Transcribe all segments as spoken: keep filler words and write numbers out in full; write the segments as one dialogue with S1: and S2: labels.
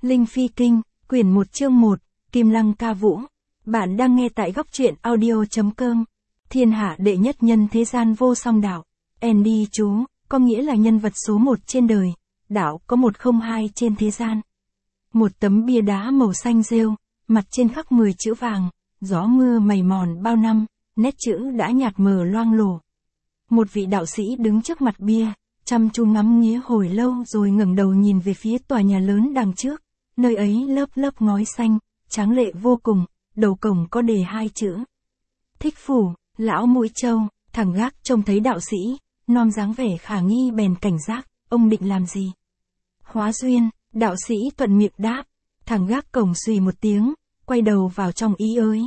S1: Linh Phi Kinh, quyển một chương một, Kim Lăng ca vũ. Bạn đang nghe tại góc truyện audio.com. Thiên hạ đệ nhất nhân thế gian vô song đạo. Andy chú, có nghĩa là nhân vật số một trên đời. Đạo có một không hai trên thế gian. Một tấm bia đá màu xanh rêu, mặt trên khắc mười chữ vàng, gió mưa mày mòn bao năm, nét chữ đã nhạt mờ loang lổ. Một vị đạo sĩ đứng trước mặt bia, chăm chú ngắm nghía hồi lâu rồi ngẩng đầu nhìn về phía tòa nhà lớn đằng trước, nơi ấy lớp lớp ngói xanh, tráng lệ vô cùng, đầu cổng có đề hai chữ. Thích Phủ, lão mũi trâu, thằng gác trông thấy đạo sĩ, non dáng vẻ khả nghi bèn cảnh giác, ông định làm gì? Hóa duyên, đạo sĩ thuận miệng đáp, thằng gác cổng xùy một tiếng, quay đầu vào trong ý ới.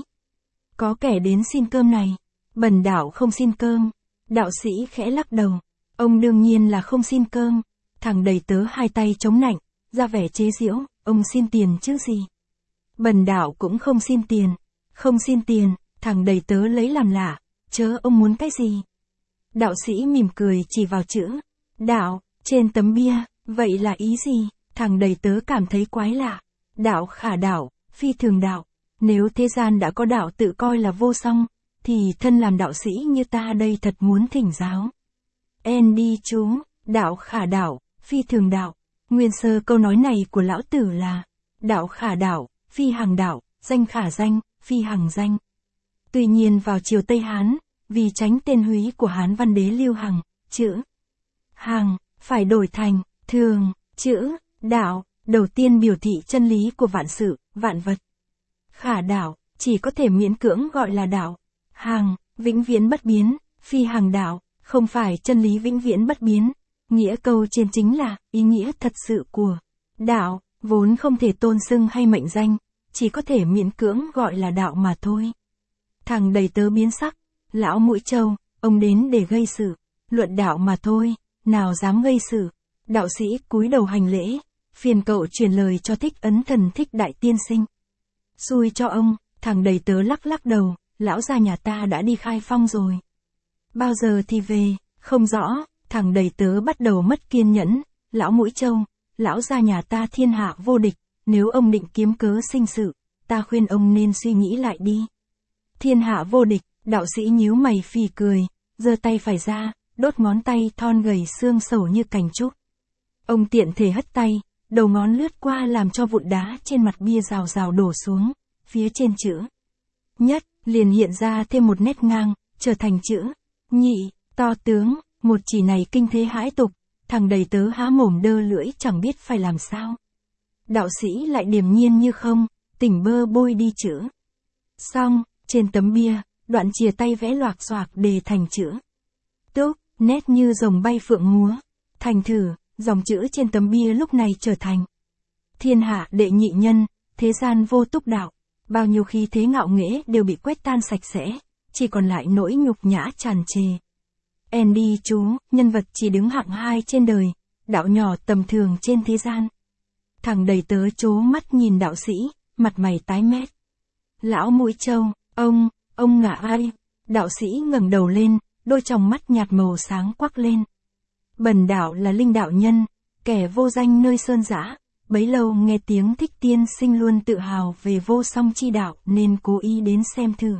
S1: Có kẻ đến xin cơm này, bần đạo không xin cơm, đạo sĩ khẽ lắc đầu. Ông đương nhiên là không xin cơm, thằng đầy tớ hai tay chống nạnh, ra vẻ chế giễu, ông xin tiền chứ gì. Bần đạo cũng không xin tiền, không xin tiền, thằng đầy tớ lấy làm lạ, chớ ông muốn cái gì. Đạo sĩ mỉm cười chỉ vào chữ, đạo, trên tấm bia, vậy là ý gì, thằng đầy tớ cảm thấy quái lạ. Đạo khả đạo, phi thường đạo, nếu thế gian đã có đạo tự coi là vô song, thì thân làm đạo sĩ như ta đây thật muốn thỉnh giáo. Andy chú, đạo khả đạo, phi thường đạo. Nguyên sơ câu nói này của lão tử là, đạo khả đạo, phi hằng đạo, danh khả danh, phi hằng danh. Tuy nhiên vào triều Tây Hán, vì tránh tên húy của Hán văn đế Lưu Hằng, chữ hằng phải đổi thành thường, chữ đạo, đầu tiên biểu thị chân lý của vạn sự, vạn vật. Khả đạo, chỉ có thể miễn cưỡng gọi là đạo. Hằng, vĩnh viễn bất biến, phi hằng đạo, không phải chân lý vĩnh viễn bất biến. Nghĩa câu trên chính là, ý nghĩa thật sự của đạo, vốn không thể tôn xưng hay mệnh danh, chỉ có thể miễn cưỡng gọi là đạo mà thôi. Thằng đầy tớ biến sắc, lão mũi trâu, ông đến để gây sự, luận đạo mà thôi, nào dám gây sự. Đạo sĩ cúi đầu hành lễ, phiền cậu truyền lời cho Thích Ấn Thần Thích Đại Tiên Sinh. Xui cho ông, thằng đầy tớ lắc lắc đầu, lão gia nhà ta đã đi khai phong rồi. Bao giờ thì về, không rõ. Thằng đầy tớ bắt đầu mất kiên nhẫn, lão mũi trâu, lão gia nhà ta thiên hạ vô địch, nếu ông định kiếm cớ sinh sự, ta khuyên ông nên suy nghĩ lại đi. Thiên hạ vô địch, đạo sĩ nhíu mày phì cười, giơ tay phải ra, đốt ngón tay thon gầy xương sầu như cành trúc. Ông tiện thể hất tay, đầu ngón lướt qua làm cho vụn đá trên mặt bia rào rào đổ xuống, phía trên chữ nhất, liền hiện ra thêm một nét ngang, trở thành chữ nhị, to tướng. Một chỉ này kinh thế hãi tục, thằng đầy tớ há mồm đơ lưỡi chẳng biết phải làm sao. Đạo sĩ lại điềm nhiên như không, tỉnh bơ bôi đi chữ. Xong, trên tấm bia, đoạn chìa tay vẽ loạc xoạc đề thành chữ túc, nét như rồng bay phượng múa. Thành thử, dòng chữ trên tấm bia lúc này trở thành thiên hạ đệ nhị nhân, thế gian vô túc đạo. Bao nhiêu khí thế ngạo nghễ đều bị quét tan sạch sẽ, chỉ còn lại nỗi nhục nhã tràn trề. Andy chú, nhân vật chỉ đứng hạng hai trên đời, đạo nhỏ tầm thường trên thế gian. Thằng đầy tớ trố mắt nhìn đạo sĩ, mặt mày tái mét. Lão mũi trâu, ông, ông ngả ai? Đạo sĩ ngẩng đầu lên, đôi tròng mắt nhạt màu sáng quắc lên. Bần đạo là Linh đạo nhân, kẻ vô danh nơi sơn dã, bấy lâu nghe tiếng Thích Tiên Sinh luôn tự hào về vô song chi đạo nên cố ý đến xem thử.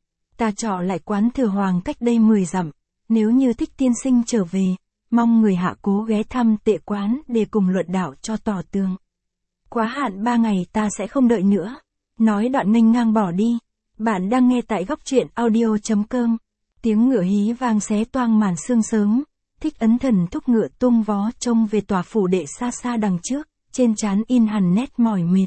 S1: Ta trọ lại quán Thừa Hoàng cách đây mười dặm. Nếu như Thích Tiên Sinh trở về, mong người hạ cố ghé thăm Tệ Quán để cùng luận đạo cho tỏ tường. Quá hạn ba ngày ta sẽ không đợi nữa. Nói đoạn nghênh ngang bỏ đi. Bạn đang nghe tại góc truyện audio.com. Tiếng ngựa hí vang xé toang màn sương sớm. Thích Ấn Thần thúc ngựa tung vó trông về tòa phủ đệ xa xa đằng trước, trên trán in hẳn nét mỏi mệt.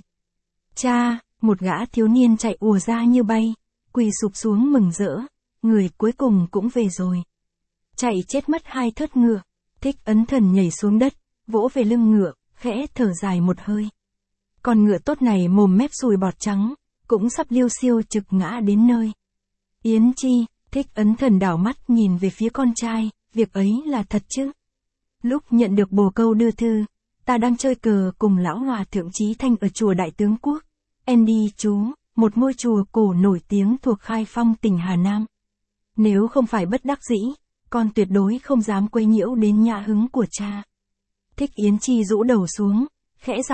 S1: Cha, một gã thiếu niên chạy ùa ra như bay, quỳ sụp xuống mừng rỡ. Người cuối cùng cũng về rồi. Chạy chết mất hai thớt ngựa, Thích Ấn Thần nhảy xuống đất, vỗ về lưng ngựa, khẽ thở dài một hơi. Con ngựa tốt này mồm mép sùi bọt trắng, cũng sắp liêu xiêu trực ngã đến nơi. Yến Chi, Thích Ấn Thần đảo mắt nhìn về phía con trai, việc ấy là thật chứ? Lúc nhận được bồ câu đưa thư, ta đang chơi cờ cùng lão hòa thượng Chí Thanh ở chùa Đại Tướng Quốc. Andy chú, một ngôi chùa cổ nổi tiếng thuộc Khai Phong tỉnh Hà Nam. Nếu không phải bất đắc dĩ, con tuyệt đối không dám quấy nhiễu đến nhã hứng của cha. Thích Yến Chi rũ đầu xuống, khẽ giọng,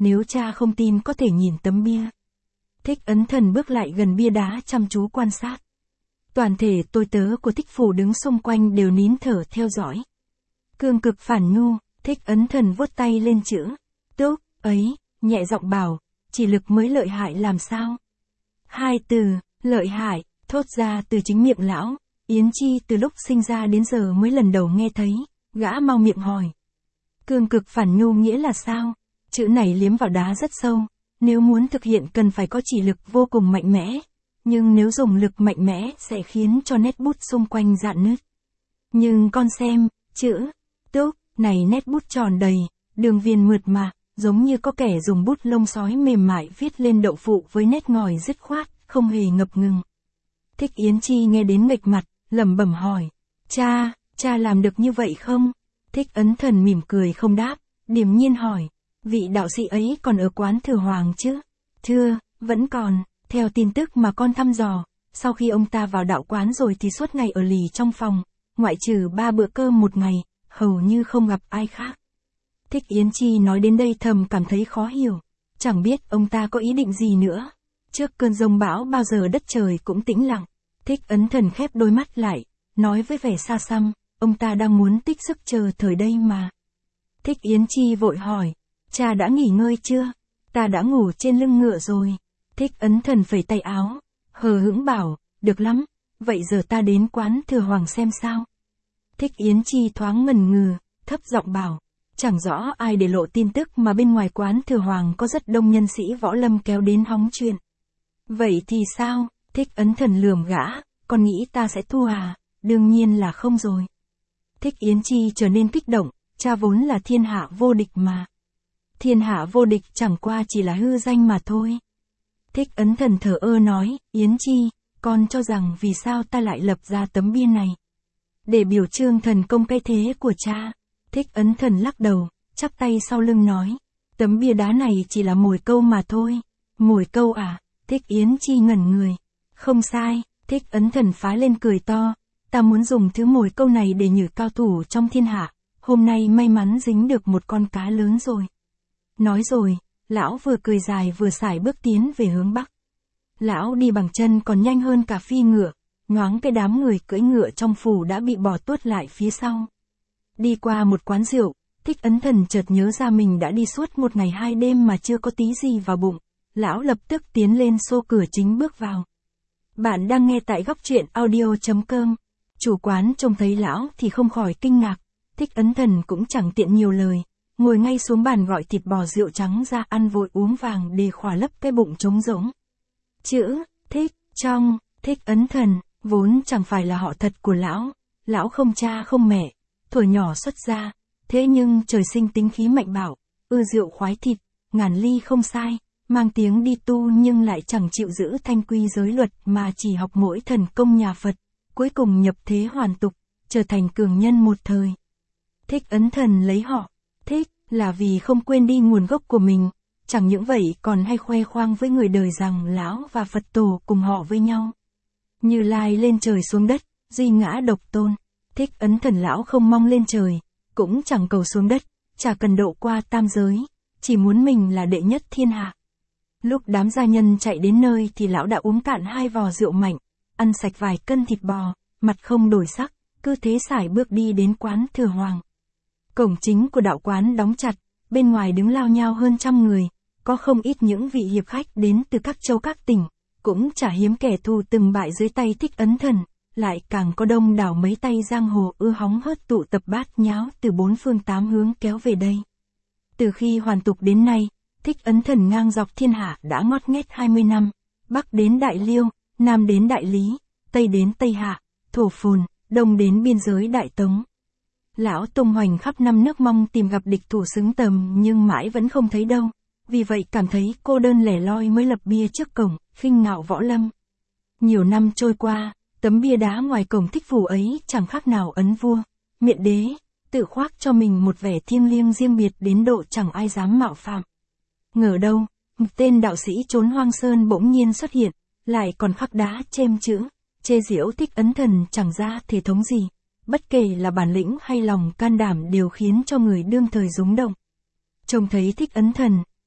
S1: nếu cha không tin có thể nhìn tấm bia. Thích Ấn Thần bước lại gần bia đá chăm chú quan sát. Toàn thể tôi tớ của Thích Phủ đứng xung quanh đều nín thở theo dõi. Cương Cực Phản Nhu, Thích Ấn Thần vuốt tay lên chữ túc ấy, nhẹ giọng bảo, chỉ lực mới lợi hại làm sao? Hai từ, lợi hại, thốt ra từ chính miệng lão, Yến Chi từ lúc sinh ra đến giờ mới lần đầu nghe thấy, gã mau miệng hỏi. Cương Cực Phản Nhu nghĩa là sao? Chữ này liếm vào đá rất sâu, nếu muốn thực hiện cần phải có chỉ lực vô cùng mạnh mẽ, nhưng nếu dùng lực mạnh mẽ sẽ khiến cho nét bút xung quanh rạn nứt. Nhưng con xem, chữ túc này nét bút tròn đầy, đường viền mượt mà, giống như có kẻ dùng bút lông sói mềm mại viết lên đậu phụ với nét ngòi dứt khoát, không hề ngập ngừng. Thích Yến Chi nghe đến nghệch mặt, lẩm bẩm hỏi, cha, cha làm được như vậy không? Thích Ấn Thần mỉm cười không đáp, điềm nhiên hỏi, vị đạo sĩ ấy còn ở quán Thừa Hoàng chứ? Thưa, vẫn còn, theo tin tức mà con thăm dò, sau khi ông ta vào đạo quán rồi thì suốt ngày ở lì trong phòng, ngoại trừ ba bữa cơm một ngày, hầu như không gặp ai khác. Thích Yến Chi nói đến đây thầm cảm thấy khó hiểu, chẳng biết ông ta có ý định gì nữa. Trước cơn giông bão bao giờ đất trời cũng tĩnh lặng, Thích Ấn Thần khép đôi mắt lại, nói với vẻ xa xăm, ông ta đang muốn tích sức chờ thời đây mà. Thích Yến Chi vội hỏi, cha đã nghỉ ngơi chưa? Ta đã ngủ trên lưng ngựa rồi. Thích Ấn Thần phẩy tay áo, hờ hững bảo, được lắm, vậy giờ ta đến quán Thừa Hoàng xem sao. Thích Yến Chi thoáng ngần ngừ, thấp giọng bảo, chẳng rõ ai để lộ tin tức mà bên ngoài quán Thừa Hoàng có rất đông nhân sĩ võ lâm kéo đến hóng chuyện. Vậy thì sao? Thích Ấn Thần lườm gã, con nghĩ ta sẽ thua à? Đương nhiên là không rồi. Thích Yến Chi trở nên kích động, cha vốn là thiên hạ vô địch mà. Thiên hạ vô địch chẳng qua chỉ là hư danh mà thôi. Thích Ấn Thần thở ơ nói, Yến Chi, con cho rằng vì sao ta lại lập ra tấm bia này? Để biểu trương thần công cái thế của cha. Thích Ấn Thần lắc đầu, chắp tay sau lưng nói, tấm bia đá này chỉ là mồi câu mà thôi. Mồi câu à? Thích Yến Chi ngẩn người. Không sai, Thích Ấn Thần phá lên cười to, ta muốn dùng thứ mồi câu này để nhử cao thủ trong thiên hạ, hôm nay may mắn dính được một con cá lớn rồi. Nói rồi, lão vừa cười dài vừa sải bước tiến về hướng bắc. Lão đi bằng chân còn nhanh hơn cả phi ngựa, nhoáng cái đám người cưỡi ngựa trong phủ đã bị bỏ tuốt lại phía sau. Đi qua một quán rượu, Thích Ấn Thần chợt nhớ ra mình đã đi suốt một ngày hai đêm mà chưa có tí gì vào bụng. Lão lập tức tiến lên xô cửa chính bước vào. Bạn đang nghe tại góc truyện audio chấm com. Chủ quán trông thấy lão thì không khỏi kinh ngạc. Thích Ấn Thần cũng chẳng tiện nhiều lời, ngồi ngay xuống bàn gọi thịt bò rượu trắng ra ăn vội uống vàng để khỏa lấp cái bụng trống rỗng. Chữ Thích trong Thích Ấn Thần vốn chẳng phải là họ thật của lão. Lão không cha không mẹ, thuở nhỏ xuất gia, thế nhưng trời sinh tính khí mạnh bạo, ưa rượu khoái thịt, ngàn ly không sai, mang tiếng đi tu nhưng lại chẳng chịu giữ thanh quy giới luật mà chỉ học mỗi thần công nhà Phật, cuối cùng nhập thế hoàn tục, trở thành cường nhân một thời. Thích Ấn Thần lấy họ Thích là vì không quên đi nguồn gốc của mình, chẳng những vậy còn hay khoe khoang với người đời rằng lão và Phật tổ cùng họ với nhau. Như Lai lên trời xuống đất, duy ngã độc tôn. Thích Ấn Thần lão không mong lên trời, cũng chẳng cầu xuống đất, chả cần độ qua tam giới, chỉ muốn mình là đệ nhất thiên hạ. Lúc đám gia nhân chạy đến nơi thì lão đã uống cạn hai vò rượu mạnh, ăn sạch vài cân thịt bò, mặt không đổi sắc, cứ thế sải bước đi đến quán Thừa Hoàng. Cổng chính của đạo quán đóng chặt, bên ngoài đứng lao nhao hơn trăm người, có không ít những vị hiệp khách đến từ các châu các tỉnh, cũng chả hiếm kẻ thù từng bại dưới tay Thích Ấn Thần, lại càng có đông đảo mấy tay giang hồ ưa hóng hớt tụ tập bát nháo từ bốn phương tám hướng kéo về đây. Từ khi hoàn tục đến nay, Thích Ấn Thần ngang dọc thiên hạ đã ngót nghét hai mươi năm, Bắc đến Đại Liêu, Nam đến Đại Lý, Tây đến Tây Hạ, Thổ Phồn, Đông đến biên giới Đại Tống. Lão tung hoành khắp năm nước mong tìm gặp địch thủ xứng tầm nhưng mãi vẫn không thấy đâu, vì vậy cảm thấy cô đơn lẻ loi mới lập bia trước cổng, khinh ngạo võ lâm. Nhiều năm trôi qua, tấm bia đá ngoài cổng Thích Phủ ấy chẳng khác nào ấn vua, miện đế, tự khoác cho mình một vẻ thiêng liêng riêng biệt đến độ chẳng ai dám mạo phạm. Ngờ đâu, một tên đạo sĩ trốn hoang sơn bỗng nhiên xuất hiện, lại còn khắc đá chêm chữ, chê giễu Thích Ấn Thần chẳng ra thể thống gì, bất kể là bản lĩnh hay lòng can đảm đều khiến cho người đương thời rúng động. Trông thấy Thích Ấn Thần,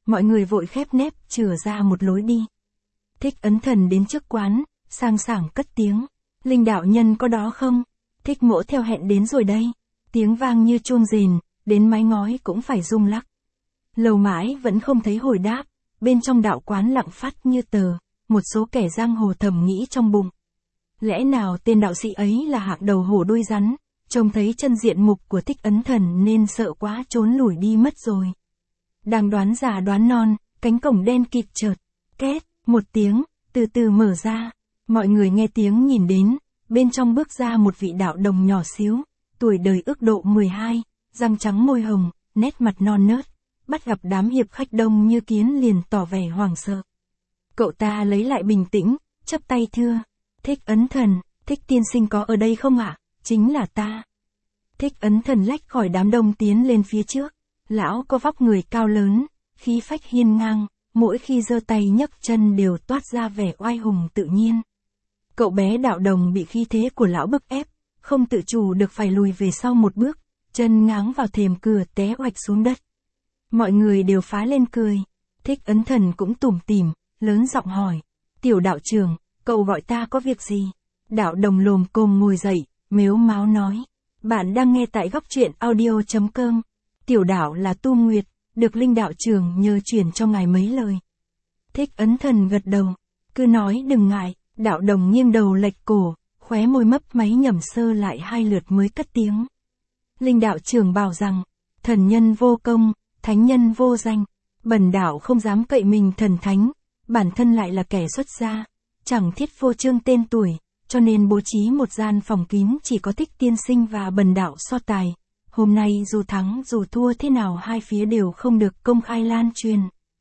S1: Mọi người vội khép nép chừa ra một lối đi. Thích Ấn Thần đến trước quán, sang sảng cất tiếng. Linh đạo nhân có đó không? Thích Mỗ theo hẹn đến rồi đây. Tiếng vang như chuông rền, đến mái ngói cũng phải rung lắc. Lâu mãi vẫn không thấy hồi đáp, bên trong đạo quán lặng phắt như tờ, một số kẻ giang hồ thầm nghĩ trong bụng. Lẽ nào tên đạo sĩ ấy là hạng đầu hổ đuôi rắn, trông thấy chân diện mục của Thích Ấn Thần nên sợ quá trốn lủi đi mất rồi. Đang đoán già đoán non, cánh cổng đen kịt chợt, két, một tiếng, từ từ mở ra. Mọi người nghe tiếng nhìn đến, bên trong bước ra một vị đạo đồng nhỏ xíu, tuổi đời ước độ mười hai, răng trắng môi hồng, nét mặt non nớt, bắt gặp đám hiệp khách đông như kiến liền tỏ vẻ hoảng sợ. Cậu ta lấy lại bình tĩnh, chắp tay thưa, Thích Ấn Thần, Thích tiên sinh có ở đây không ạ? Chính là ta. Thích Ấn Thần lách khỏi đám đông tiến lên phía trước, lão có vóc người cao lớn, khí phách hiên ngang, mỗi khi giơ tay nhấc chân đều toát ra vẻ oai hùng tự nhiên. Cậu bé đạo đồng bị khí thế của lão bức ép, không tự chủ được phải lùi về sau một bước, chân ngáng vào thềm cửa té oạch xuống đất. Mọi người đều phá lên cười, Thích Ấn Thần cũng tủm tỉm, lớn giọng hỏi, tiểu đạo trưởng, cậu gọi ta có việc gì? Đạo đồng lồm cồm ngồi dậy, mếu máo nói, bạn đang nghe tại góc truyện audio chấm com. Tiểu đạo là Tu Nguyệt, được Linh đạo trưởng nhờ chuyển cho ngài mấy lời. Thích Ấn Thần gật đầu, cứ nói đừng ngại. Đạo đồng nghiêng đầu lệch cổ, khóe môi mấp máy nhẩm sơ lại hai lượt mới cất tiếng. Linh đạo trưởng bảo rằng, thần nhân vô công, thánh nhân vô danh. Bần đạo không dám cậy mình thần thánh, bản thân lại là kẻ xuất gia, chẳng thiết phô trương tên tuổi, cho nên bố trí một gian phòng kín chỉ có Thích tiên sinh và bần đạo so tài. Hôm nay dù thắng dù thua thế nào hai phía đều không được công khai lan truyền.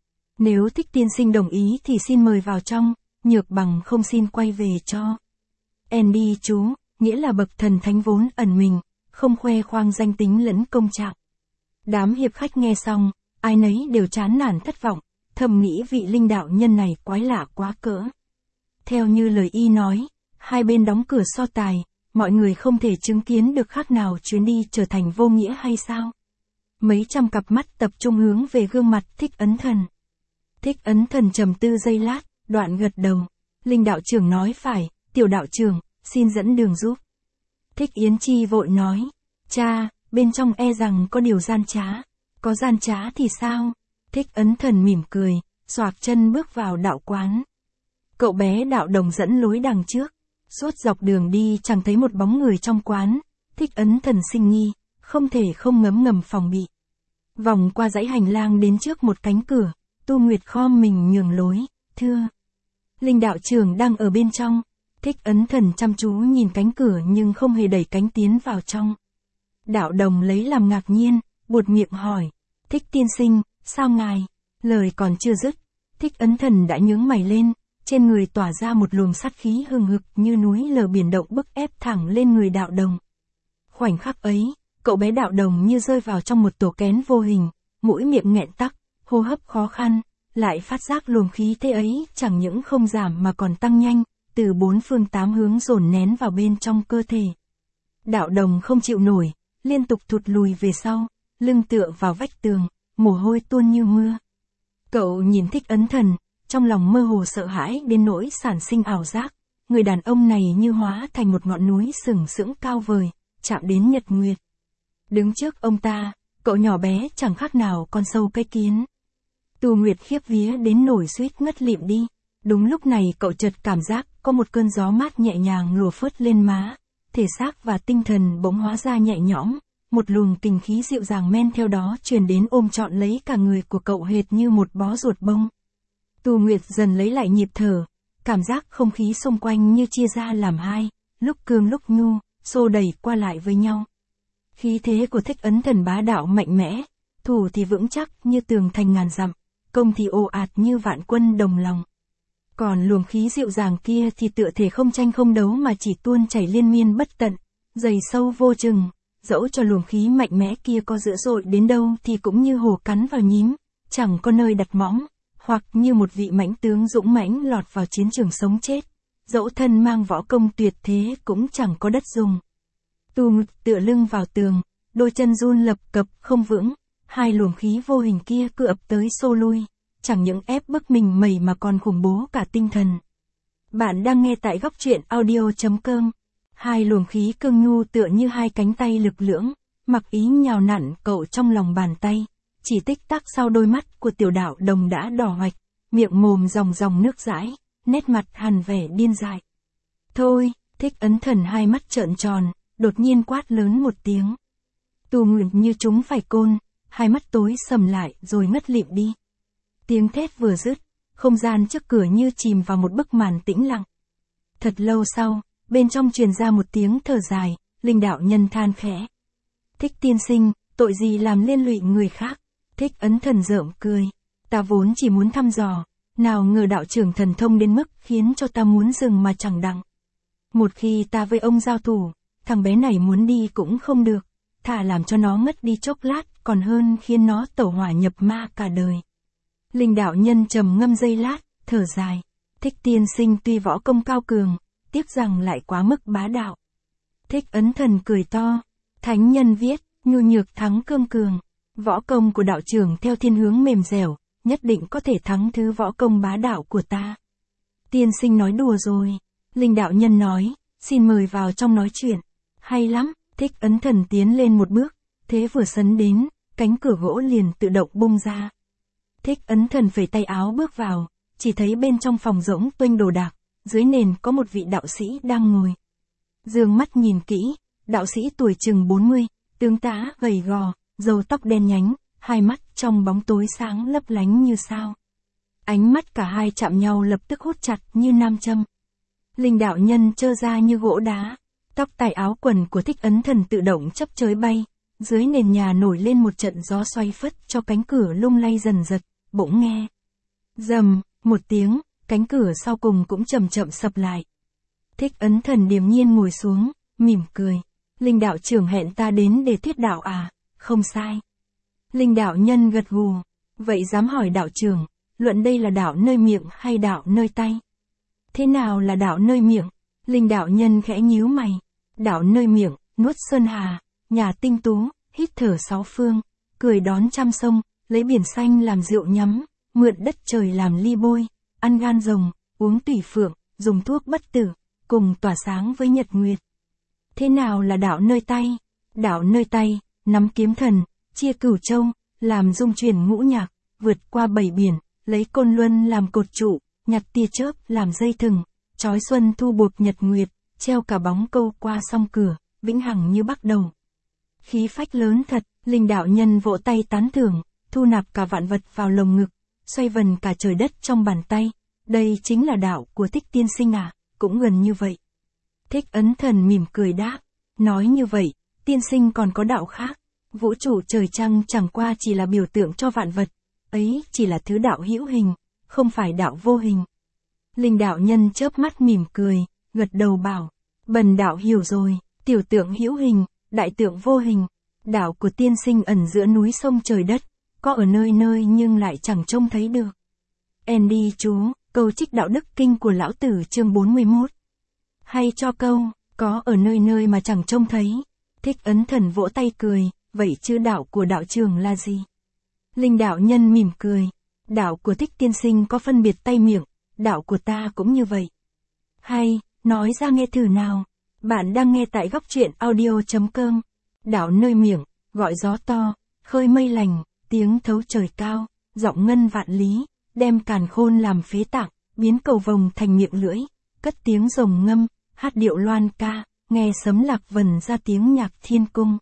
S1: Nếu Thích tiên sinh đồng ý thì xin mời vào trong. Nhược bằng không xin quay về cho. Andy chú, nghĩa là bậc thần thánh vốn ẩn mình, không khoe khoang danh tính lẫn công trạng. Đám hiệp khách nghe xong, ai nấy đều chán nản thất vọng, thầm nghĩ vị linh đạo nhân này quái lạ quá cỡ. Theo như lời y nói, hai bên đóng cửa so tài, mọi người không thể chứng kiến được khác nào chuyến đi trở thành vô nghĩa hay sao? Mấy trăm cặp mắt tập trung hướng về gương mặt Thích Ấn Thần. Thích Ấn Thần trầm tư giây lát, đoạn gật đầu. Linh đạo trưởng nói phải, tiểu đạo trưởng, xin dẫn đường giúp. Thích Yến Chi vội nói, cha, bên trong e rằng có điều gian trá. Có gian trá thì sao? Thích Ấn Thần mỉm cười, xoạc chân bước vào đạo quán. Cậu bé đạo đồng dẫn lối đằng trước. Suốt dọc đường đi chẳng thấy một bóng người trong quán. Thích Ấn Thần sinh nghi, không thể không ngấm ngầm phòng bị. Vòng qua dãy hành lang đến trước một cánh cửa, Tu Nguyệt khom mình nhường lối, thưa. Linh đạo trưởng đang ở bên trong. Thích Ấn Thần chăm chú nhìn cánh cửa nhưng không hề đẩy cánh tiến vào trong. Đạo đồng lấy làm ngạc nhiên, buột miệng hỏi. Thích tiên sinh, sao ngài? Lời còn chưa dứt, Thích Ấn Thần đã nhướng mày lên, trên người tỏa ra một luồng sát khí hừng hực như núi lở biển động bức ép thẳng lên người đạo đồng. Khoảnh khắc ấy, cậu bé đạo đồng như rơi vào trong một tổ kén vô hình, mũi miệng nghẹn tắc, hô hấp khó khăn, lại phát giác luồng khí thế ấy chẳng những không giảm mà còn tăng nhanh, từ bốn phương tám hướng dồn nén vào bên trong cơ thể. Đạo đồng không chịu nổi, liên tục thụt lùi về sau, lưng tựa vào vách tường, mồ hôi tuôn như mưa. Cậu nhìn Thích Ấn Thần, trong lòng mơ hồ sợ hãi đến nỗi sản sinh ảo giác, người đàn ông này như hóa thành một ngọn núi sừng sững cao vời, chạm đến nhật nguyệt. Đứng trước ông ta, cậu nhỏ bé chẳng khác nào con sâu cái kiến. Tu Nguyệt khiếp vía đến nổi suýt ngất lịm đi. Đúng lúc này cậu chợt cảm giác có một cơn gió mát nhẹ nhàng lùa phớt lên má, thể xác và tinh thần bỗng hóa ra nhẹ nhõm, một luồng kinh khí dịu dàng men theo đó truyền đến ôm trọn lấy cả người của cậu hệt như một bó ruột bông. Tu Nguyệt dần lấy lại nhịp thở, cảm giác không khí xung quanh như chia ra làm hai, lúc cương lúc nhu, xô đẩy qua lại với nhau. Khí thế của Thích Ấn Thần bá đạo mạnh mẽ, thủ thì vững chắc như tường thành ngàn dặm, công thì ồ ạt như vạn quân đồng lòng. Còn luồng khí dịu dàng kia thì tựa thể không tranh không đấu mà chỉ tuôn chảy liên miên bất tận, dày sâu vô chừng, dẫu cho luồng khí mạnh mẽ kia có dữ dội đến đâu thì cũng như hổ cắn vào nhím, chẳng có nơi đặt mõng, hoặc như một vị mãnh tướng dũng mãnh lọt vào chiến trường sống chết, dẫu thân mang võ công tuyệt thế cũng chẳng có đất dùng. Tu Nguyệt tựa lưng vào tường, đôi chân run lập cập không vững, hai luồng khí vô hình kia cứ ập tới xô lui, chẳng những ép bức mình mẩy mà còn khủng bố cả tinh thần. Bạn đang nghe tại góc truyện audio.com. Hai luồng khí cương nhu tựa như hai cánh tay lực lưỡng, mặc ý nhào nặn cậu trong lòng bàn tay. Chỉ tích tắc sau đôi mắt của tiểu đạo đồng đã đỏ hoạch, miệng mồm dòng dòng nước dãi, nét mặt hằn vẻ điên dại. Thôi, Thích Ấn Thần hai mắt trợn tròn, đột nhiên quát lớn một tiếng. Tù Nguyệt như chúng phải côn, hai mắt tối sầm lại rồi ngất lịm đi. Tiếng thét vừa dứt, không gian trước cửa như chìm vào một bức màn tĩnh lặng. Thật lâu sau, bên trong truyền ra một tiếng thở dài, Linh đạo nhân than khẽ. Thích tiên sinh, tội gì làm liên lụy người khác? Thích Ấn Thần rợm cười. Ta vốn chỉ muốn thăm dò, nào ngờ đạo trưởng thần thông đến mức khiến cho ta muốn dừng mà chẳng đặng. Một khi ta với ông giao thủ, thằng bé này muốn đi cũng không được, thà làm cho nó ngất đi chốc lát còn hơn khiến nó tẩu hỏa nhập ma cả đời. Linh đạo nhân trầm ngâm giây lát, thở dài. Thích tiên sinh tuy võ công cao cường, tiếc rằng lại quá mức bá đạo. Thích Ấn Thần cười to. Thánh nhân viết, nhu nhược thắng cương cường. Võ công của đạo trưởng theo thiên hướng mềm dẻo, nhất định có thể thắng thứ võ công bá đạo của ta. Tiên sinh nói đùa rồi. Linh đạo nhân nói, xin mời vào trong nói chuyện. Hay lắm, Thích Ấn Thần tiến lên một bước, thế vừa sấn đến, cánh cửa gỗ liền tự động bung ra. Thích Ấn Thần phẩy tay áo bước vào, chỉ thấy bên trong phòng rỗng tuênh đồ đạc, dưới nền có một vị đạo sĩ đang ngồi. Dương mắt nhìn kỹ, đạo sĩ tuổi chừng bốn mươi, tướng tá gầy gò, râu tóc đen nhánh, hai mắt trong bóng tối sáng lấp lánh như sao. Ánh mắt cả hai chạm nhau lập tức hút chặt như nam châm. Linh đạo nhân trơ ra như gỗ đá, tóc tài áo quần của Thích Ấn Thần tự động chấp chới bay, dưới nền nhà nổi lên một trận gió xoay phất cho cánh cửa lung lay dần dật, bỗng nghe. Rầm, một tiếng, cánh cửa sau cùng cũng chậm chậm sập lại. Thích Ấn Thần điềm nhiên ngồi xuống, mỉm cười. Linh đạo trưởng hẹn ta đến để thuyết đạo à? Không sai. Linh đạo nhân gật gù. Vậy dám hỏi đạo trưởng, luận đây là đạo nơi miệng hay đạo nơi tay? Thế nào là đạo nơi miệng? Linh đạo nhân khẽ nhíu mày. Đạo nơi miệng, nuốt sơn hà, nhà tinh tú, hít thở sáu phương, cười đón trăm sông, lấy biển xanh làm rượu nhắm, mượn đất trời làm ly bôi, ăn gan rồng, uống tùy phượng, dùng thuốc bất tử, cùng tỏa sáng với nhật nguyệt. Thế nào là đạo nơi tay? Đạo nơi tay, nắm kiếm thần, chia cửu châu, làm dung chuyển ngũ nhạc, vượt qua bảy biển, lấy côn luân làm cột trụ, nhặt tia chớp làm dây thừng, trói xuân thu buộc nhật nguyệt, treo cả bóng câu qua song cửa, vĩnh hằng như bắt đầu. Khí phách lớn thật, Linh đạo nhân vỗ tay tán thưởng, thu nạp cả vạn vật vào lồng ngực, xoay vần cả trời đất trong bàn tay. Đây chính là đạo của Thích tiên sinh à? Cũng gần như vậy. Thích Ấn Thần mỉm cười đáp, nói như vậy, tiên sinh còn có đạo khác. Vũ trụ trời trăng chẳng qua chỉ là biểu tượng cho vạn vật, ấy chỉ là thứ đạo hữu hình, không phải đạo vô hình. Linh đạo nhân chớp mắt mỉm cười, gật đầu bảo, bần đạo hiểu rồi, tiểu tượng hữu hình, đại tượng vô hình. Đạo của tiên sinh ẩn giữa núi sông trời đất, có ở nơi nơi nhưng lại chẳng trông thấy được. Andy chú, câu trích đạo đức kinh của lão tử chương bốn mươi mốt. Hay cho câu, có ở nơi nơi mà chẳng trông thấy. Thích Ấn Thần vỗ tay cười, vậy chứ đạo của đạo trưởng là gì? Linh đạo nhân mỉm cười, đạo của Thích tiên sinh có phân biệt tay miệng, đạo của ta cũng như vậy. Hay, nói ra nghe thử nào. Bạn đang nghe tại góc truyện audio.com. Đạo nơi miệng, gọi gió to, khơi mây lành, tiếng thấu trời cao, giọng ngân vạn lý, đem càn khôn làm phế tạng, biến cầu vồng thành miệng lưỡi, cất tiếng rồng ngâm, hát điệu loan ca, nghe sấm lạc vần ra tiếng nhạc thiên cung.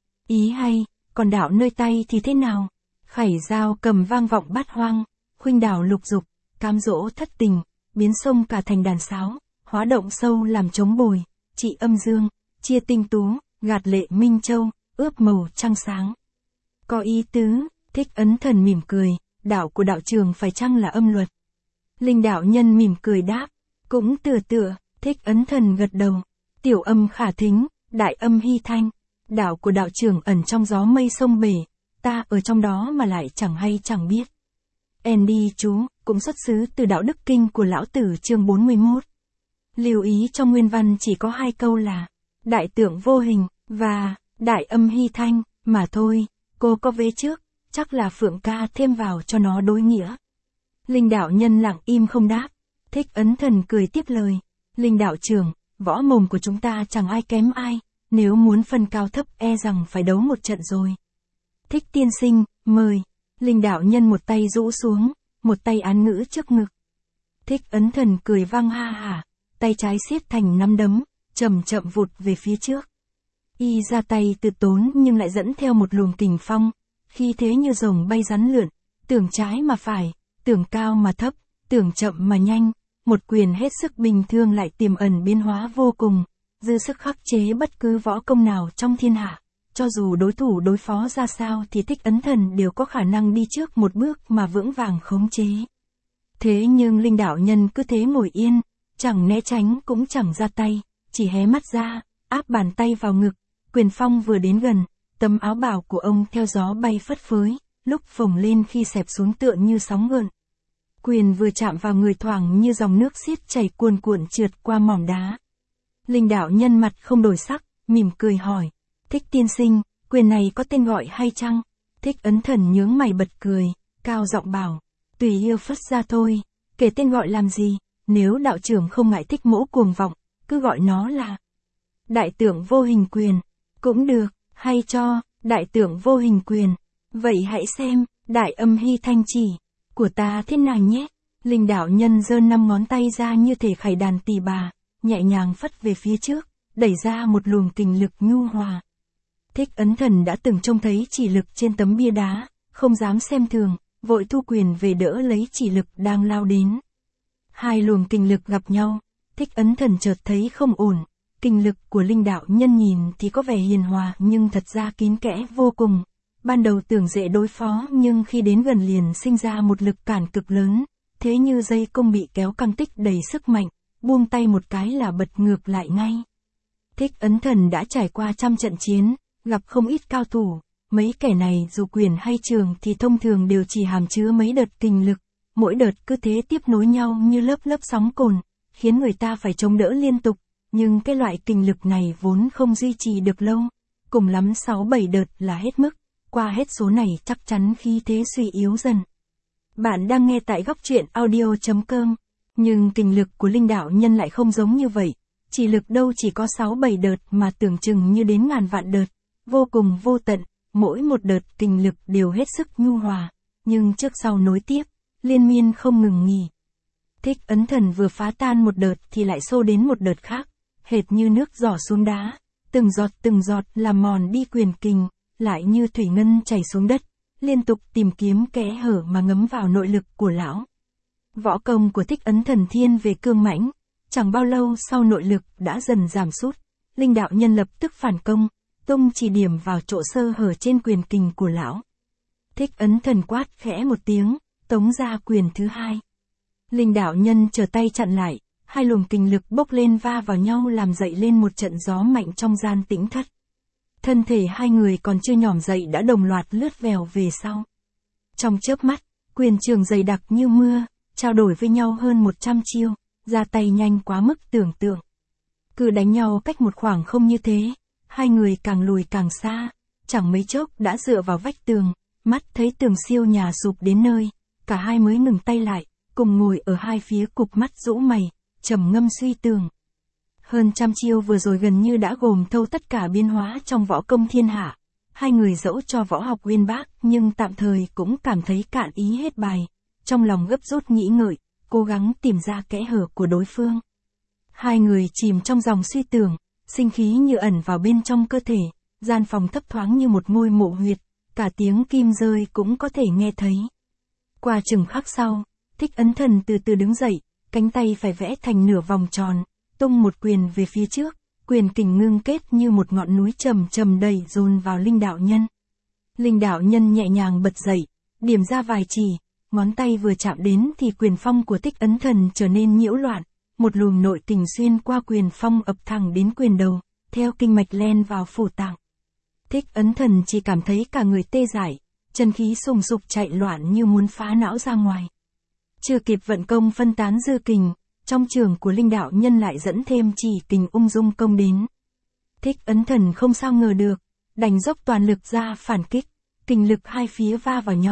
S1: Ý hay, còn đạo nơi tay thì thế nào? Khẩy dao cầm vang vọng bát hoang, khuynh đảo lục dục, cám dỗ thất tình, biến sông cả thành đàn sáo, hóa động sâu làm trống bồi, trị âm dương, chia tinh tú, gạt lệ minh châu, ướp màu trăng sáng. Có ý tứ, Thích Ấn Thần mỉm cười, đạo của đạo trường phải chăng là âm luật? Linh đạo nhân mỉm cười đáp, cũng tựa tựa. Thích Ấn Thần gật đầu, tiểu âm khả thính, đại âm hy thanh. Đạo của đạo trưởng ẩn trong gió mây sông bể, ta ở trong đó mà lại chẳng hay chẳng biết. Andy chú, cũng xuất xứ từ đạo đức kinh của lão tử chương bốn mươi mốt. Lưu ý trong nguyên văn chỉ có hai câu là, đại tượng vô hình, và, đại âm hy thanh, mà thôi, cô có vế trước, chắc là Phượng ca thêm vào cho nó đối nghĩa. Linh đạo nhân lặng im không đáp. Thích Ấn Thần cười tiếp lời. Linh đạo trưởng, võ mồm của chúng ta chẳng ai kém ai, nếu muốn phân cao thấp e rằng phải đấu một trận rồi. Thích tiên sinh, mời. Linh đạo nhân một tay rũ xuống, một tay án ngữ trước ngực. Thích Ấn Thần cười vang ha hả, tay trái siết thành nắm đấm, chậm chậm vụt về phía trước. Y ra tay từ tốn nhưng lại dẫn theo một luồng kình phong, khi thế như rồng bay rắn lượn, tưởng trái mà phải, tưởng cao mà thấp, tưởng chậm mà nhanh, một quyền hết sức bình thường lại tiềm ẩn biến hóa vô cùng, dư sức khắc chế bất cứ võ công nào trong thiên hạ. Cho dù đối thủ đối phó ra sao thì Thích Ấn Thần đều có khả năng đi trước một bước mà vững vàng khống chế. Thế nhưng Linh đạo nhân cứ thế ngồi yên, chẳng né tránh cũng chẳng ra tay, chỉ hé mắt ra, áp bàn tay vào ngực, quyền phong vừa đến gần, tấm áo bào của ông theo gió bay phất phới, lúc phồng lên khi xẹp xuống tựa như sóng gợn. Quyền vừa chạm vào người thoảng như dòng nước xiết chảy cuồn cuộn trượt qua mỏm đá. Linh đạo nhân mặt không đổi sắc, mỉm cười hỏi. Thích tiên sinh, quyền này có tên gọi hay chăng? Thích Ấn Thần nhướng mày bật cười, cao giọng bảo. Tùy yêu phất ra thôi, kể tên gọi làm gì, nếu đạo trưởng không ngại Thích mỗ cuồng vọng, cứ gọi nó là Đại Tượng Vô Hình Quyền. Cũng được, hay cho, Đại Tượng Vô Hình Quyền. Vậy hãy xem, Đại Âm Hy Thanh Chỉ của ta thế nào nhé. Linh đạo nhân giơ năm ngón tay ra như thể khải đàn tỳ bà, nhẹ nhàng phất về phía trước, đẩy ra một luồng kình lực nhu hòa. Thích Ấn Thần đã từng trông thấy chỉ lực trên tấm bia đá, không dám xem thường, vội thu quyền về đỡ lấy chỉ lực đang lao đến. Hai luồng kình lực gặp nhau, Thích Ấn Thần chợt thấy không ổn, kình lực của Linh đạo nhân nhìn thì có vẻ hiền hòa nhưng thật ra kín kẽ vô cùng. Ban đầu tưởng dễ đối phó nhưng khi đến gần liền sinh ra một lực cản cực lớn, thế như dây cung bị kéo căng tích đầy sức mạnh, buông tay một cái là bật ngược lại ngay. Thích Ấn Thần đã trải qua trăm trận chiến, gặp không ít cao thủ, mấy kẻ này dù quyền hay trường thì thông thường đều chỉ hàm chứa mấy đợt kình lực, mỗi đợt cứ thế tiếp nối nhau như lớp lớp sóng cồn, khiến người ta phải chống đỡ liên tục, nhưng cái loại kình lực này vốn không duy trì được lâu, cùng lắm sáu bảy đợt là hết mức, qua hết số này chắc chắn khí thế suy yếu dần. Bạn đang nghe tại góc truyện audio chấm com, nhưng kình lực của Linh đạo nhân lại không giống như vậy, chỉ lực đâu chỉ có sáu bảy đợt mà tưởng chừng như đến ngàn vạn đợt, vô cùng vô tận, mỗi một đợt kình lực đều hết sức nhu hòa, nhưng trước sau nối tiếp, liên miên không ngừng nghỉ. Thích Ấn Thần vừa phá tan một đợt thì lại xô đến một đợt khác, hệt như nước giỏ xuống đá, từng giọt từng giọt làm mòn đi quyền kình, lại như thủy ngân chảy xuống đất, liên tục tìm kiếm kẽ hở mà ngấm vào nội lực của lão. Võ công của Thích Ấn Thần thiên về cương mãnh, chẳng bao lâu sau nội lực đã dần giảm sút, Linh đạo nhân lập tức phản công, tung chỉ điểm vào chỗ sơ hở trên quyền kình của lão. Thích Ấn Thần quát khẽ một tiếng, tống ra quyền thứ hai. Linh đạo nhân trở tay chặn lại, hai luồng kình lực bốc lên va vào nhau làm dậy lên một trận gió mạnh trong gian tĩnh thất. Thân thể hai người còn chưa nhỏm dậy đã đồng loạt lướt vèo về sau. Trong chớp mắt, quyền trường dày đặc như mưa, trao đổi với nhau hơn một trăm chiêu, ra tay nhanh quá mức tưởng tượng. Cứ đánh nhau cách một khoảng không như thế, hai người càng lùi càng xa, chẳng mấy chốc đã dựa vào vách tường, mắt thấy tường siêu nhà sụp đến nơi, cả hai mới ngừng tay lại, cùng ngồi ở hai phía cụp mắt rũ mày, trầm ngâm suy tưởng. Hơn trăm chiêu vừa rồi gần như đã gồm thâu tất cả biến hóa trong võ công thiên hạ. Hai người dẫu cho võ học uyên bác nhưng tạm thời cũng cảm thấy cạn ý hết bài. Trong lòng gấp rút nghĩ ngợi, cố gắng tìm ra kẽ hở của đối phương. Hai người chìm trong dòng suy tưởng, sinh khí như ẩn vào bên trong cơ thể, gian phòng thấp thoáng như một ngôi mộ huyệt, cả tiếng kim rơi cũng có thể nghe thấy. Qua chừng khắc sau, Thích Ấn Thần từ từ đứng dậy, cánh tay phải vẽ thành nửa vòng tròn, tung một quyền về phía trước, quyền kình ngưng kết như một ngọn núi trầm trầm đầy dồn vào Linh đạo nhân. Linh đạo nhân nhẹ nhàng bật dậy, điểm ra vài chỉ, ngón tay vừa chạm đến thì quyền phong của Thích Ấn Thần trở nên nhiễu loạn, một luồng nội kình xuyên qua quyền phong ập thẳng đến quyền đầu, theo kinh mạch len vào phủ tạng. Thích Ấn Thần chỉ cảm thấy cả người tê dại, chân khí sùng sục chạy loạn như muốn phá não ra ngoài. Chưa kịp vận công phân tán dư kình, trong trường của Linh đạo nhân lại dẫn thêm chỉ kình ung dung công đến. Thích Ấn Thần không sao ngờ được, đành dốc toàn lực ra phản kích, kình lực hai phía va vào nhau,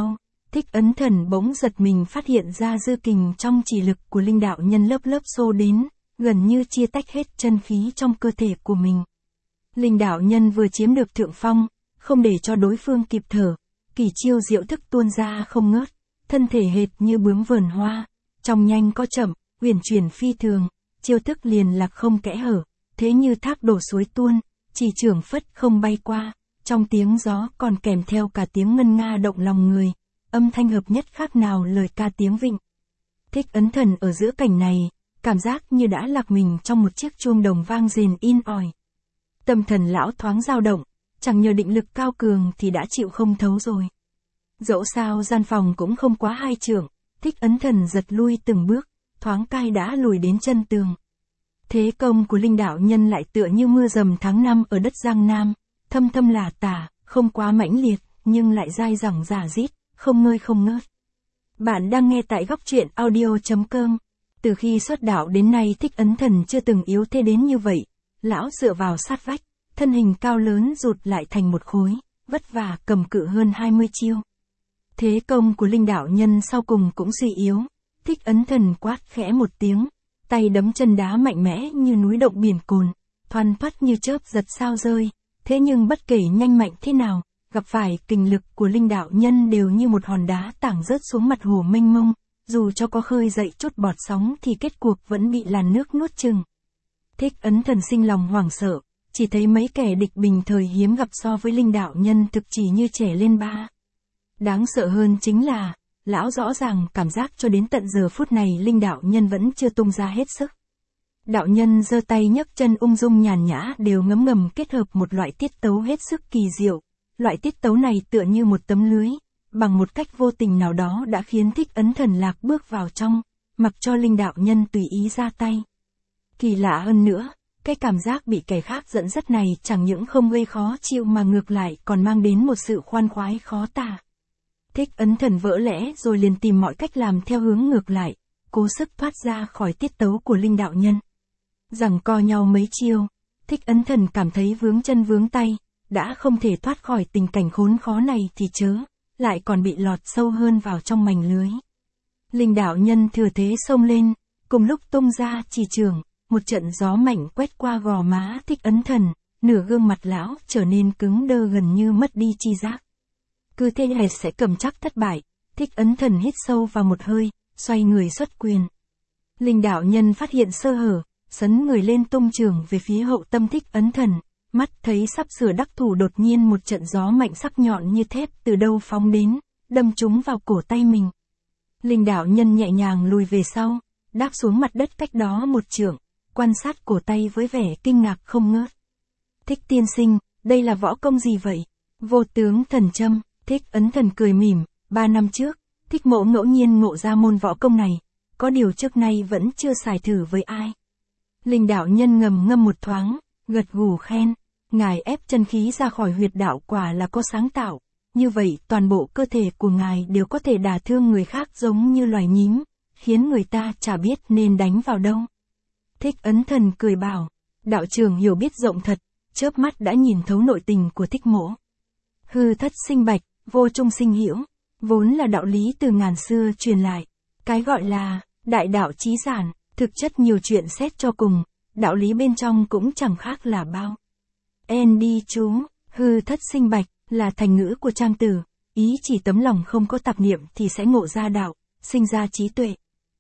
S1: Thích Ấn Thần bỗng giật mình phát hiện ra dư kình trong chỉ lực của linh đạo nhân lớp lớp xô đến, gần như chia tách hết chân khí trong cơ thể của mình. Linh đạo nhân vừa chiếm được thượng phong, không để cho đối phương kịp thở, kỳ chiêu diệu thức tuôn ra không ngớt, thân thể hệt như bướm vườn hoa, trong nhanh có chậm, uyển chuyển phi thường, chiêu thức liền lạc không kẽ hở, thế như thác đổ suối tuôn, chỉ chưởng phất không bay qua, trong tiếng gió còn kèm theo cả tiếng ngân nga động lòng người, âm thanh hợp nhất khác nào lời ca tiếng vịnh. Thích Ấn Thần ở giữa cảnh này, cảm giác như đã lạc mình trong một chiếc chuông đồng vang rền in ỏi. Tâm thần lão thoáng dao động, chẳng nhờ định lực cao cường thì đã chịu không thấu rồi. Dẫu sao gian phòng cũng không quá hai trượng, Thích Ấn Thần giật lui từng bước, thoáng cai đã lùi đến chân tường. Thế công của linh đạo nhân lại tựa như mưa rầm tháng năm ở đất Giang Nam, thâm thâm lả tả, không quá mãnh liệt, nhưng lại dai dẳng rả rít, không ngơi không ngớt. Bạn đang nghe tại góc truyện audio chấm com. Từ khi xuất đạo đến nay Thích Ấn Thần chưa từng yếu thế đến như vậy. Lão dựa vào sát vách, thân hình cao lớn rụt lại thành một khối, vất vả cầm cự hơn hai mươi chiêu. Thế công của linh đạo nhân sau cùng cũng suy yếu. Thích Ấn Thần quát khẽ một tiếng, tay đấm chân đá mạnh mẽ như núi động biển cồn, thoăn thoắt như chớp giật sao rơi. Thế nhưng bất kể nhanh mạnh thế nào, gặp phải kình lực của linh đạo nhân đều như một hòn đá tảng rớt xuống mặt hồ mênh mông, dù cho có khơi dậy chút bọt sóng thì kết cuộc vẫn bị làn nước nuốt chừng. Thích Ấn Thần sinh lòng hoảng sợ, chỉ thấy mấy kẻ địch bình thời hiếm gặp so với linh đạo nhân thực chỉ như trẻ lên ba. Đáng sợ hơn chính là, lão rõ ràng cảm giác cho đến tận giờ phút này linh đạo nhân vẫn chưa tung ra hết sức. Đạo nhân giơ tay nhấc chân ung dung nhàn nhã đều ngấm ngầm kết hợp một loại tiết tấu hết sức kỳ diệu. Loại tiết tấu này tựa như một tấm lưới, bằng một cách vô tình nào đó đã khiến Thích Ấn Thần lạc bước vào trong, mặc cho linh đạo nhân tùy ý ra tay. Kỳ lạ hơn nữa, cái cảm giác bị kẻ khác dẫn dắt này chẳng những không gây khó chịu mà ngược lại còn mang đến một sự khoan khoái khó tả. Thích Ấn Thần vỡ lẽ rồi liền tìm mọi cách làm theo hướng ngược lại, cố sức thoát ra khỏi tiết tấu của linh đạo nhân. Giằng co nhau mấy chiêu, Thích Ấn Thần cảm thấy vướng chân vướng tay, đã không thể thoát khỏi tình cảnh khốn khó này thì chớ, lại còn bị lọt sâu hơn vào trong mành lưới. Linh đạo nhân thừa thế xông lên, cùng lúc tung ra chỉ trường, một trận gió mạnh quét qua gò má Thích Ấn Thần, nửa gương mặt lão trở nên cứng đơ gần như mất đi chi giác. Cứ thế hệt sẽ cầm chắc thất bại, Thích Ấn Thần hít sâu vào một hơi, xoay người xuất quyền. Linh đạo nhân phát hiện sơ hở, sấn người lên tung trường về phía hậu tâm Thích Ấn Thần, mắt thấy sắp sửa đắc thủ đột nhiên một trận gió mạnh sắc nhọn như thép từ đâu phóng đến, đâm trúng vào cổ tay mình. Linh đạo nhân nhẹ nhàng lùi về sau, đáp xuống mặt đất cách đó một trượng, quan sát cổ tay với vẻ kinh ngạc không ngớt. Thích tiên sinh, đây là võ công gì vậy? Vô tướng thần châm. Thích Ấn Thần cười mỉm, ba năm trước, Thích Mỗ ngẫu nhiên ngộ ra môn võ công này, có điều trước nay vẫn chưa xài thử với ai. Linh đạo nhân ngầm ngâm một thoáng, gật gù khen, ngài ép chân khí ra khỏi huyệt đạo quả là có sáng tạo, như vậy toàn bộ cơ thể của ngài đều có thể đả thương người khác giống như loài nhím, khiến người ta chả biết nên đánh vào đâu. Thích Ấn Thần cười bảo, đạo trưởng hiểu biết rộng thật, chớp mắt đã nhìn thấu nội tình của Thích Mỗ. Hư thất sinh bạch, vô trung sinh hữu, vốn là đạo lý từ ngàn xưa truyền lại. Cái gọi là đại đạo chí giản, thực chất nhiều chuyện xét cho cùng, đạo lý bên trong cũng chẳng khác là bao. En đi chú, hư thất sinh bạch, là thành ngữ của Trang Tử, ý chỉ tấm lòng không có tạp niệm thì sẽ ngộ ra đạo, sinh ra trí tuệ.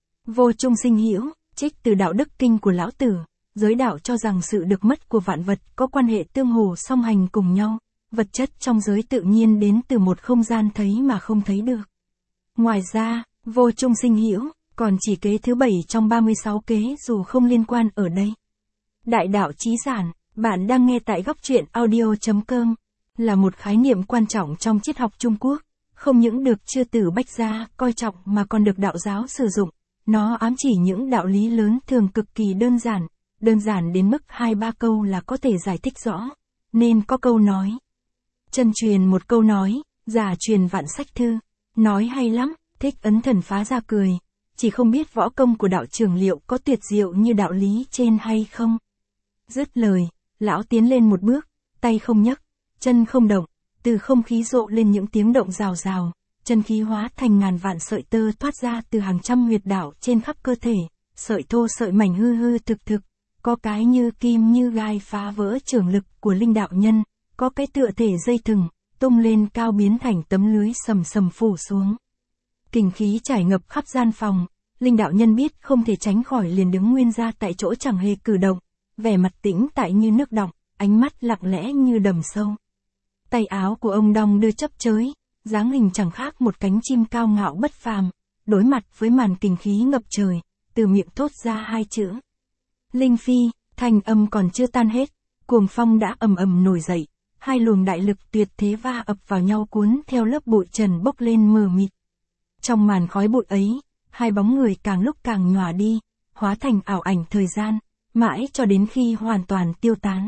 S1: Vô trung sinh hữu, trích từ đạo đức kinh của Lão Tử, giới đạo cho rằng sự được mất của vạn vật có quan hệ tương hồ song hành cùng nhau. Vật chất trong giới tự nhiên đến từ một không gian thấy mà không thấy được. Ngoài ra, vô trung sinh hữu, còn chỉ kế thứ bảy trong ba mươi sáu kế dù không liên quan ở đây. Đại đạo chí giản, bạn đang nghe tại góc truyện audio chấm com, là một khái niệm quan trọng trong triết học Trung Quốc, không những được Chư Tử Bách Gia coi trọng mà còn được đạo giáo sử dụng. Nó ám chỉ những đạo lý lớn thường cực kỳ đơn giản, đơn giản đến mức hai ba câu là có thể giải thích rõ. Nên có câu nói, chân truyền một câu nói, giả truyền vạn sách thư. Nói hay lắm, Thích Ấn Thần phá ra cười, chỉ không biết võ công của đạo trưởng liệu có tuyệt diệu như đạo lý trên hay không. Dứt lời, lão tiến lên một bước, tay không nhấc, chân không động, từ không khí rộ lên những tiếng động rào rào, chân khí hóa thành ngàn vạn sợi tơ thoát ra từ hàng trăm huyệt đạo trên khắp cơ thể, sợi thô sợi mảnh hư hư thực thực, có cái như kim như gai phá vỡ trường lực của linh đạo nhân, có cái tựa thể dây thừng, tung lên cao biến thành tấm lưới sầm sầm phủ xuống. Kình khí trải ngập khắp gian phòng, linh đạo nhân biết không thể tránh khỏi liền đứng nguyên ra tại chỗ chẳng hề cử động, vẻ mặt tĩnh tại như nước đọng, ánh mắt lặng lẽ như đầm sâu. Tay áo của ông đong đưa chấp chới, dáng hình chẳng khác một cánh chim cao ngạo bất phàm, đối mặt với màn kình khí ngập trời, từ miệng thốt ra hai chữ. Linh phi, thanh âm còn chưa tan hết, cuồng phong đã ầm ầm nổi dậy, hai luồng đại lực tuyệt thế va ập vào nhau cuốn theo lớp bụi trần bốc lên mờ mịt. Trong màn khói bụi ấy, hai bóng người càng lúc càng nhòa đi, hóa thành ảo ảnh thời gian, mãi cho đến khi hoàn toàn tiêu tán.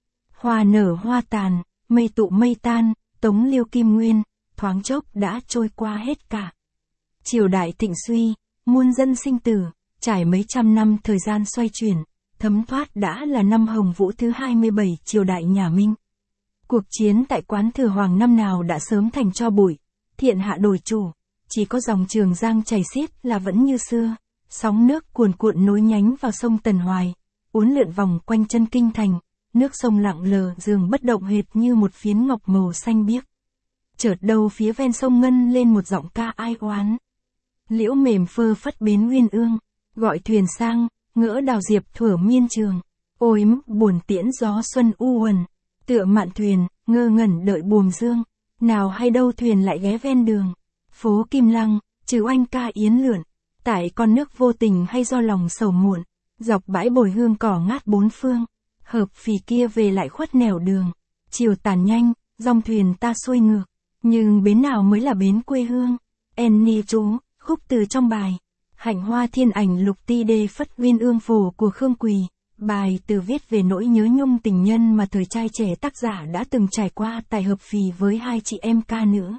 S1: Hoa nở hoa tàn, mây tụ mây tan, tống liêu kim nguyên, thoáng chốc đã trôi qua hết cả. Triều đại thịnh suy, muôn dân sinh tử, trải mấy trăm năm thời gian xoay chuyển, thấm thoát đã là năm Hồng Vũ thứ hai mươi bảy triều đại nhà Minh. Cuộc chiến tại Quán Thừa Hoàng năm nào đã sớm thành tro bụi, thiện hạ đổi chủ, chỉ có dòng Trường Giang chảy xiết là vẫn như xưa, sóng nước cuồn cuộn nối nhánh vào sông Tần Hoài, uốn lượn vòng quanh chân kinh thành, nước sông lặng lờ dường bất động hệt như một phiến ngọc màu xanh biếc. Chợt đâu phía ven sông ngân lên một giọng ca ai oán. Liễu mềm phơ phất bến Nguyên Ương, gọi thuyền sang, ngỡ đào diệp thuở miên trường. Ôi buồn tiễn gió xuân u uẩn, tựa mạn thuyền, ngơ ngẩn đợi buồm dương. Nào hay đâu thuyền lại ghé ven đường. Phố Kim Lăng, trừ oanh ca yến lượn, tại con nước vô tình hay do lòng sầu muộn, dọc bãi bồi hương cỏ ngát bốn phương, hợp phì kia về lại khuất nẻo đường. Chiều tàn nhanh, dòng thuyền ta xuôi ngược, nhưng bến nào mới là bến quê hương? En ni chú, khúc từ trong bài Hạnh Hoa Thiên Ảnh Lục Ti Đê Phất Nguyên Ương Phổ của Khương Quỳ. Bài từ viết về nỗi nhớ nhung tình nhân mà thời trai trẻ tác giả đã từng trải qua tại hợp phì với hai chị em ca nữ.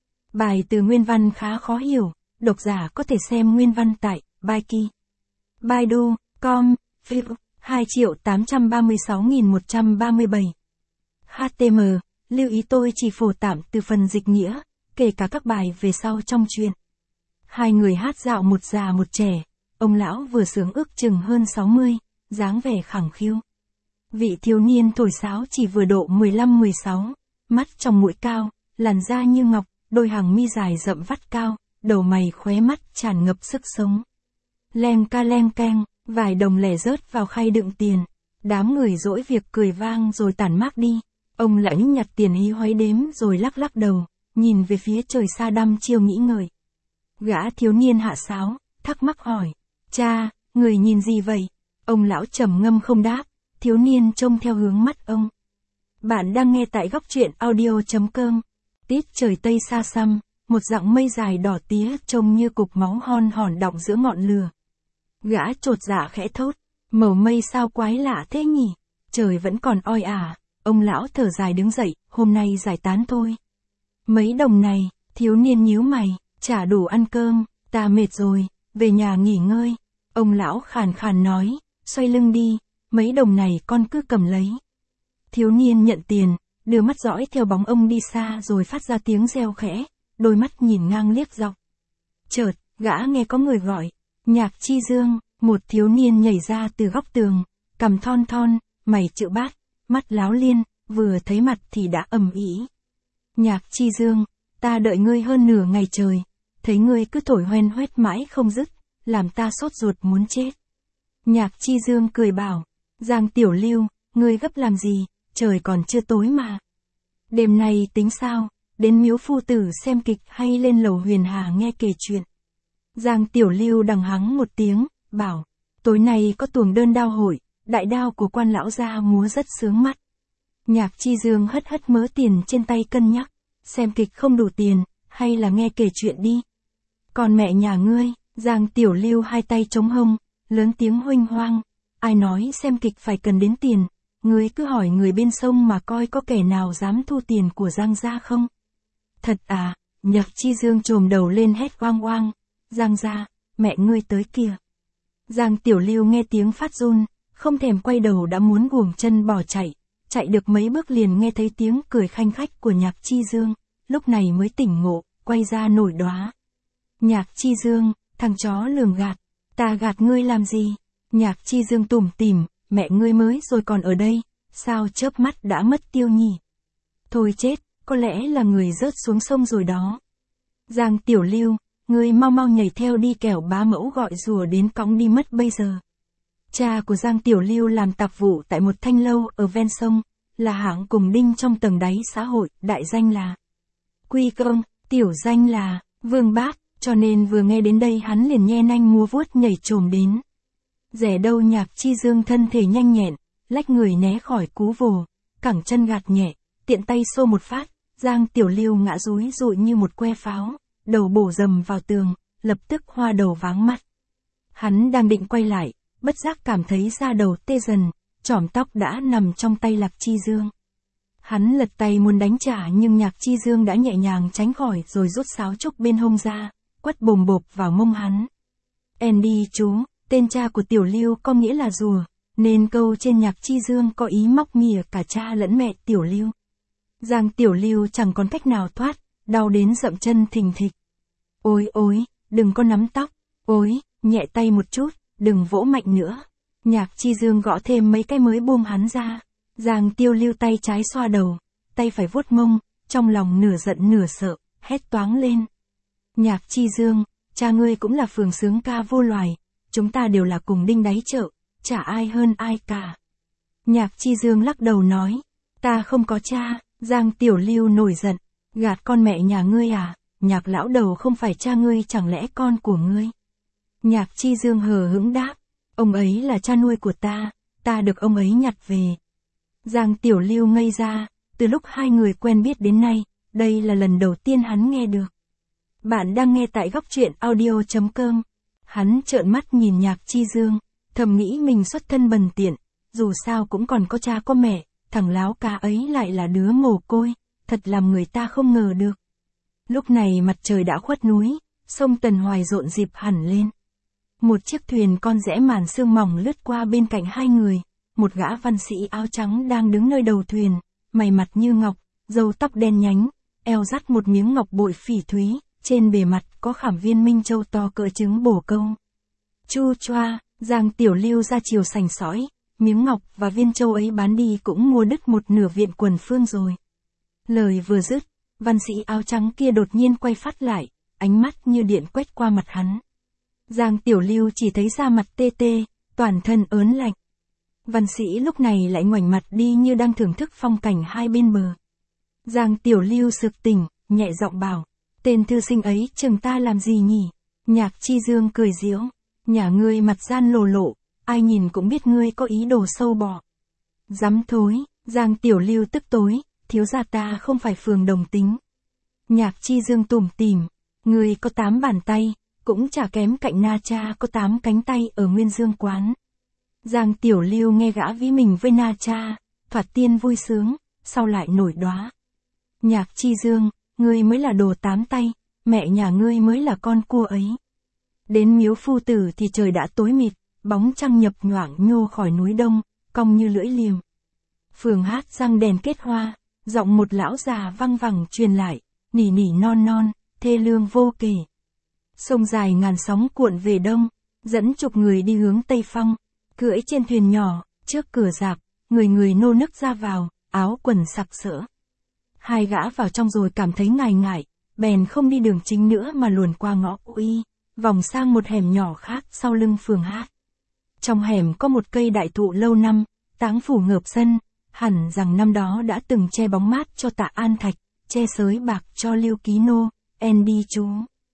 S1: Bài từ nguyên văn khá khó hiểu, độc giả có thể xem nguyên văn tại Baiki, Baidu, com, Viv, hai triệu tám trăm ba mươi sáu nghìn một trăm ba mươi bảy. hát tê em, lưu ý tôi chỉ phổ tạm từ phần dịch nghĩa, kể cả các bài về sau trong truyện. Hai người hát dạo một già một trẻ, ông lão vừa sướng ước chừng hơn sáu mươi, dáng vẻ khẳng khiu. Vị thiếu niên thổi sáo chỉ vừa độ mười lăm mười sáu, mắt trong mũi cao, làn da như ngọc, đôi hàng mi dài rậm vắt cao, đầu mày khóe mắt tràn ngập sức sống. Leng ca leng keng, vài đồng lẻ rớt vào khay đựng tiền, đám người dỗi việc cười vang rồi tản mác đi. Ông lãnh nhặt tiền hí hoáy đếm rồi lắc lắc đầu, nhìn về phía trời xa đăm chiêu nghĩ ngợi. Gã thiếu niên hạ sáo, thắc mắc hỏi, cha, người nhìn gì vậy? Ông lão trầm ngâm không đáp, thiếu niên trông theo hướng mắt ông. Bạn đang nghe tại góc truyện audio chấm com. Tiết trời tây xa xăm, một dặng mây dài đỏ tía trông như cục máu hon hòn đọng giữa ngọn lửa. Gã chột dạ khẽ thốt, màu mây sao quái lạ thế nhỉ? Trời vẫn còn oi ả. Ông lão thở dài đứng dậy, hôm nay giải tán thôi. Mấy đồng này, thiếu niên nhíu mày, chả đủ ăn cơm, ta mệt rồi, về nhà nghỉ ngơi. Ông lão khàn khàn nói, xoay lưng đi, mấy đồng này con cứ cầm lấy. Thiếu niên nhận tiền, đưa mắt dõi theo bóng ông đi xa rồi phát ra tiếng reo khẽ, đôi mắt nhìn ngang liếc dọc. Chợt, gã nghe có người gọi, Nhạc Chi Dương, một thiếu niên nhảy ra từ góc tường, cằm thon thon, mày chữ bát, mắt láo liên, vừa thấy mặt thì đã ầm ĩ. Nhạc Chi Dương, ta đợi ngươi hơn nửa ngày trời, thấy ngươi cứ thổi hoen hoét mãi không dứt, làm ta sốt ruột muốn chết. Nhạc Chi Dương cười bảo, Giang Tiểu Lưu, ngươi gấp làm gì, trời còn chưa tối mà. Đêm nay tính sao, đến miếu phu tử xem kịch hay lên lầu Huyền Hà nghe kể chuyện. Giang Tiểu Lưu đằng hắng một tiếng, bảo, tối nay có tuồng đơn đao hội, đại đao của quan lão gia múa rất sướng mắt. Nhạc Chi Dương hất hất mớ tiền trên tay cân nhắc, xem kịch không đủ tiền, hay là nghe kể chuyện đi. Còn mẹ nhà ngươi, Giang Tiểu Lưu hai tay chống hông, lớn tiếng huênh hoang, ai nói xem kịch phải cần đến tiền, ngươi cứ hỏi người bên sông mà coi có kẻ nào dám thu tiền của Giang gia không. Thật à, Nhạc Chi Dương trồm đầu lên hét oang oang, Giang gia, mẹ ngươi tới kìa. Giang Tiểu Lưu nghe tiếng phát run, không thèm quay đầu đã muốn guồng chân bỏ chạy, chạy được mấy bước liền nghe thấy tiếng cười khanh khách của Nhạc Chi Dương, lúc này mới tỉnh ngộ, quay ra nổi đóa. Nhạc Chi Dương, thằng chó lường gạt, ta gạt ngươi làm gì? Nhạc Chi Dương tủm tỉm, mẹ ngươi mới rồi còn ở đây, sao chớp mắt đã mất tiêu nhỉ? Thôi chết, có lẽ là người rớt xuống sông rồi đó. Giang Tiểu Lưu, ngươi mau mau nhảy theo đi kẻo bá mẫu gọi rùa đến cõng đi mất bây giờ. Cha của Giang Tiểu Lưu làm tạp vụ tại một thanh lâu ở ven sông, là hạng cùng đinh trong tầng đáy xã hội, đại danh là Quy Công, tiểu danh là Vương Bác, cho nên vừa nghe đến đây hắn liền nhe nanh múa vuốt nhảy trồm đến. Rẻ đâu Nhạc Chi Dương thân thể nhanh nhẹn, lách người né khỏi cú vồ, cẳng chân gạt nhẹ, tiện tay xô một phát, Giang Tiểu Lưu ngã rúi rụi như một que pháo, đầu bổ dầm vào tường, lập tức hoa đầu váng mắt. Hắn đang định quay lại, bất giác cảm thấy da đầu tê dần, chỏm tóc đã nằm trong tay Lạc Chi Dương. Hắn lật tay muốn đánh trả nhưng Nhạc Chi Dương đã nhẹ nhàng tránh khỏi rồi rút sáo trúc bên hông ra, quất bồm bộp vào mông hắn. Andy chú, tên cha của Tiểu Lưu có nghĩa là rùa, nên câu trên Nhạc Chi Dương có ý móc mỉa cả cha lẫn mẹ Tiểu Lưu. Giang Tiểu Lưu chẳng còn cách nào thoát, đau đến dậm chân thình thịch. Ôi ôi, đừng có nắm tóc, ôi, nhẹ tay một chút, đừng vỗ mạnh nữa. Nhạc Chi Dương gõ thêm mấy cái mới buông hắn ra. Giang Tiểu Lưu tay trái xoa đầu, tay phải vuốt mông, trong lòng nửa giận nửa sợ, hét toáng lên. Nhạc Chi Dương, cha ngươi cũng là phường sướng ca vô loài, chúng ta đều là cùng đinh đáy chợ, chả ai hơn ai cả. Nhạc Chi Dương lắc đầu nói, ta không có cha. Giang Tiểu Lưu nổi giận, gạt con mẹ nhà ngươi à, Nhạc lão đầu không phải cha ngươi chẳng lẽ con của ngươi? Nhạc Chi Dương hờ hững đáp, ông ấy là cha nuôi của ta, ta được ông ấy nhặt về. Giang Tiểu Lưu ngây ra, từ lúc hai người quen biết đến nay, đây là lần đầu tiên hắn nghe được. Bạn đang nghe tại góc truyện audio chấm com. Hắn trợn mắt nhìn Nhạc Chi Dương, thầm nghĩ mình xuất thân bần tiện, dù sao cũng còn có cha có mẹ, thằng láo cá ấy lại là đứa mồ côi, thật làm người ta không ngờ được. Lúc này mặt trời đã khuất núi, sông Tần Hoài rộn rịp hẳn lên. Một chiếc thuyền con rẽ màn sương mỏng lướt qua bên cạnh hai người, một gã văn sĩ áo trắng đang đứng nơi đầu thuyền, mày mặt như ngọc, râu tóc đen nhánh, eo dắt một miếng ngọc bội phỉ thúy, trên bề mặt có khảm viên minh châu to cỡ trứng bổ câu. Chu choa, Giang Tiểu Lưu ra chiều sành sỏi, miếng ngọc và viên châu ấy bán đi cũng mua đứt một nửa viện quần phương rồi. Lời vừa dứt, văn sĩ áo trắng kia đột nhiên quay phát lại, ánh mắt như điện quét qua mặt hắn. Giang Tiểu Lưu chỉ thấy da mặt tê tê, toàn thân ớn lạnh. Văn sĩ lúc này lại ngoảnh mặt đi như đang thưởng thức phong cảnh hai bên bờ. Giang Tiểu Lưu sực tỉnh, nhẹ giọng bảo, tên thư sinh ấy chừng ta làm gì nhỉ? Nhạc Chi Dương cười giễu, nhà ngươi mặt gian lồ lộ, ai nhìn cũng biết ngươi có ý đồ sâu bọ. Dám thối, Giang Tiểu Lưu tức tối, thiếu gia ta không phải phường đồng tính. Nhạc Chi Dương tủm tỉm, ngươi có tám bàn tay, cũng chả kém cạnh Na Cha có tám cánh tay ở Nguyên Dương quán. Giang Tiểu Lưu nghe gã ví mình với Na Cha, thoạt tiên vui sướng, sau lại nổi đóa. Nhạc Chi Dương, ngươi mới là đồ tám tay, mẹ nhà ngươi mới là con cua ấy. Đến miếu phu tử thì trời đã tối mịt, bóng trăng nhập nhoảng nhô khỏi núi đông, cong như lưỡi liềm. Phường hát răng đèn kết hoa, giọng một lão già văng vẳng truyền lại, nỉ nỉ non non, thê lương vô kể. Sông dài ngàn sóng cuộn về đông, dẫn chục người đi hướng Tây Phong, cưỡi trên thuyền nhỏ, trước cửa rạp, người người nô nức ra vào, áo quần sặc sỡ. Hai gã vào trong rồi cảm thấy ngại ngại, bèn không đi đường chính nữa mà luồn qua ngõ uy, vòng sang một hẻm nhỏ khác sau lưng phường hát. Trong hẻm có một cây đại thụ lâu năm, táng phủ ngợp sân, hẳn rằng năm đó đã từng che bóng mát cho Tạ An Thạch, che sới bạc cho Lưu Ký Nô, Andy chú.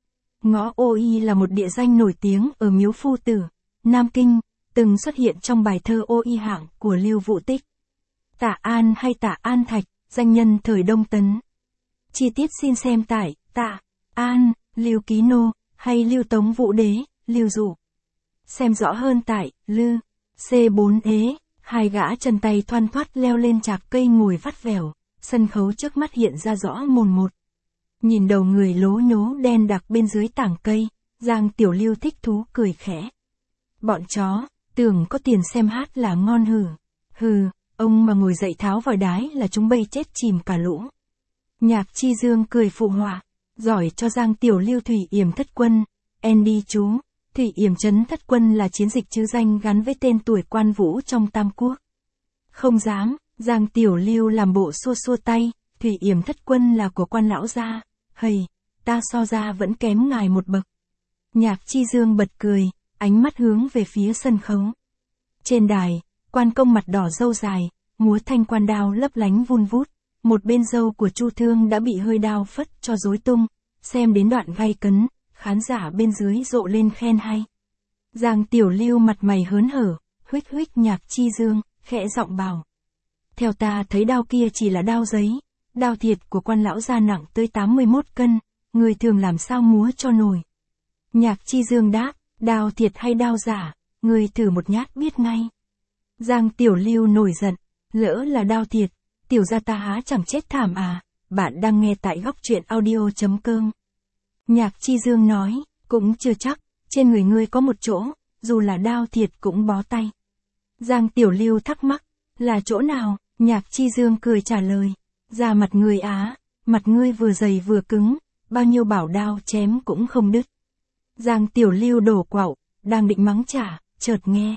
S1: Ngõ ô y là một địa danh nổi tiếng ở miếu phu tử, Nam Kinh, từng xuất hiện trong bài thơ ô y hạng của Lưu Vũ Tích. Tạ An hay Tạ An Thạch, danh nhân thời Đông Tấn. Chi tiết xin xem tại Tạ An, Lưu Ký Nô, hay Lưu Tống Vũ Đế, Lưu Dụ. Xem rõ hơn tại Lư, C bốn ế, hai gã chân tay thoăn thoắt leo lên chạc cây ngồi vắt vẻo, sân khấu trước mắt hiện ra rõ mồn một. Nhìn đầu người lố nhố đen đặc bên dưới tảng cây, Giang Tiểu Lưu thích thú cười khẽ. Bọn chó, tưởng có tiền xem hát là ngon hử. Hừ, ông mà ngồi dậy tháo vòi đái là chúng bây chết chìm cả lũ. Nhạc Chi Dương cười phụ họa. giỏi cho Giang Tiểu Lưu Thủy Yểm Thất Quân. Andy chú, Thủy Yểm Trấn Thất Quân là chiến dịch chứ danh gắn với tên tuổi quan vũ trong Tam Quốc. Không dám, Giang Tiểu Lưu làm bộ xua xua tay, Thủy Yểm Thất Quân là của quan lão gia, hầy, ta so ra vẫn kém ngài một bậc. Nhạc Chi Dương bật cười, ánh mắt hướng về phía sân khấu. Trên đài, quan công mặt đỏ râu dài, múa thanh quan đao lấp lánh vun vút, một bên râu của Chu Thương đã bị hơi đao phất cho rối tung, xem đến đoạn gay cấn, khán giả bên dưới rộ lên khen hay. Giang Tiểu Lưu mặt mày hớn hở, huých huých Nhạc Chi Dương, khẽ giọng bảo. Theo ta thấy đao kia chỉ là đao giấy, đao thiệt của quan lão gia nặng tới tám mươi mốt cân, người thường làm sao múa cho nổi. Nhạc Chi Dương đáp, đao thiệt hay đao giả, người thử một nhát biết ngay. Giang Tiểu Lưu nổi giận, lỡ là đao thiệt, tiểu gia ta há chẳng chết thảm à, bạn đang nghe tại góc truyện audio.com. Nhạc Chi Dương nói, cũng chưa chắc, trên người ngươi có một chỗ, dù là đao thiệt cũng bó tay. Giang Tiểu Lưu thắc mắc, là chỗ nào? Nhạc Chi Dương cười trả lời, da mặt người á, mặt ngươi vừa dày vừa cứng, bao nhiêu bảo đao chém cũng không đứt. Giang Tiểu Lưu đổ quạo, đang định mắng trả, chợt nghe.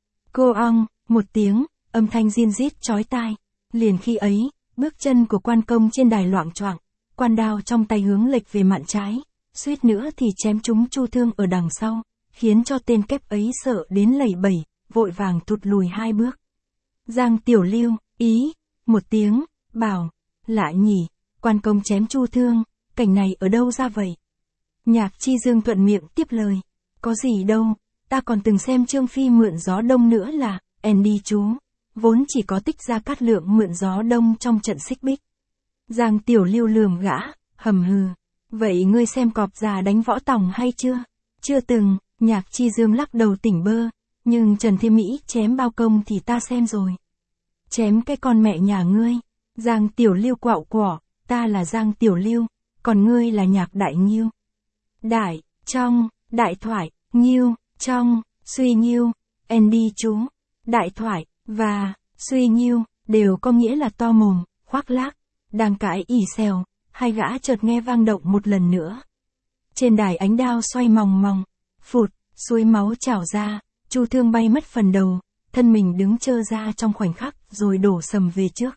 S1: Cô ong, một tiếng, âm thanh rin rít chói tai. Liền khi ấy, bước chân của quan công trên đài loạng choạng, quan đao trong tay hướng lệch về mạn trái, suýt nữa thì chém trúng Chu Thương ở đằng sau, khiến cho tên kép ấy sợ đến lẩy bẩy, vội vàng thụt lùi hai bước. Giang Tiểu Lưu, ý, một tiếng, bảo, lạ nhỉ, quan công chém Chu Thương, cảnh này ở đâu ra vậy? Nhạc Chi Dương thuận miệng tiếp lời, có gì đâu, ta còn từng xem Trương Phi mượn gió đông nữa là, Andy chú, vốn chỉ có Tích Gia Cát Lượng mượn gió đông trong trận xích bích. Giang Tiểu Lưu lườm gã, hầm hừ, vậy ngươi xem cọp già đánh võ tòng hay chưa? Chưa từng, Nhạc Chi Dương lắc đầu tỉnh bơ, nhưng Trần Thiên Mỹ chém bao công thì ta xem rồi. Chém cái con mẹ nhà ngươi. Giang Tiểu Lưu quạo quỏ, ta là Giang Tiểu Lưu, còn ngươi là Nhạc Đại Nghiêu. Đại, trong, đại thoại, nghiêu, trong, suy nghiêu, Andy chú, đại thoại, và, suy nghiêu, đều có nghĩa là to mồm, khoác lác, đang cãi ỉ xèo, hai gã chợt nghe vang động một lần nữa. Trên đài ánh đao xoay mòng mòng, phụt, suối máu trào ra, Chu Thương bay mất phần đầu, thân mình đứng trơ ra trong khoảnh khắc rồi đổ sầm về trước.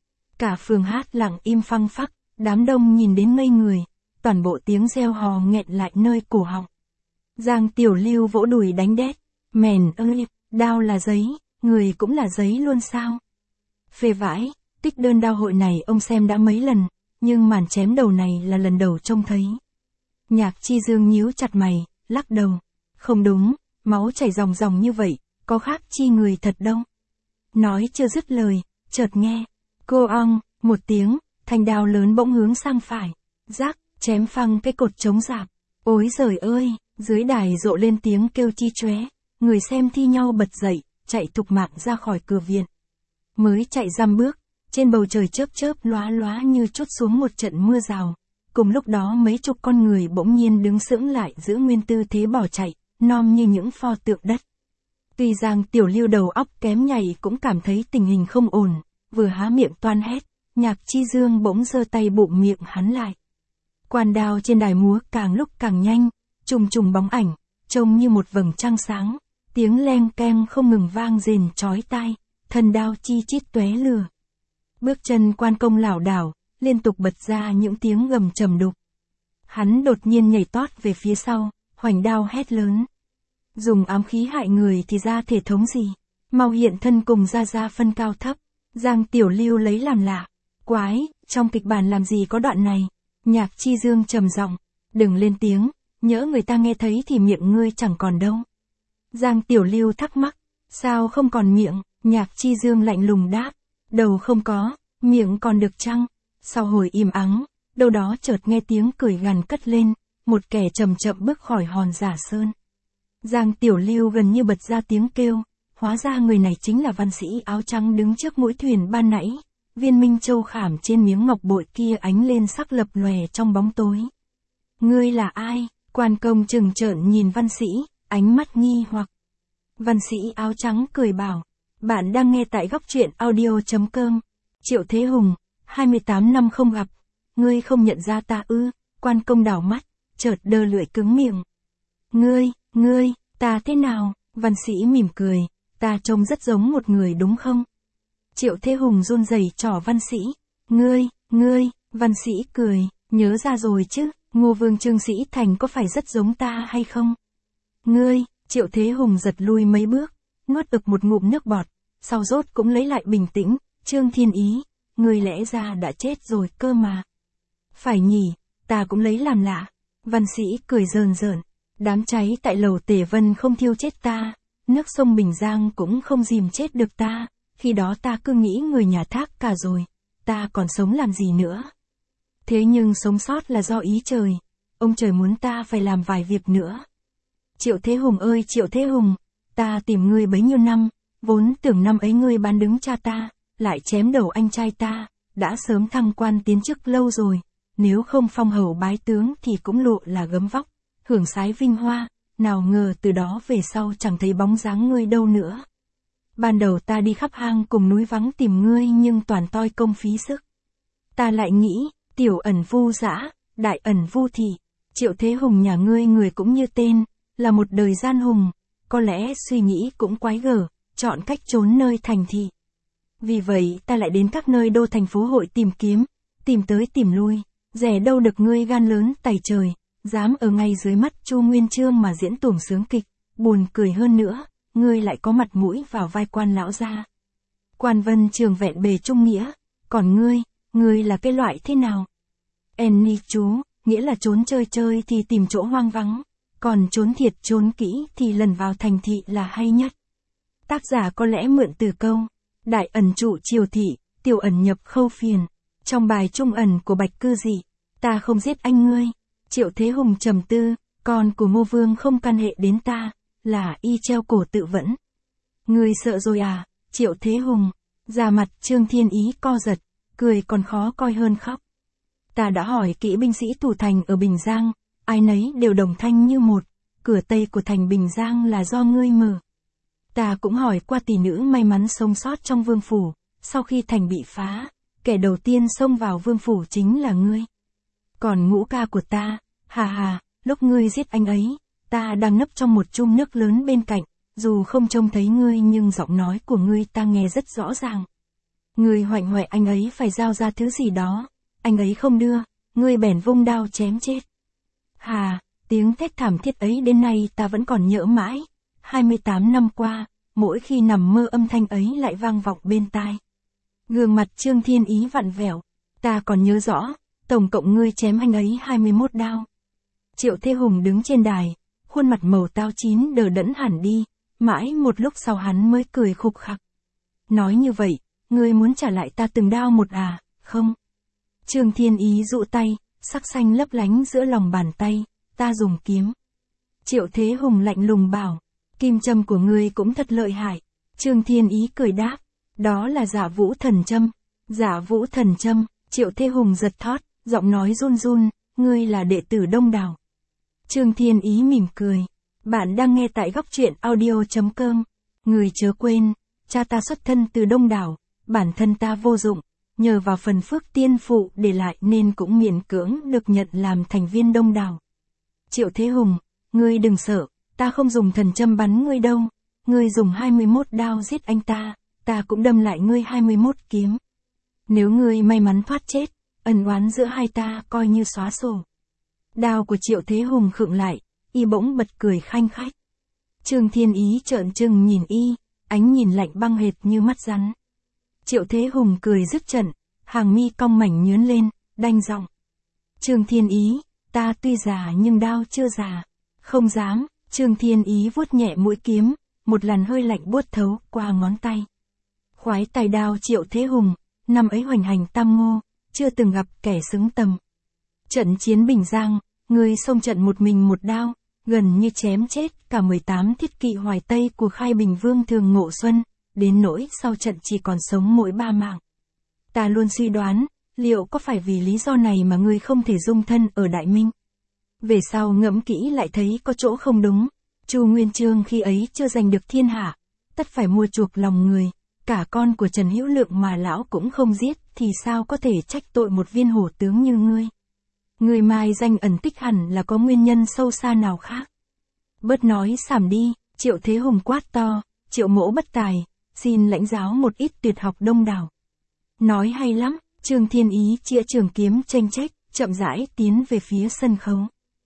S1: Cả phường hát lặng im phăng phắc, đám đông nhìn đến ngây người, toàn bộ tiếng reo hò nghẹn lại nơi cổ họng. Giang Tiểu Lưu vỗ đùi đánh đét, mèn ơi, đao là giấy, người cũng là giấy luôn sao? Phê vãi, tích đơn đao hội này ông xem đã mấy lần, nhưng màn chém đầu này là lần đầu trông thấy. Nhạc Chi Dương nhíu chặt mày, lắc đầu, không đúng, máu chảy ròng ròng như vậy, có khác chi người thật đâu. Nói chưa dứt lời, chợt nghe, cô ong, một tiếng, thanh đao lớn bỗng hướng sang phải, rác, chém phăng cái cột chống rạp. Ôi giời ơi, dưới đài rộ lên tiếng kêu chi chóe, người xem thi nhau bật dậy, chạy thục mạng ra khỏi cửa viện. Mới chạy dăm bước, trên bầu trời chớp chớp lóa lóa như trút xuống một trận mưa rào. Cùng lúc đó mấy chục con người bỗng nhiên đứng sững lại giữ nguyên tư thế bỏ chạy, nom như những pho tượng đất. Tuy Giang Tiểu Lưu đầu óc kém nhảy cũng cảm thấy tình hình không ổn, vừa há miệng toan hét, Nhạc Chi Dương bỗng giơ tay bụm miệng hắn lại. Quan đao trên đài múa càng lúc càng nhanh, trùng trùng bóng ảnh, trông như một vầng trăng sáng, tiếng leng keng không ngừng vang rền chói tai, thân đao chi chít tóe lửa. Bước chân quan công lảo đảo, liên tục bật ra những tiếng gầm trầm đục. Hắn đột nhiên nhảy tót về phía sau, hoành đao hét lớn. Dùng ám khí hại người thì ra thể thống gì? Mau hiện thân cùng ra ra phân cao thấp. Giang Tiểu Lưu lấy làm lạ. Quái, trong kịch bản làm gì có đoạn này? Nhạc Chi Dương trầm giọng, đừng lên tiếng, nhỡ người ta nghe thấy thì miệng ngươi chẳng còn đâu. Giang Tiểu Lưu thắc mắc, sao không còn miệng? Nhạc Chi Dương lạnh lùng đáp, đầu không có, miệng còn được chăng? Sau hồi im ắng, đâu đó chợt nghe tiếng cười gằn cất lên, một kẻ chậm chậm bước khỏi hòn Giả Sơn. Giang Tiểu Lưu gần như bật ra tiếng kêu, hóa ra người này chính là văn sĩ áo trắng đứng trước mũi thuyền ban nãy, viên minh châu khảm trên miếng ngọc bội kia ánh lên sắc lập lòe trong bóng tối. Ngươi là ai? Quan công trừng trợn nhìn văn sĩ, ánh mắt nghi hoặc. Văn sĩ áo trắng cười bảo, bạn đang nghe tại góc truyện audio.com. Triệu Thế Hùng, hai mươi tám năm không gặp, ngươi không nhận ra ta ư? Quan quan công đảo mắt, chợt đơ lưỡi cứng miệng. Ngươi, ngươi, ta thế nào? Văn Sĩ mỉm cười, ta trông rất giống một người đúng không? Triệu Thế Hùng run rẩy trỏ Văn Sĩ. Ngươi, ngươi, Văn Sĩ cười, nhớ ra rồi chứ, Ngô Vương Trương Sĩ Thành có phải rất giống ta hay không? Ngươi, Triệu Thế Hùng giật lui mấy bước, nuốt ực một ngụm nước bọt, sau rốt cũng lấy lại bình tĩnh, Trương Thiên Ý, ngươi lẽ ra đã chết rồi cơ mà. Phải nhỉ, ta cũng lấy làm lạ. Văn Sĩ cười rờn rợn, đám cháy tại lầu Tề Vân không thiêu chết ta, nước sông Bình Giang cũng không dìm chết được ta, khi đó ta cứ nghĩ người nhà thác cả rồi, ta còn sống làm gì nữa. Thế nhưng sống sót là do ý trời, ông trời muốn ta phải làm vài việc nữa. Triệu Thế Hùng ơi Triệu Thế Hùng, ta tìm ngươi bấy nhiêu năm, vốn tưởng năm ấy ngươi bán đứng cha ta, lại chém đầu anh trai ta, đã sớm thăng quan tiến chức lâu rồi, nếu không phong hầu bái tướng thì cũng lộ là gấm vóc, hưởng sái vinh hoa, nào ngờ từ đó về sau chẳng thấy bóng dáng ngươi đâu nữa. Ban đầu ta đi khắp hang cùng núi vắng tìm ngươi nhưng toàn toi công phí sức. Ta lại nghĩ, tiểu ẩn vu dã, đại ẩn vu thị, Triệu Thế Hùng nhà ngươi người cũng như tên, là một đời gian hùng, có lẽ suy nghĩ cũng quái gở, chọn cách trốn nơi thành thị. Vì vậy ta lại đến các nơi đô thành phố hội tìm kiếm, tìm tới tìm lui, rẻ đâu được ngươi gan lớn tày trời, dám ở ngay dưới mắt Chu Nguyên Chương mà diễn tuồng sướng kịch, buồn cười hơn nữa, ngươi lại có mặt mũi vào vai quan lão gia. Quan Vân Trường vẹn bề trung nghĩa, còn ngươi, ngươi là cái loại thế nào? Enni chú, nghĩa là trốn chơi chơi thì tìm chỗ hoang vắng, còn trốn thiệt trốn kỹ thì lần vào thành thị là hay nhất. Tác giả có lẽ mượn từ câu, đại ẩn trụ triều thị, tiểu ẩn nhập khâu phiền, trong bài trung ẩn của Bạch Cư Dị, ta không giết anh ngươi. Triệu Thế Hùng trầm tư, con của Ngô Vương không can hệ đến ta, là y treo cổ tự vẫn. Ngươi sợ rồi à, Triệu Thế Hùng, da mặt Trương Thiên Ý co giật, cười còn khó coi hơn khóc. Ta đã hỏi kỹ binh sĩ thủ thành ở Bình Giang, ai nấy đều đồng thanh như một, cửa Tây của thành Bình Giang là do ngươi mở. Ta cũng hỏi qua tỷ nữ may mắn sống sót trong vương phủ, sau khi thành bị phá, kẻ đầu tiên xông vào vương phủ chính là ngươi. Còn ngũ ca của ta, hà hà, lúc ngươi giết anh ấy, ta đang nấp trong một chung nước lớn bên cạnh, dù không trông thấy ngươi nhưng giọng nói của ngươi ta nghe rất rõ ràng. Ngươi hoạnh hoẹ anh ấy phải giao ra thứ gì đó, anh ấy không đưa, ngươi bèn vung đao chém chết. Hà, tiếng thét thảm thiết ấy đến nay ta vẫn còn nhớ mãi, hai mươi tám năm qua, mỗi khi nằm mơ âm thanh ấy lại vang vọng bên tai. Gương mặt Trương Thiên Ý vặn vẹo, ta còn nhớ rõ, tổng cộng ngươi chém anh ấy hai mươi mốt đao. Triệu Thế Hùng đứng trên đài, khuôn mặt màu táo chín đờ đẫn hẳn đi, mãi một lúc sau hắn mới cười khục khặc. Nói như vậy, ngươi muốn trả lại ta từng đao một à, không? Trương Thiên Ý dụ tay, sắc xanh lấp lánh giữa lòng bàn tay, ta dùng kiếm. Triệu Thế Hùng lạnh lùng bảo, kim châm của ngươi cũng thật lợi hại. Trương Thiên Ý cười đáp, đó là Dạ Vũ Thần Châm. Dạ Vũ Thần Châm, Triệu Thế Hùng giật thót, giọng nói run run, ngươi là đệ tử Đông Đảo. Trương Thiên Ý mỉm cười, bạn đang nghe tại góc truyện audio chấm com. Người chớ quên, cha ta xuất thân từ Đông Đảo, bản thân ta vô dụng, nhờ vào phần phước tiên phụ để lại nên cũng miễn cưỡng được nhận làm thành viên Đông Đảo. Triệu Thế Hùng, ngươi đừng sợ, ta không dùng thần châm bắn ngươi đâu, ngươi dùng hai mươi mốt đao giết anh ta, ta cũng đâm lại ngươi hai mươi mốt kiếm. Nếu ngươi may mắn thoát chết, ân oán giữa hai ta coi như xóa sổ. Đao của Triệu Thế Hùng khựng lại, y bỗng bật cười khanh khách. Trương Thiên Ý trợn trừng nhìn y, ánh nhìn lạnh băng hệt như mắt rắn. Triệu Thế Hùng cười dứt trận, hàng mi cong mảnh nhướn lên, đanh giọng. Trương Thiên Ý, ta tuy già nhưng đao chưa già. Không dám, Trương Thiên Ý vuốt nhẹ mũi kiếm, một làn hơi lạnh buốt thấu qua ngón tay. Khoái tài đao Triệu Thế Hùng, năm ấy hoành hành tam ngô, chưa từng gặp kẻ xứng tầm. Trận chiến Bình Giang, ngươi xông trận một mình một đao, gần như chém chết cả mười tám thiết kỵ Hoài Tây của Khai Bình Vương Thường Ngộ Xuân, đến nỗi sau trận chỉ còn sống mỗi ba mạng. Ta luôn suy đoán, liệu có phải vì lý do này mà ngươi không thể dung thân ở Đại Minh? Về sau ngẫm kỹ lại thấy có chỗ không đúng, Chu Nguyên Chương khi ấy chưa giành được thiên hạ, tất phải mua chuộc lòng người, cả con của Trần Hữu Lượng mà lão cũng không giết thì sao có thể trách tội một viên hổ tướng như ngươi. Người mai danh ẩn tích hẳn là có nguyên nhân sâu xa nào khác. Bớt nói xảm đi, Triệu Thế Hùng quát to, Triệu mỗ bất tài, xin lãnh giáo một ít tuyệt học đông đảo. Nói hay lắm, Trương Thiên Ý chĩa trường kiếm chênh chách, chậm rãi tiến về phía sân khấu.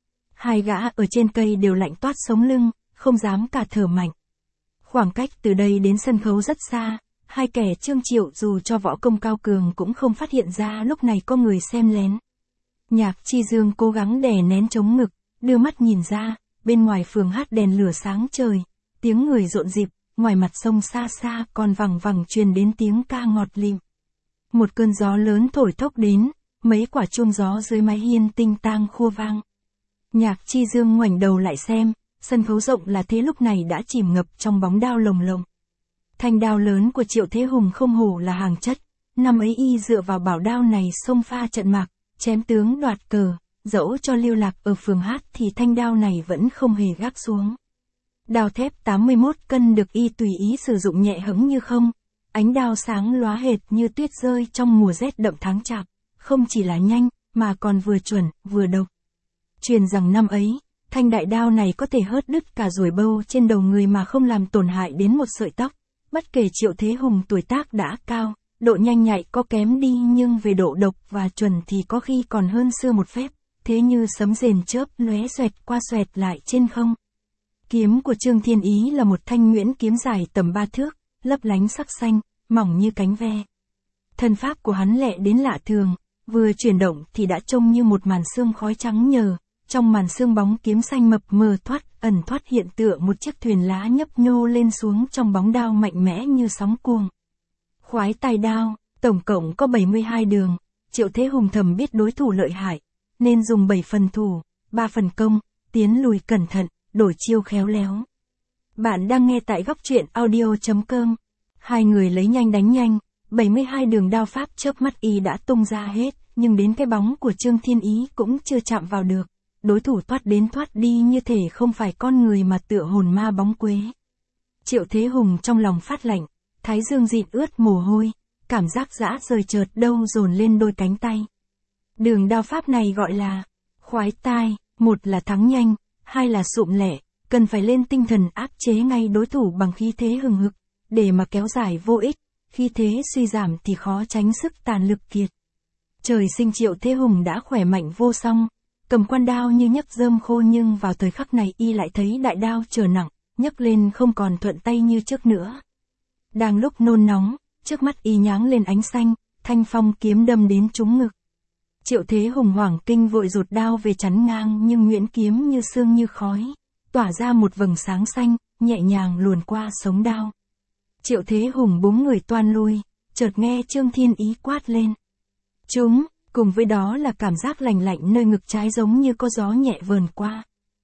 S1: Hai gã ở trên cây đều lạnh toát sống lưng, không dám cả thở mạnh. Khoảng cách từ đây đến sân khấu rất xa, hai kẻ Trương Triệu dù cho võ công cao cường cũng không phát hiện ra lúc này có người xem lén. Nhạc Chi Dương cố gắng đè nén chống ngực, đưa mắt nhìn ra, bên ngoài phường hát đèn lửa sáng trời, tiếng người rộn rịp, ngoài mặt sông xa xa còn vằng vằng truyền đến tiếng ca ngọt lịm. Một cơn gió lớn thổi thốc đến, mấy quả chuông gió dưới mái hiên tinh tang khua vang. Nhạc Chi Dương ngoảnh đầu lại xem, sân khấu rộng là thế lúc này đã chìm ngập trong bóng đao lồng lộng. Thanh đao lớn của Triệu Thế Hùng không hổ là hàng chất, năm ấy y dựa vào bảo đao này xông pha trận mạc, chém tướng đoạt cờ, dẫu cho lưu lạc ở phường hát thì thanh đao này vẫn không hề gác xuống. Đao thép tám mươi mốt cân được y tùy ý sử dụng nhẹ hững như không, ánh đao sáng lóa hệt như tuyết rơi trong mùa rét đậm tháng chạp, không chỉ là nhanh, mà còn vừa chuẩn, vừa độc. Truyền rằng năm ấy, thanh đại đao này có thể hớt đứt cả ruồi bâu trên đầu người mà không làm tổn hại đến một sợi tóc. Bất kể Triệu Thế Hùng tuổi tác đã cao, độ nhanh nhạy có kém đi nhưng về độ độc và chuẩn thì có khi còn hơn xưa một phép, thế như sấm rền chớp lóe xoẹt qua xoẹt lại trên không. Kiếm của Trương Thiên Ý là một thanh nhuyễn kiếm dài tầm ba thước, lấp lánh sắc xanh, mỏng như cánh ve. Thân pháp của hắn lẹ đến lạ thường, vừa chuyển động thì đã trông như một màn sương khói trắng nhờ, trong màn sương bóng kiếm xanh mập mờ thoát, ẩn thoát hiện tựa một chiếc thuyền lá nhấp nhô lên xuống trong bóng đao mạnh mẽ như sóng cuồng. Khoái tài đao, tổng cộng có bảy mươi hai đường, Triệu Thế Hùng thầm biết đối thủ lợi hại, nên dùng bảy phần thủ, ba phần công, tiến lùi cẩn thận, đổi chiêu khéo léo. Bạn đang nghe tại góc truyện audio chấm com. Hai người lấy nhanh đánh nhanh, bảy mươi hai đường đao pháp chớp mắt y đã tung ra hết, nhưng đến cái bóng của Trương Thiên Ý cũng chưa chạm vào được. Đối thủ thoát đến thoát đi như thể không phải con người mà tựa hồn ma bóng quế. Triệu Thế Hùng trong lòng phát lạnh, thái dương dịn ướt mồ hôi, cảm giác dã rời chợt đâu dồn lên đôi cánh tay. Đường đao pháp này gọi là khoái tai, một là thắng nhanh, hai là sụm lẻ, cần phải lên tinh thần áp chế ngay đối thủ bằng khí thế hừng hực, để mà kéo dài vô ích, khi thế suy giảm thì khó tránh sức tàn lực kiệt. Trời sinh Triệu Thế Hùng đã khỏe mạnh vô song, cầm quan đao như nhấc rơm khô nhưng vào thời khắc này y lại thấy đại đao trở nặng, nhấc lên không còn thuận tay như trước nữa. Đang lúc nôn nóng, trước mắt y nháng lên ánh xanh, thanh phong kiếm đâm đến trúng ngực. Triệu Thế Hùng hoảng kinh vội rụt đao về chắn ngang nhưng nhuyễn kiếm như sương như khói, tỏa ra một vầng sáng xanh, nhẹ nhàng luồn qua sống đao. Triệu Thế Hùng búng người toan lui, chợt nghe Trương Thiên Ý quát lên. Chúng, cùng với đó là cảm giác lành lạnh nơi ngực trái giống như có gió nhẹ vờn qua.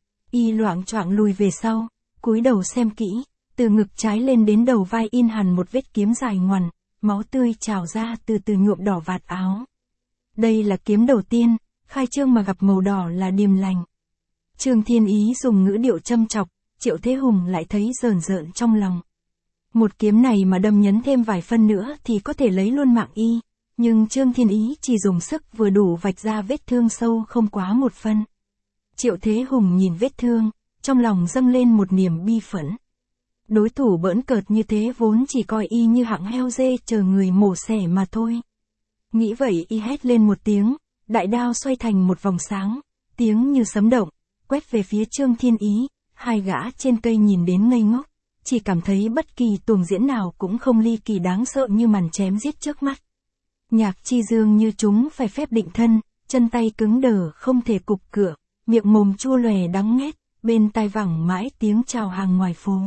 S1: Y loạng choạng lùi về sau, cúi đầu xem kỹ, từ ngực trái lên đến đầu vai in hẳn một vết kiếm dài ngoằn, máu tươi trào ra từ từ nhuộm đỏ vạt áo. Đây là kiếm đầu tiên, khai trương mà gặp màu đỏ là điềm lành. Trương Thiên Ý dùng ngữ điệu châm chọc, Triệu Thế Hùng lại thấy rờn rợn trong lòng. Một kiếm này mà đâm nhấn thêm vài phân nữa thì có thể lấy luôn mạng y, nhưng Trương Thiên Ý chỉ dùng sức vừa đủ vạch ra vết thương sâu không quá một phân. Triệu Thế Hùng nhìn vết thương, trong lòng dâng lên một niềm bi phẫn. Đối thủ bỡn cợt như thế vốn chỉ coi y như hạng heo dê chờ người mổ xẻ mà thôi. Nghĩ vậy y hét lên một tiếng, đại đao xoay thành một vòng sáng, tiếng như sấm động, quét về phía Trương Thiên Ý, hai gã trên cây nhìn đến ngây ngốc, chỉ cảm thấy bất kỳ tuồng diễn nào cũng không ly kỳ đáng sợ như màn chém giết trước mắt. Nhạc Chi Dương như chúng phải phép định thân, chân tay cứng đờ không thể cục cửa, miệng mồm chua lòe đắng nghét, bên tai vẳng mãi tiếng chào hàng ngoài phố.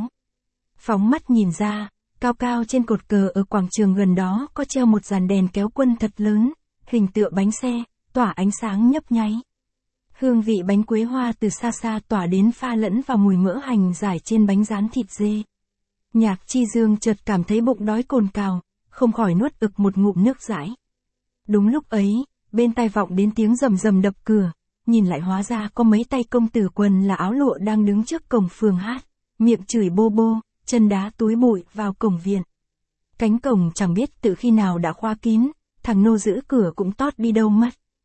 S1: Phóng mắt nhìn ra, cao cao trên cột cờ ở quảng trường gần đó có treo một dàn đèn kéo quân thật lớn, hình tựa bánh xe, tỏa ánh sáng nhấp nháy. Hương vị bánh quế hoa từ xa xa tỏa đến pha lẫn vào mùi mỡ hành rải trên bánh rán thịt dê. Nhạc Chi Dương chợt cảm thấy bụng đói cồn cào, không khỏi nuốt ực một ngụm nước dãi. Đúng lúc ấy, bên tai vọng đến tiếng rầm rầm đập cửa, nhìn lại hóa ra có mấy tay công tử quần là áo lụa đang đứng trước cổng phường hát, miệng chửi bô bô, chân đá túi bụi vào cổng viện. Cánh cổng chẳng biết từ khi nào đã khóa kín, thằng nô giữ cửa cũng tót đi đâu mất.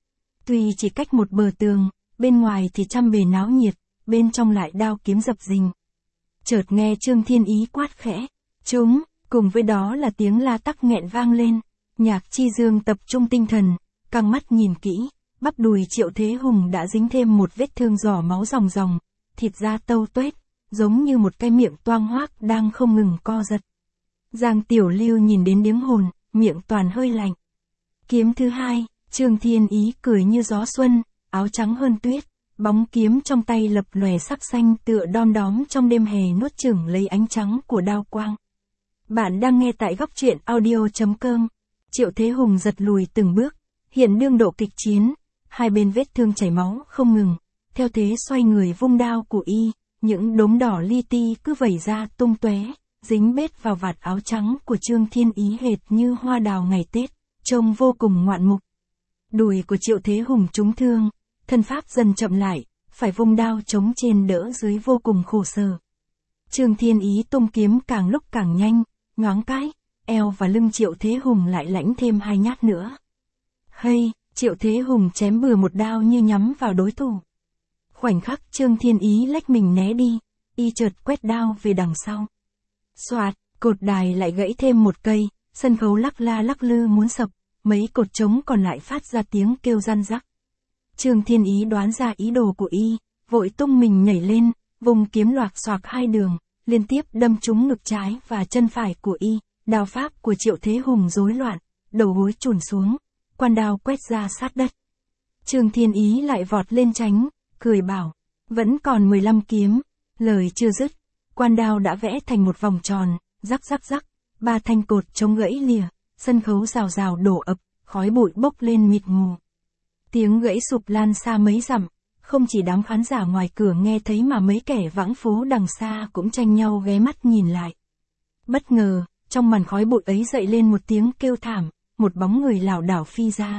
S1: Tuy chỉ cách một bờ tường, bên ngoài thì trăm bề náo nhiệt, bên trong lại đao kiếm dập dình. Chợt nghe Trương Thiên Ý quát khẽ, chúng, cùng với đó là tiếng la tắc nghẹn vang lên. Nhạc Chi Dương tập trung tinh thần, căng mắt nhìn kỹ, bắp đùi Triệu Thế Hùng đã dính thêm một vết thương giỏ máu ròng ròng, thịt da tâu tuét, giống như một cái miệng toang hoác đang không ngừng co giật. Giang Tiểu Lưu nhìn đến điếng hồn, miệng toàn hơi lạnh. Kiếm thứ hai, Trương Thiên Ý cười như gió xuân, áo trắng hơn tuyết, bóng kiếm trong tay lập lòe sắc xanh tựa đom đóm trong đêm hè nuốt chửng lấy ánh trắng của đao quang. Bạn đang nghe tại góc truyện audio chấm com. Triệu Thế Hùng giật lùi từng bước, hiện đương độ kịch chiến, hai bên vết thương chảy máu không ngừng, theo thế xoay người vung đao của y, những đốm đỏ li ti cứ vẩy ra tung tóe, dính bết vào vạt áo trắng của Trương Thiên Ý hệt như hoa đào ngày Tết, trông vô cùng ngoạn mục. Đùi của Triệu Thế Hùng trúng thương, thân pháp dần chậm lại, phải vung đao chống trên đỡ dưới vô cùng khổ sở. Trương Thiên Ý tung kiếm càng lúc càng nhanh, nhoáng cái, eo và lưng Triệu Thế Hùng lại lãnh thêm hai nhát nữa. Hay, Triệu Thế Hùng chém bừa một đao như nhắm vào đối thủ. Khoảnh khắc Trương Thiên Ý lách mình né đi, y chợt quét đao về đằng sau. Xoạt, cột đài lại gãy thêm một cây, sân khấu lắc la lắc lư muốn sập, mấy cột trống còn lại phát ra tiếng kêu răn rắc. Trương Thiên Ý đoán ra ý đồ của y, vội tung mình nhảy lên, vùng kiếm loạc xoạc hai đường, liên tiếp đâm trúng ngực trái và chân phải của y, đao pháp của Triệu Thế Hùng rối loạn, đầu gối chùn xuống, quan đao quét ra sát đất. Trương Thiên Ý lại vọt lên tránh, cười bảo, vẫn còn mười lăm kiếm, lời chưa dứt, quan đao đã vẽ thành một vòng tròn, rắc rắc rắc, ba thanh cột chống gãy lìa, sân khấu rào rào đổ ập, khói bụi bốc lên mịt mù. Tiếng gãy sụp lan xa mấy dặm, không chỉ đám khán giả ngoài cửa nghe thấy mà mấy kẻ vãng phố đằng xa cũng tranh nhau ghé mắt nhìn lại. Bất ngờ, trong màn khói bụi ấy dậy lên một tiếng kêu thảm, một bóng người lảo đảo phi ra.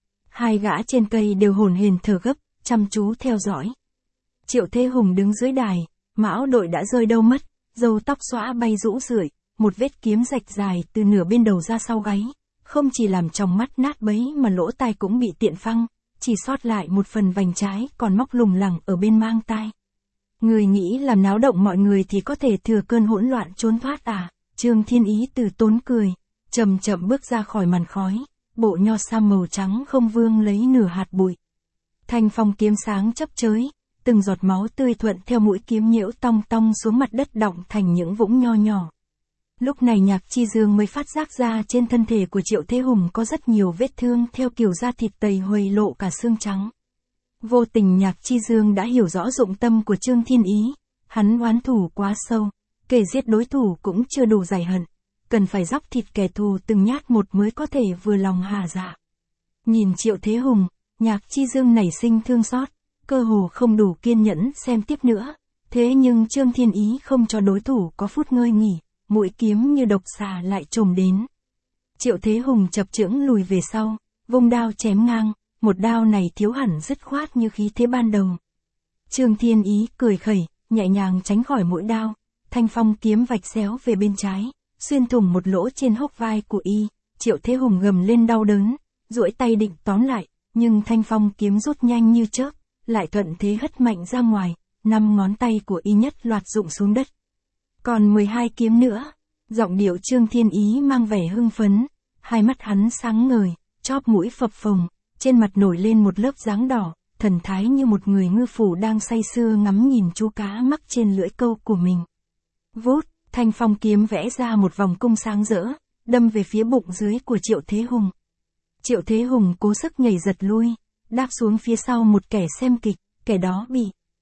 S1: Hai gã trên cây đều hổn hển thở gấp, chăm chú theo dõi. Triệu Thế Hùng đứng dưới đài, mão đội đã rơi đâu mất, râu tóc xõa bay rũ rượi, một vết kiếm rạch dài từ nửa bên đầu ra sau gáy, không chỉ làm tròng mắt nát bấy mà lỗ tai cũng bị tiện phăng, chỉ sót lại một phần vành trái còn móc lủng lẳng ở bên mang tai. Người nghĩ làm náo động mọi người thì có thể thừa cơn hỗn loạn trốn thoát à? Trương Thiên Ý từ tốn cười, chậm chậm bước ra khỏi màn khói, bộ nho sam màu trắng không vương lấy nửa hạt bụi. Thanh phong kiếm sáng chớp chới, từng giọt máu tươi thuận theo mũi kiếm nhiễu tong tong xuống mặt đất đọng thành những vũng nho nhỏ. Lúc này Nhạc Chi Dương mới phát giác ra trên thân thể của Triệu Thế Hùng có rất nhiều vết thương theo kiểu da thịt tầy huầy lộ cả xương trắng. Vô tình Nhạc Chi Dương đã hiểu rõ dụng tâm của Trương Thiên Ý, hắn oán thù quá sâu, kể giết đối thủ cũng chưa đủ giải hận, cần phải dóc thịt kẻ thù từng nhát một mới có thể vừa lòng hà dạ. Nhìn Triệu Thế Hùng, Nhạc Chi Dương nảy sinh thương xót, cơ hồ không đủ kiên nhẫn xem tiếp nữa, thế nhưng Trương Thiên Ý không cho đối thủ có phút ngơi nghỉ. Mũi kiếm như độc xà lại trồm đến. Triệu Thế Hùng chập chững lùi về sau, vung đao chém ngang, một đao này thiếu hẳn dứt khoát như khí thế ban đầu. Trương Thiên Ý cười khẩy, nhẹ nhàng tránh khỏi mũi đao, thanh phong kiếm vạch xéo về bên trái, xuyên thủng một lỗ trên hốc vai của y. Triệu Thế Hùng gầm lên đau đớn, duỗi tay định tóm lại, nhưng thanh phong kiếm rút nhanh như chớp, lại thuận thế hất mạnh ra ngoài, năm ngón tay của y nhất loạt rụng xuống đất. Còn mười hai kiếm nữa, giọng điệu Trương Thiên Ý mang vẻ hưng phấn, hai mắt hắn sáng ngời, chóp mũi phập phồng, trên mặt nổi lên một lớp dáng đỏ, thần thái như một người ngư phủ đang say sưa ngắm nhìn chú cá mắc trên lưỡi câu của mình. Vút, thanh phong kiếm vẽ ra một vòng cung sáng rỡ, đâm về phía bụng dưới của Triệu Thế Hùng. Triệu Thế Hùng cố sức nhảy giật lui, đáp xuống phía sau một kẻ xem kịch, kẻ đó bị.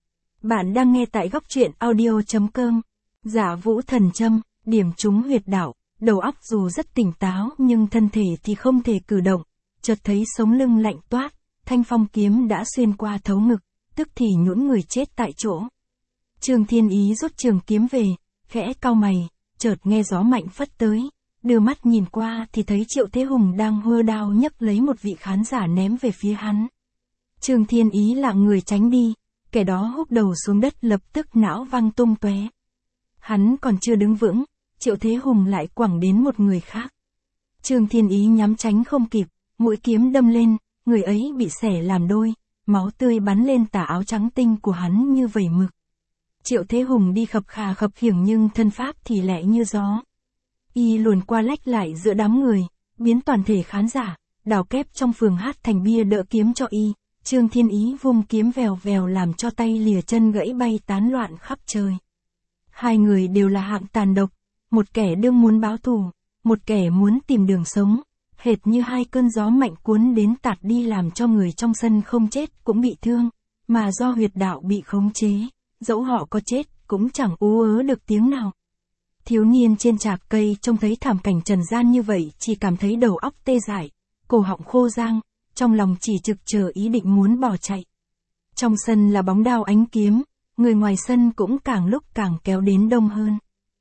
S1: Bạn đang nghe tại góc truyện audio chấm com. Giả vũ thần châm, điểm trúng huyệt đạo, đầu óc dù rất tỉnh táo nhưng thân thể thì không thể cử động, chợt thấy sống lưng lạnh toát, thanh phong kiếm đã xuyên qua thấu ngực, tức thì nhũn người chết tại chỗ. Trương Thiên Ý rút trường kiếm về, khẽ cau mày, chợt nghe gió mạnh phất tới, đưa mắt nhìn qua thì thấy Triệu Thế Hùng đang hơ đao nhấc lấy một vị khán giả ném về phía hắn. Trương Thiên Ý lạng người tránh đi, kẻ đó húc đầu xuống đất lập tức não văng tung tóe. Hắn còn chưa đứng vững, Triệu Thế Hùng lại quẳng đến một người khác. Trương Thiên Ý nhắm tránh không kịp, mũi kiếm đâm lên, người ấy bị xẻ làm đôi, máu tươi bắn lên tà áo trắng tinh của hắn như vẩy mực. Triệu Thế Hùng đi khập khà khập khiễng nhưng thân pháp thì lẹ như gió. Y luồn qua lách lại giữa đám người, biến toàn thể khán giả, đào kép trong phường hát thành bia đỡ kiếm cho Y. Trương Thiên Ý vung kiếm vèo vèo làm cho tay lìa chân gãy bay tán loạn khắp trời. Hai người đều là hạng tàn độc, một kẻ đương muốn báo thù, một kẻ muốn tìm đường sống, hệt như hai cơn gió mạnh cuốn đến tạt đi làm cho người trong sân không chết cũng bị thương, mà do huyệt đạo bị khống chế, dẫu họ có chết cũng chẳng ú ớ được tiếng nào. Thiếu niên trên trạc cây trông thấy thảm cảnh trần gian như vậy chỉ cảm thấy đầu óc tê dại, cổ họng khô rang, trong lòng chỉ trực chờ ý định muốn bỏ chạy. Trong sân là bóng đao ánh kiếm, người ngoài sân cũng càng lúc càng kéo đến đông hơn.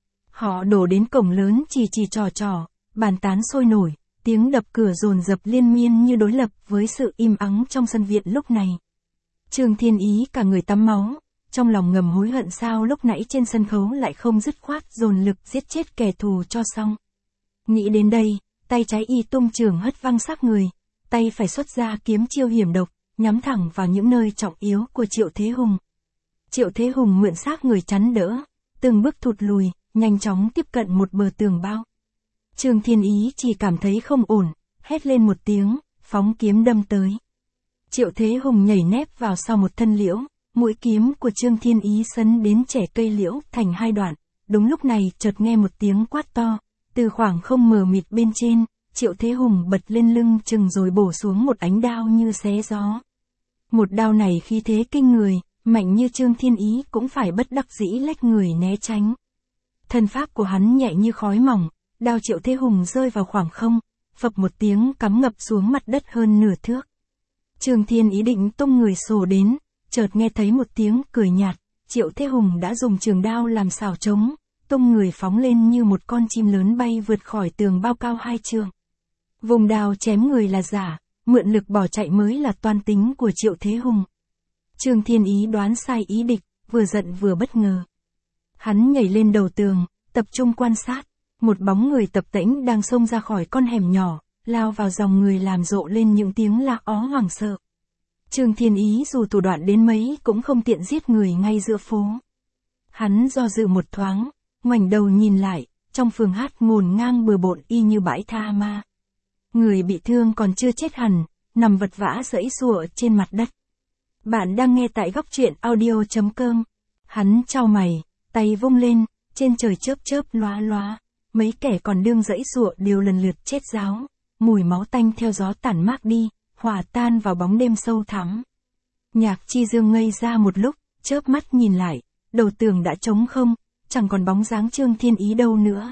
S1: Họ đổ đến cổng lớn chỉ chỉ trò trò, bàn tán sôi nổi, tiếng đập cửa dồn dập liên miên như đối lập với sự im ắng trong sân viện lúc này. Trương Thiên Ý cả người tắm máu, trong lòng ngầm hối hận sao lúc nãy trên sân khấu lại không dứt khoát dồn lực giết chết kẻ thù cho xong. Nghĩ đến đây, tay trái Y tung chưởng hất văng xác người, tay phải xuất ra kiếm chiêu hiểm độc, nhắm thẳng vào những nơi trọng yếu của Triệu Thế Hùng. Triệu Thế Hùng mượn xác người chắn đỡ, từng bước thụt lùi, nhanh chóng tiếp cận một bờ tường bao. Trương Thiên Ý chỉ cảm thấy không ổn, hét lên một tiếng, phóng kiếm đâm tới. Triệu Thế Hùng nhảy nép vào sau một thân liễu, mũi kiếm của Trương Thiên Ý sấn đến chẻ cây liễu thành hai đoạn. Đúng lúc này chợt nghe một tiếng quát to, từ khoảng không mờ mịt bên trên, Triệu Thế Hùng bật lên lưng chừng rồi bổ xuống một ánh đao như xé gió. Một đao này khí thế kinh người, mạnh như Trương Thiên Ý cũng phải bất đắc dĩ lách người né tránh. Thân pháp của hắn nhẹ như khói mỏng, đao Triệu Thế Hùng rơi vào khoảng không, phập một tiếng cắm ngập xuống mặt đất hơn nửa thước. Trương Thiên Ý định tung người sổ đến, chợt nghe thấy một tiếng cười nhạt, Triệu Thế Hùng đã dùng trường đao làm xảo trống, tung người phóng lên như một con chim lớn bay vượt khỏi tường bao cao hai trượng. Vùng đao chém người là giả, mượn lực bỏ chạy mới là toan tính của Triệu Thế Hùng. Trương Thiên Ý đoán sai ý địch, vừa giận vừa bất ngờ. Hắn nhảy lên đầu tường, tập trung quan sát, một bóng người tập tễnh đang xông ra khỏi con hẻm nhỏ, lao vào dòng người làm rộ lên những tiếng la ó hoảng sợ. Trương Thiên Ý dù thủ đoạn đến mấy cũng không tiện giết người ngay giữa phố. Hắn do dự một thoáng, ngoảnh đầu nhìn lại, trong phường hát ngổn ngang bừa bộn y như bãi tha ma. Người bị thương còn chưa chết hẳn, nằm vật vã giãy giụa trên mặt đất. Bạn đang nghe tại góc truyện audio chấm com. Hắn chau mày, tay vung lên, trên trời chớp chớp lóa lóa, mấy kẻ còn đương giãy giụa đều lần lượt chết ráo, mùi máu tanh theo gió tản mát đi, hòa tan vào bóng đêm sâu thẳm. Nhạc Chi Dương ngây ra một lúc, chớp mắt nhìn lại, đầu tường đã trống không, chẳng còn bóng dáng Trương Thiên Ý đâu nữa.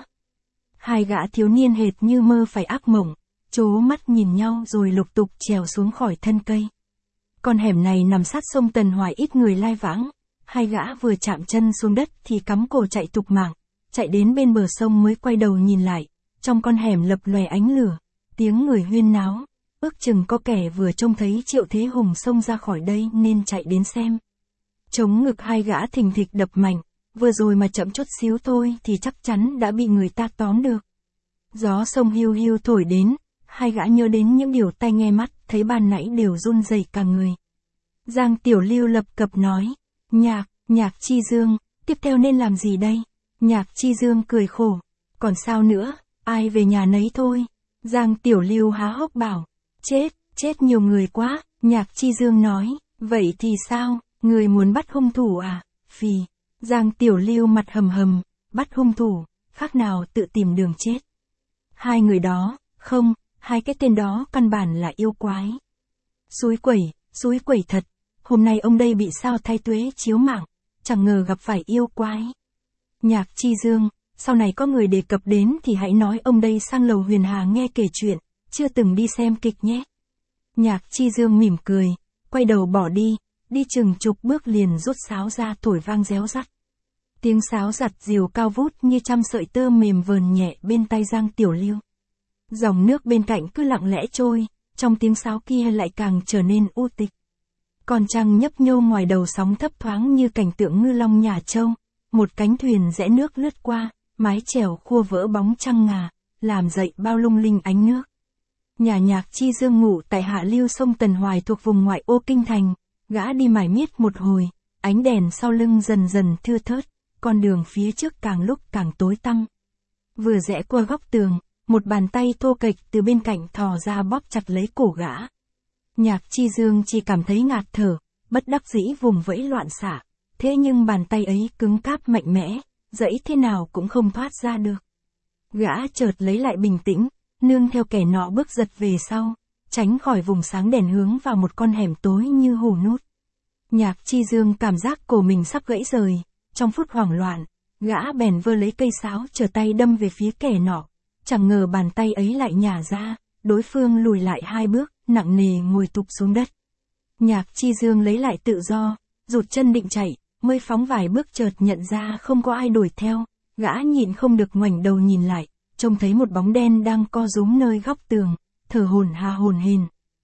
S1: Hai gã thiếu niên hệt như mơ phải ác mộng, trố mắt nhìn nhau rồi lục tục trèo xuống khỏi thân cây. Con hẻm này nằm sát sông Tần Hoài ít người lai vãng, hai gã vừa chạm chân xuống đất thì cắm cổ chạy tục mạng, chạy đến bên bờ sông mới quay đầu nhìn lại, trong con hẻm lập lòe ánh lửa, tiếng người huyên náo, ước chừng có kẻ vừa trông thấy Triệu Thế Hùng xông ra khỏi đây nên chạy đến xem. Chống ngực hai gã thình thịch đập mạnh, vừa rồi mà chậm chút xíu thôi thì chắc chắn đã bị người ta tóm được. Gió sông hiu hiu thổi đến, hai gã nhớ đến những điều tai nghe mắt thấy ban nãy đều run rẩy cả người. Giang Tiểu Lưu lập cập nói, Nhạc, Nhạc Chi Dương, tiếp theo nên làm gì đây? Nhạc Chi Dương cười khổ, còn sao nữa, ai về nhà nấy thôi. Giang Tiểu Lưu há hốc bảo, chết, chết nhiều người quá. Nhạc Chi Dương nói, vậy thì sao, người muốn bắt hung thủ à? Phì. Giang Tiểu Lưu mặt hầm hầm, bắt hung thủ, khác nào tự tìm đường chết. Hai người đó, không, hai cái tên đó căn bản là yêu quái. Xúi quẩy, xúi quẩy thật, hôm nay ông đây bị sao thay tuế chiếu mạng, chẳng ngờ gặp phải yêu quái. Nhạc Chi Dương, sau này có người đề cập đến thì hãy nói ông đây sang lầu Huyền Hà nghe kể chuyện, chưa từng đi xem kịch nhé. Nhạc Chi Dương mỉm cười, quay đầu bỏ đi, đi chừng chục bước liền rút sáo ra thổi vang réo rắt. Tiếng sáo giặt dìu cao vút như trăm sợi tơ mềm vờn nhẹ bên tai Giang Tiểu Lưu. Dòng nước bên cạnh cứ lặng lẽ trôi, trong tiếng sáo kia lại càng trở nên u tịch. Con trăng nhấp nhô ngoài đầu sóng thấp thoáng như cảnh tượng ngư long nhả trâu, một cánh thuyền rẽ nước lướt qua, mái chèo khua vỡ bóng trăng ngà, làm dậy bao lung linh ánh nước. Nhà Nhạc Chi Dương ngụ tại hạ lưu sông Tần Hoài thuộc vùng ngoại ô kinh thành, gã đi mải miết một hồi, ánh đèn sau lưng dần dần thưa thớt, con đường phía trước càng lúc càng tối tăm. Vừa rẽ qua góc tường, một bàn tay thô kệch từ bên cạnh thò ra bóp chặt lấy cổ gã. Nhạc Chi Dương chỉ cảm thấy ngạt thở, bất đắc dĩ vùng vẫy loạn xạ, thế nhưng bàn tay ấy cứng cáp mạnh mẽ, dẫy thế nào cũng không thoát ra được. Gã chợt lấy lại bình tĩnh, nương theo kẻ nọ bước giật về sau, tránh khỏi vùng sáng đèn hướng vào một con hẻm tối như hù nút. Nhạc Chi Dương cảm giác cổ mình sắp gãy rời, trong phút hoảng loạn, gã bèn vơ lấy cây sáo trở tay đâm về phía kẻ nọ, chẳng ngờ bàn tay ấy lại nhả ra, đối phương lùi lại hai bước, nặng nề ngồi tụp xuống đất. Nhạc Chi Dương lấy lại tự do, rụt chân định chạy, mới phóng vài bước chợt nhận ra không có ai đuổi theo, gã nhịn không được ngoảnh đầu nhìn lại, trông thấy một bóng đen đang co rúm nơi góc tường, thở hổn hà hổn hển.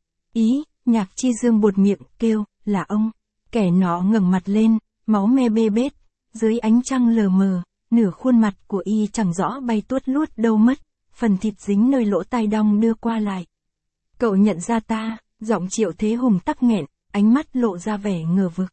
S1: Ý, Nhạc Chi Dương buột miệng kêu, là ông. Kẻ nọ ngẩng mặt lên, máu me bê bết, dưới ánh trăng lờ mờ, nửa khuôn mặt của y chẳng rõ bay tuốt luốt đâu mất, phần thịt dính nơi lỗ tai đong đưa qua lại. Cậu nhận ra ta, giọng Triệu Thế Hùng tắc nghẹn, ánh mắt lộ ra vẻ ngờ vực.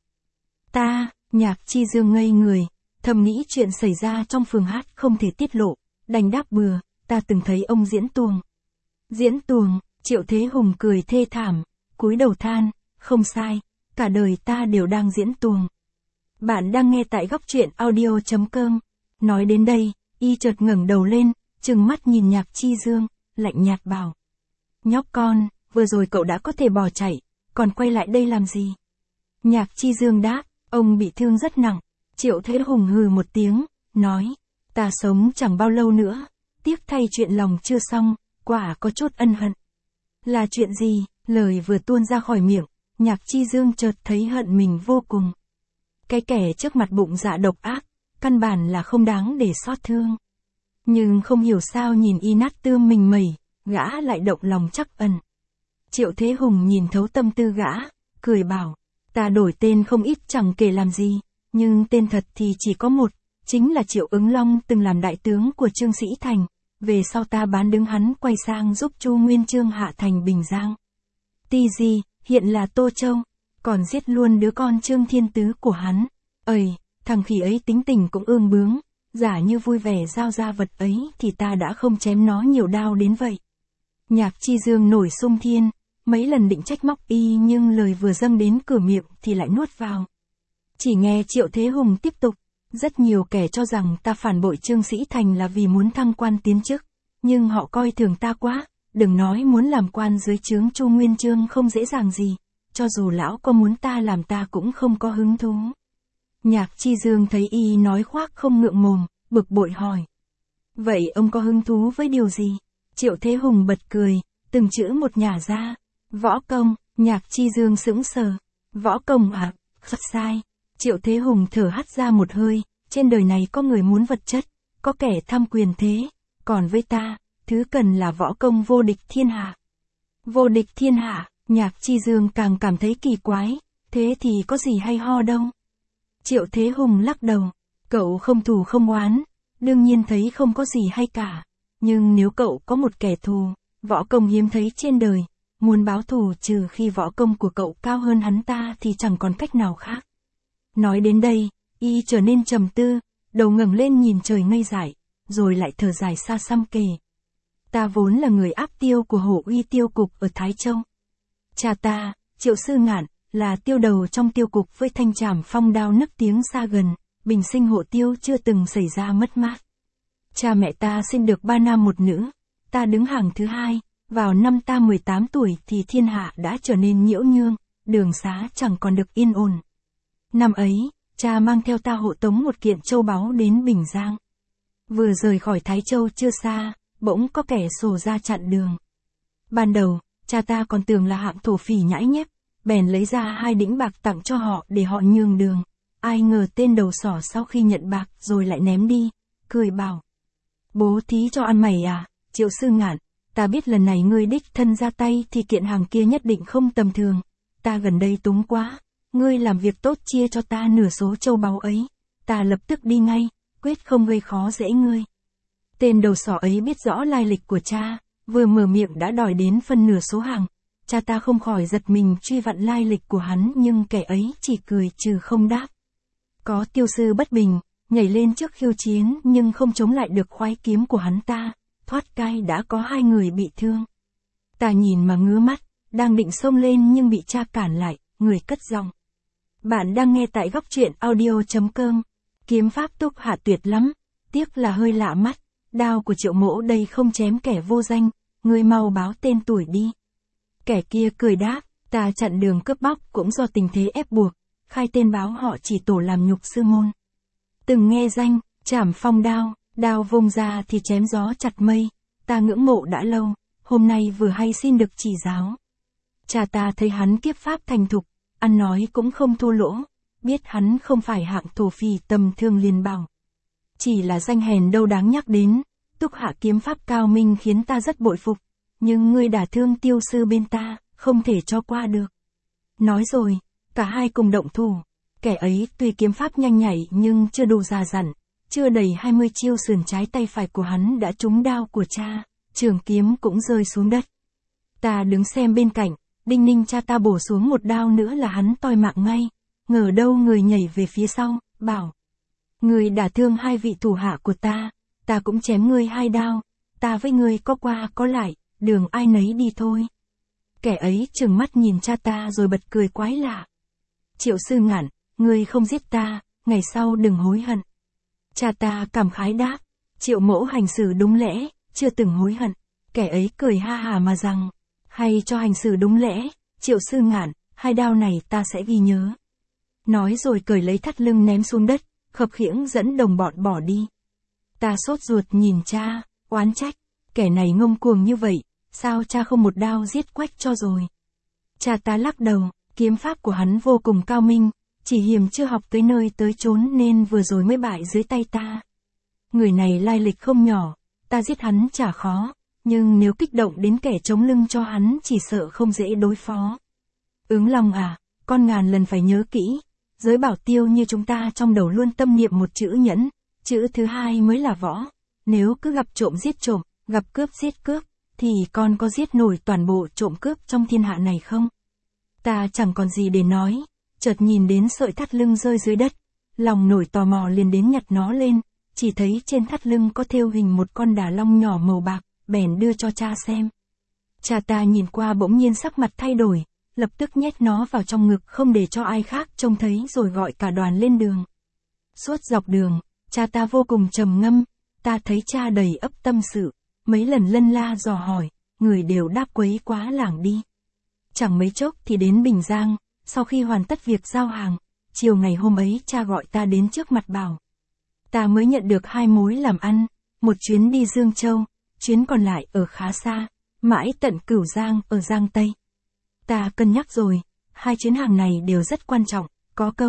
S1: Ta, Nhạc Chi Dương ngây người, thầm nghĩ chuyện xảy ra trong phường hát không thể tiết lộ, đành đáp bừa, ta từng thấy ông diễn tuồng. Diễn tuồng, Triệu Thế Hùng cười thê thảm, cúi đầu than, không sai, cả đời ta đều đang diễn tuồng. Bạn đang nghe tại góc truyện audio chấm com. Nói đến đây, y chợt ngẩng đầu lên, trừng mắt nhìn Nhạc Chi Dương, lạnh nhạt bảo. Nhóc con, vừa rồi cậu đã có thể bỏ chạy, còn quay lại đây làm gì? Nhạc Chi Dương đáp, ông bị thương rất nặng. Triệu Thế Hùng hừ một tiếng, nói, ta sống chẳng bao lâu nữa, tiếc thay chuyện lòng chưa xong, quả có chút ân hận. Là chuyện gì? Lời vừa tuôn ra khỏi miệng, Nhạc Chi Dương chợt thấy hận mình vô cùng. Cái kẻ trước mặt bụng dạ độc ác, căn bản là không đáng để xót thương. Nhưng không hiểu sao nhìn y nát tươm mình mẩy, gã lại động lòng chắc ẩn. Triệu Thế Hùng nhìn thấu tâm tư gã, cười bảo, ta đổi tên không ít chẳng kể làm gì, nhưng tên thật thì chỉ có một, chính là Triệu Ứng Long từng làm đại tướng của Trương Sĩ Thành, về sau ta bán đứng hắn quay sang giúp Chu Nguyên Chương hạ thành Bình Giang. Ti gì, hiện là Tô Châu, còn giết luôn đứa con Trương Thiên Tứ của hắn. Ơi, thằng khỉ ấy tính tình cũng ương bướng, giả như vui vẻ giao ra vật ấy thì ta đã không chém nó nhiều đao đến vậy. Nhạc Chi Dương nổi xung thiên, mấy lần định trách móc y nhưng lời vừa dâng đến cửa miệng thì lại nuốt vào. Chỉ nghe Triệu Thế Hùng tiếp tục, rất nhiều kẻ cho rằng ta phản bội Trương Sĩ Thành là vì muốn thăng quan tiến chức, nhưng họ coi thường ta quá, đừng nói muốn làm quan dưới trướng Chu Nguyên Chương không dễ dàng gì, cho dù lão có muốn ta làm ta cũng không có hứng thú. Nhạc Chi Dương thấy y nói khoác không ngượng mồm, bực bội hỏi. Vậy ông có hứng thú với điều gì? Triệu Thế Hùng bật cười, từng chữ một nhả ra. Võ công. Nhạc Chi Dương sững sờ. Võ công à? Rất sai. Triệu Thế Hùng thở hắt ra một hơi, trên đời này có người muốn vật chất, có kẻ tham quyền thế, còn với ta, thứ cần là võ công vô địch thiên hạ. Vô địch thiên hạ, Nhạc Chi Dương càng cảm thấy kỳ quái, thế thì có gì hay ho đâu. Triệu Thế Hùng lắc đầu, cậu không thù không oán, đương nhiên thấy không có gì hay cả, nhưng nếu cậu có một kẻ thù, võ công hiếm thấy trên đời, muốn báo thù trừ khi võ công của cậu cao hơn hắn ta thì chẳng còn cách nào khác. Nói đến đây, y trở nên trầm tư, đầu ngẩng lên nhìn trời ngây dại, rồi lại thở dài xa xăm kể. Ta vốn là người áp tiêu của Hổ Uy tiêu cục ở Thái Châu. Cha ta, Triệu Sư Ngạn, là tiêu đầu trong tiêu cục với thanh trảm phong đao nức tiếng xa gần, bình sinh hộ tiêu chưa từng xảy ra mất mát. Cha mẹ ta sinh được ba nam một nữ, ta đứng hàng thứ hai, vào năm ta mười tám tuổi thì thiên hạ đã trở nên nhiễu nhương, đường xá chẳng còn được yên ổn. Năm ấy, cha mang theo ta hộ tống một kiện châu báu đến Bình Giang. Vừa rời khỏi Thái Châu chưa xa, bỗng có kẻ sổ ra chặn đường. Ban đầu, cha ta còn tưởng là hạng thổ phỉ nhãi nhép, bèn lấy ra hai đĩnh bạc tặng cho họ để họ nhường đường. Ai ngờ tên đầu sỏ sau khi nhận bạc rồi lại ném đi, cười bảo. Bố thí cho ăn mày à, Triệu Sư Ngạn, ta biết lần này ngươi đích thân ra tay thì kiện hàng kia nhất định không tầm thường. Ta gần đây túng quá, ngươi làm việc tốt chia cho ta nửa số châu báu ấy, ta lập tức đi ngay, quyết không gây khó dễ ngươi. Tên đầu sỏ ấy biết rõ lai lịch của cha, vừa mở miệng đã đòi đến phân nửa số hàng. Cha ta không khỏi giật mình truy vặn lai lịch của hắn nhưng kẻ ấy chỉ cười trừ không đáp. Có tiêu sư bất bình, nhảy lên trước khiêu chiến nhưng không chống lại được khoái kiếm của hắn ta, thoát cai đã có hai người bị thương. Ta nhìn mà ngứa mắt, đang định xông lên nhưng bị cha cản lại, người cất giọng. Bạn đang nghe tại góc truyện audio chấm com. Kiếm pháp Túc Hạ tuyệt lắm, tiếc là hơi lạ mắt, đao của Triệu Mỗ đây không chém kẻ vô danh, ngươi mau báo tên tuổi đi. Kẻ kia cười đáp, ta chặn đường cướp bóc cũng do tình thế ép buộc, khai tên báo họ chỉ tổ làm nhục sư môn. Từng nghe danh, Trảm Phong đao, đao vung ra thì chém gió chặt mây, ta ngưỡng mộ đã lâu, hôm nay vừa hay xin được chỉ giáo. Cha ta thấy hắn kiếp pháp thành thục, ăn nói cũng không thua lỗ, biết hắn không phải hạng thổ phỉ tầm thường liền bảo. Chỉ là danh hèn đâu đáng nhắc đến, Túc Hạ kiếm pháp cao minh khiến ta rất bội phục, nhưng ngươi đả thương tiêu sư bên ta, không thể cho qua được. Nói rồi, cả hai cùng động thủ, kẻ ấy tuy kiếm pháp nhanh nhảy nhưng chưa đủ già dặn, chưa đầy hai mươi chiêu sườn trái tay phải của hắn đã trúng đao của cha, trường kiếm cũng rơi xuống đất. Ta đứng xem bên cạnh, đinh ninh cha ta bổ xuống một đao nữa là hắn toi mạng ngay, ngờ đâu người nhảy về phía sau, bảo. Người đả thương hai vị thủ hạ của ta, ta cũng chém ngươi hai đao, ta với ngươi có qua có lại, đường ai nấy đi thôi. Kẻ ấy trừng mắt nhìn cha ta rồi bật cười quái lạ. Triệu Sư Ngạn, ngươi không giết ta, ngày sau đừng hối hận. Cha ta cảm khái đáp, Triệu Mỗ hành xử đúng lẽ, chưa từng hối hận. Kẻ ấy cười ha hà mà rằng, hay cho hành xử đúng lẽ, Triệu Sư Ngạn, hai đao này ta sẽ ghi nhớ. Nói rồi cởi lấy thắt lưng ném xuống đất, khập khiễng dẫn đồng bọn bỏ đi. Ta sốt ruột nhìn cha, oán trách, kẻ này ngông cuồng như vậy, sao cha không một đao giết quách cho rồi. Cha ta lắc đầu, kiếm pháp của hắn vô cùng cao minh, chỉ hiềm chưa học tới nơi tới chốn nên vừa rồi mới bại dưới tay ta. Người này lai lịch không nhỏ, ta giết hắn chả khó, nhưng nếu kích động đến kẻ chống lưng cho hắn chỉ sợ không dễ đối phó. Ứng Long à, con ngàn lần phải nhớ kỹ, giới bảo tiêu như chúng ta trong đầu luôn tâm niệm một chữ nhẫn, chữ thứ hai mới là võ. Nếu cứ gặp trộm giết trộm, gặp cướp giết cướp, thì con có giết nổi toàn bộ trộm cướp trong thiên hạ này không? Ta chẳng còn gì để nói, chợt nhìn đến sợi thắt lưng rơi dưới đất, lòng nổi tò mò liền đến nhặt nó lên, chỉ thấy trên thắt lưng có thêu hình một con đà long nhỏ màu bạc, bèn đưa cho cha xem. Cha ta nhìn qua bỗng nhiên sắc mặt thay đổi, lập tức nhét nó vào trong ngực không để cho ai khác trông thấy rồi gọi cả đoàn lên đường. Suốt dọc đường, cha ta vô cùng trầm ngâm, ta thấy cha đầy ấp tâm sự, mấy lần lân la dò hỏi, người đều đáp quấy quá lảng đi. Chẳng mấy chốc thì đến Bình Giang, sau khi hoàn tất việc giao hàng, chiều ngày hôm ấy cha gọi ta đến trước mặt bảo. Ta mới nhận được hai mối làm ăn, một chuyến đi Dương Châu, chuyến còn lại ở khá xa, mãi tận Cửu Giang ở Giang Tây. Ta cân nhắc rồi, hai chuyến hàng này đều rất quan trọng, có câu.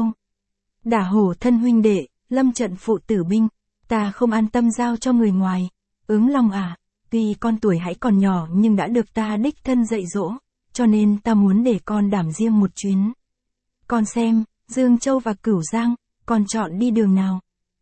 S1: Đả hổ thân huynh đệ, lâm trận phụ tử binh, ta không an tâm giao cho người ngoài. Ứng Long à, tuy con tuổi hãy còn nhỏ nhưng đã được ta đích thân dạy dỗ, cho nên ta muốn để con đảm riêng một chuyến. Con xem, Dương Châu và Cửu Giang, con chọn đi đường nào?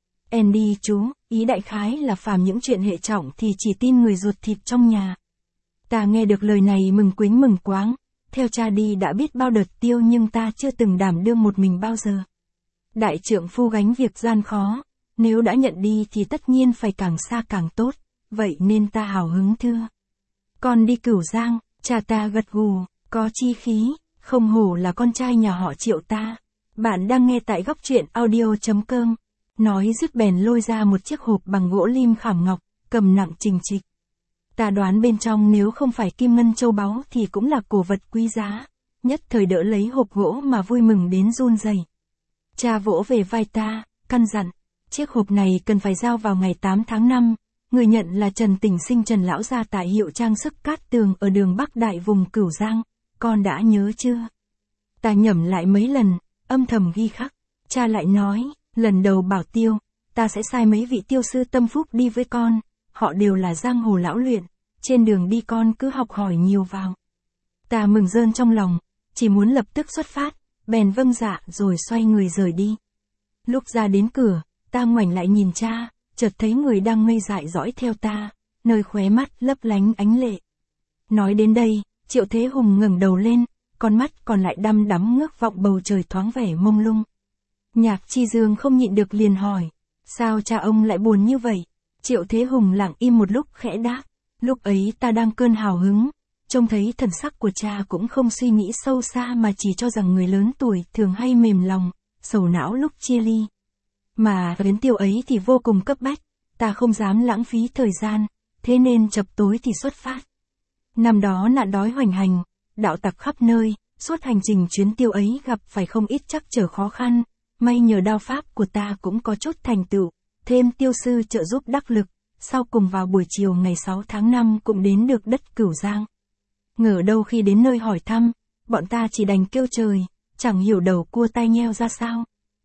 S1: Andy chú, ý đại khái là phàm những chuyện hệ trọng thì chỉ tin người ruột thịt trong nhà. Ta nghe được lời này mừng quính mừng quáng, theo cha đi đã biết bao đợt tiêu nhưng ta chưa từng đảm đương một mình bao giờ. Đại trượng phu gánh việc gian khó, nếu đã nhận đi thì tất nhiên phải càng xa càng tốt, vậy nên ta hào hứng thưa. Con đi Cửu Giang, cha ta gật gù, có chi khí, không hổ là con trai nhà họ Triệu ta. Bạn đang nghe tại góc truyện audio chấm com. Nói dứt bèn lôi ra một chiếc hộp bằng gỗ lim khảm ngọc, cầm nặng trình trịch. Ta đoán bên trong nếu không phải kim ngân châu báu thì cũng là cổ vật quý giá, nhất thời đỡ lấy hộp gỗ mà vui mừng đến run rẩy. Cha vỗ về vai ta, căn dặn, chiếc hộp này cần phải giao vào ngày tám tháng năm, người nhận là Trần Tỉnh Sinh Trần lão gia tại hiệu trang sức Cát Tường ở đường Bắc Đại vùng Cửu Giang, con đã nhớ chưa? Ta nhẩm lại mấy lần, âm thầm ghi khắc, cha lại nói, lần đầu bảo tiêu, ta sẽ sai mấy vị tiêu sư tâm phúc đi với con, họ đều là giang hồ lão luyện, trên đường đi con cứ học hỏi nhiều vào. Ta mừng rơn trong lòng, chỉ muốn lập tức xuất phát, bèn vâng dạ rồi xoay người rời đi. Lúc ra đến cửa, ta ngoảnh lại nhìn cha, chợt thấy người đang ngây dại dõi theo ta, nơi khóe mắt lấp lánh ánh lệ. Nói đến đây, Triệu Thế Hùng ngẩng đầu lên, con mắt còn lại đăm đắm ngước vọng bầu trời thoáng vẻ mông lung. Nhạc Chi Dương không nhịn được liền hỏi, sao cha ông lại buồn như vậy? Triệu Thế Hùng lặng im một lúc khẽ đáp, lúc ấy ta đang cơn hào hứng, trông thấy thần sắc của cha cũng không suy nghĩ sâu xa mà chỉ cho rằng người lớn tuổi thường hay mềm lòng, sầu não lúc chia ly. Mà Yến Tiêu ấy thì vô cùng cấp bách, ta không dám lãng phí thời gian, thế nên chập tối thì xuất phát. Năm đó nạn đói hoành hành, đạo tặc khắp nơi, suốt hành trình chuyến tiêu ấy gặp phải không ít trắc trở khó khăn, may nhờ đao pháp của ta cũng có chút thành tựu, thêm tiêu sư trợ giúp đắc lực, sau cùng vào buổi chiều ngày sáu tháng năm cũng đến được đất Cửu Giang. Ngờ đâu khi đến nơi hỏi thăm, bọn ta chỉ đành kêu trời, chẳng hiểu đầu cua tai nheo ra sao.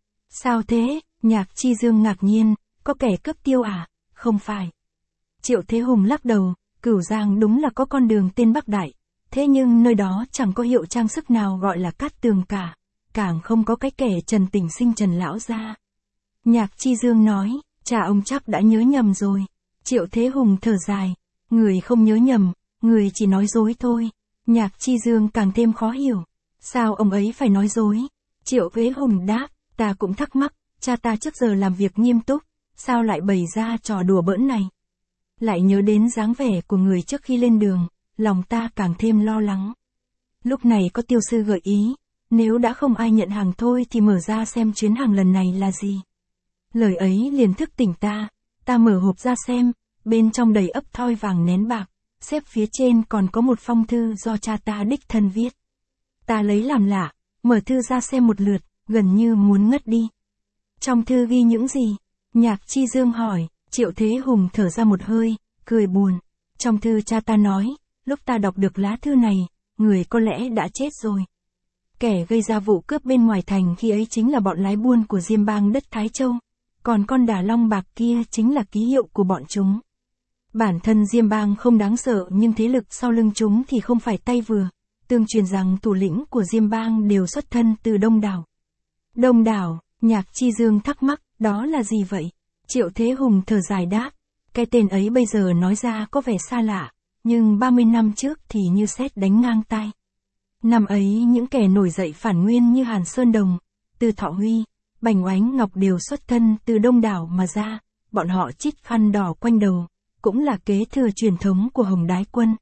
S1: Sao thế? Nhạc Chi Dương ngạc nhiên, có kẻ cướp tiêu à? Không phải. Triệu Thế Hùng lắc đầu, Cửu Giang đúng là có con đường tên Bắc Đại, thế nhưng nơi đó chẳng có hiệu trang sức nào gọi là Cát Tường cả, càng không có cái kẻ Trần Tình Sinh Trần lão gia. Nhạc Chi Dương nói, cha ông chắc đã nhớ nhầm rồi. Triệu Thế Hùng thở dài, người không nhớ nhầm, người chỉ nói dối thôi. Nhạc Chi Dương càng thêm khó hiểu, sao ông ấy phải nói dối? Triệu Thế Hùng đáp, ta cũng thắc mắc, cha ta trước giờ làm việc nghiêm túc, sao lại bày ra trò đùa bỡn này? Lại nhớ đến dáng vẻ của người trước khi lên đường, lòng ta càng thêm lo lắng. Lúc này có tiêu sư gợi ý, nếu đã không ai nhận hàng thôi thì mở ra xem chuyến hàng lần này là gì. Lời ấy liền thức tỉnh ta, ta mở hộp ra xem, bên trong đầy ắp thoi vàng nén bạc, xếp phía trên còn có một phong thư do cha ta đích thân viết. Ta lấy làm lạ, mở thư ra xem một lượt, gần như muốn ngất đi. Trong thư ghi những gì? Nhạc Chi Dương hỏi. Triệu Thế Hùng thở ra một hơi, cười buồn. Trong thư cha ta nói, lúc ta đọc được lá thư này, người có lẽ đã chết rồi. Kẻ gây ra vụ cướp bên ngoài thành khi ấy chính là bọn lái buôn của Diêm Bang đất Thái Châu, còn con đà long bạc kia chính là ký hiệu của bọn chúng. Bản thân Diêm Bang không đáng sợ nhưng thế lực sau lưng chúng thì không phải tay vừa, tương truyền rằng thủ lĩnh của Diêm Bang đều xuất thân từ Đông Đảo. Đông Đảo, Nhạc Chi Dương thắc mắc, đó là gì vậy? Triệu Thế Hùng thở dài đáp, cái tên ấy bây giờ nói ra có vẻ xa lạ, nhưng ba mươi năm trước thì như sét đánh ngang tai. Năm ấy những kẻ nổi dậy phản nguyên như Hàn Sơn Đồng, Từ Thọ Huy, Bành Oánh Ngọc đều xuất thân từ Đông Đảo mà ra, bọn họ chít khăn đỏ quanh đầu, cũng là kế thừa truyền thống của Hồng Đái Quân.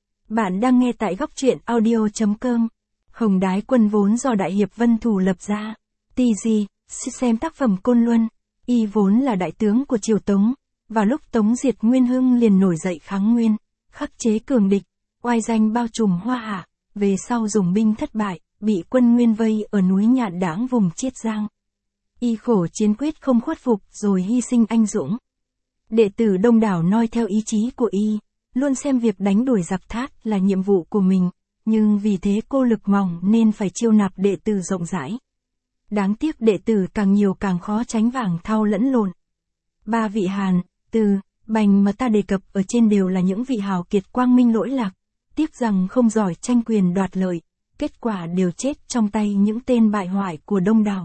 S1: Bạn đang nghe tại góc truyện audio chấm com. Hồng Đái Quân vốn do Đại Hiệp Vân Thủ lập ra. tê giê, xem tác phẩm Côn Luân. Y vốn là đại tướng của triều Tống, vào lúc Tống diệt Nguyên Hưng liền nổi dậy kháng Nguyên, khắc chế cường địch, oai danh bao trùm Hoa Hạ, về sau dùng binh thất bại, bị quân Nguyên vây ở núi Nhạn Đãng vùng Chiết Giang. Y khổ chiến quyết không khuất phục rồi hy sinh anh dũng. Đệ tử Đông Đảo noi theo ý chí của Y, luôn xem việc đánh đuổi giặc Thát là nhiệm vụ của mình, nhưng vì thế cô lực mỏng nên phải chiêu nạp đệ tử rộng rãi. Đáng tiếc đệ tử càng nhiều càng khó tránh vàng thau lẫn lộn. Ba vị Hàn, Từ, Bành mà ta đề cập ở trên đều là những vị hào kiệt quang minh lỗi lạc, tiếc rằng không giỏi tranh quyền đoạt lợi, kết quả đều chết trong tay những tên bại hoại của Đông Đảo.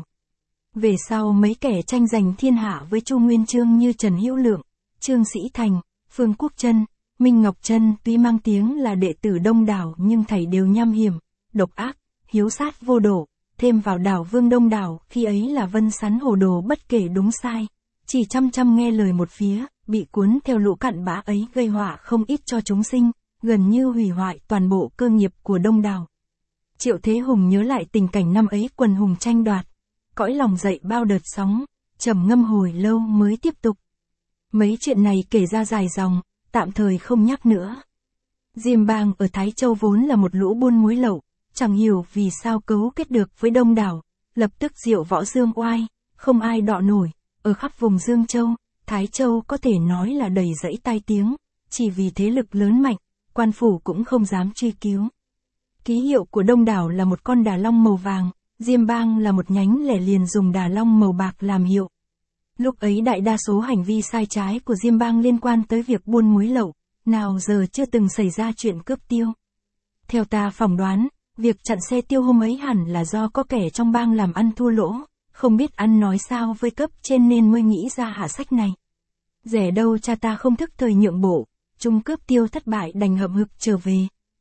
S1: Về sau mấy kẻ tranh giành thiên hạ với Chu Nguyên Chương như Trần Hữu Lượng, Trương Sĩ Thành, Phương Quốc Trân, Minh Ngọc Trân tuy mang tiếng là đệ tử Đông Đảo nhưng thảy đều nham hiểm, độc ác, hiếu sát vô độ. Thêm vào Đảo Vương Đông Đảo khi ấy là Vân Sắn hồ đồ bất kể đúng sai, chỉ chăm chăm nghe lời một phía, bị cuốn theo lũ cặn bã ấy gây họa không ít cho chúng sinh, gần như hủy hoại toàn bộ cơ nghiệp của Đông Đảo. Triệu Thế Hùng nhớ lại tình cảnh năm ấy quần hùng tranh đoạt, cõi lòng dậy bao đợt sóng, trầm ngâm hồi lâu mới tiếp tục. Mấy chuyện này kể ra dài dòng, tạm thời không nhắc nữa. Diêm Bang ở Thái Châu vốn là một lũ buôn muối lậu, chẳng hiểu vì sao cấu kết được với Đông Đảo, lập tức diệu võ dương oai, không ai đọ nổi, ở khắp vùng Dương Châu, Thái Châu có thể nói là đầy rẫy tai tiếng, chỉ vì thế lực lớn mạnh, quan phủ cũng không dám truy cứu. Ký hiệu của Đông Đảo là một con đà long màu vàng, Diêm Bang là một nhánh lẻ liền dùng đà long màu bạc làm hiệu. Lúc ấy đại đa số hành vi sai trái của Diêm Bang liên quan tới việc buôn muối lậu, nào giờ chưa từng xảy ra chuyện cướp tiêu. Theo ta phỏng đoán, việc chặn xe tiêu hôm ấy hẳn là do có kẻ trong bang làm ăn thua lỗ, không biết ăn nói sao với cấp trên nên mới nghĩ ra hạ sách này. Rẻ đâu cha ta không thức thời nhượng bộ, chúng cướp tiêu thất bại đành hậm hực trở về,